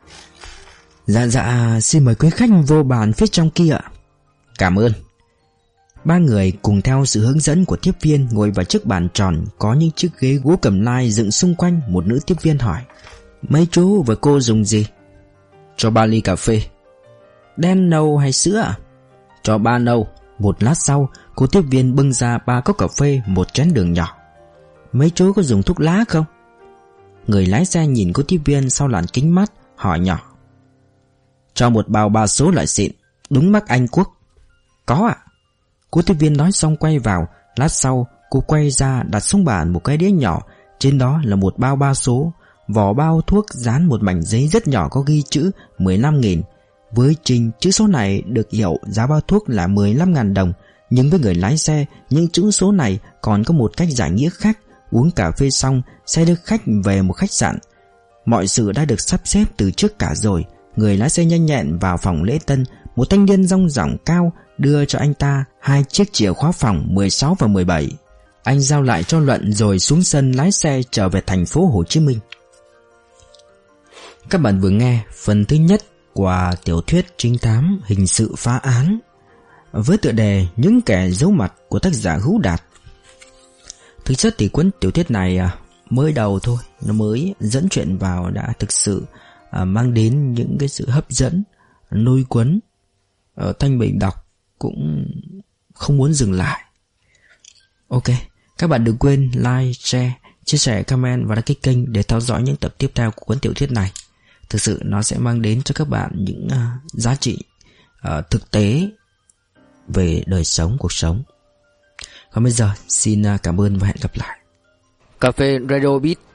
Dạ, xin mời quý khách vô bàn phía trong kia ạ. Cảm ơn. Ba người cùng theo sự hướng dẫn của tiếp viên ngồi vào chiếc bàn tròn có những chiếc ghế gỗ cầm lai dựng xung quanh. Một nữ tiếp viên hỏi: Mấy chú và cô dùng gì? Cho 3 ly cà phê. Đen nâu hay sữa ạ? Cho 3 nâu. Một lát sau, cô tiếp viên bưng ra 3 cốc cà phê, 1 chén đường nhỏ. Mấy chú có dùng thuốc lá không? Người lái xe nhìn cô tiếp viên sau làn kính mắt, hỏi nhỏ: Cho 1 bao 3 số loại xịn, đúng mắc Anh Quốc. Có ạ. Cô tiếp viên nói xong quay vào. Lát sau cô quay ra đặt xuống bàn một cái đĩa nhỏ. Trên đó là 1 bao 3 số. Vỏ bao thuốc dán một mảnh giấy rất nhỏ có ghi chữ 15.000. Với Trinh, chữ số này được hiểu giá bao thuốc là 15.000 đồng. Nhưng với người lái xe, những chữ số này còn có một cách giải nghĩa khác. Uống cà phê xong, xe đưa khách về một khách sạn. Mọi sự đã được sắp xếp từ trước cả rồi. Người lái xe nhanh nhẹn vào phòng lễ tân. Một thanh niên rong ròng cao đưa cho anh ta 2 chiếc chìa khóa phòng 16 và 17. Anh giao lại cho Luận rồi xuống sân lái xe trở về thành phố Hồ Chí Minh. Các bạn vừa nghe phần thứ nhất của tiểu thuyết trinh thám hình sự phá án với tựa đề Những kẻ giấu mặt của tác giả Hữu Đạt. Thực chất thì cuốn tiểu thuyết này mới đầu thôi, nó mới dẫn chuyện vào đã thực sự mang đến những cái sự hấp dẫn, lôi cuốn. Thanh Bình đọc cũng không muốn dừng lại. Ok, các bạn đừng quên like, share, chia sẻ, comment và đăng ký kênh để theo dõi những tập tiếp theo của cuốn tiểu thuyết này. Thực sự nó sẽ mang đến cho các bạn những giá trị thực tế về đời sống, cuộc sống. Còn bây giờ xin cảm ơn và hẹn gặp lại. Cà phê Radio Beat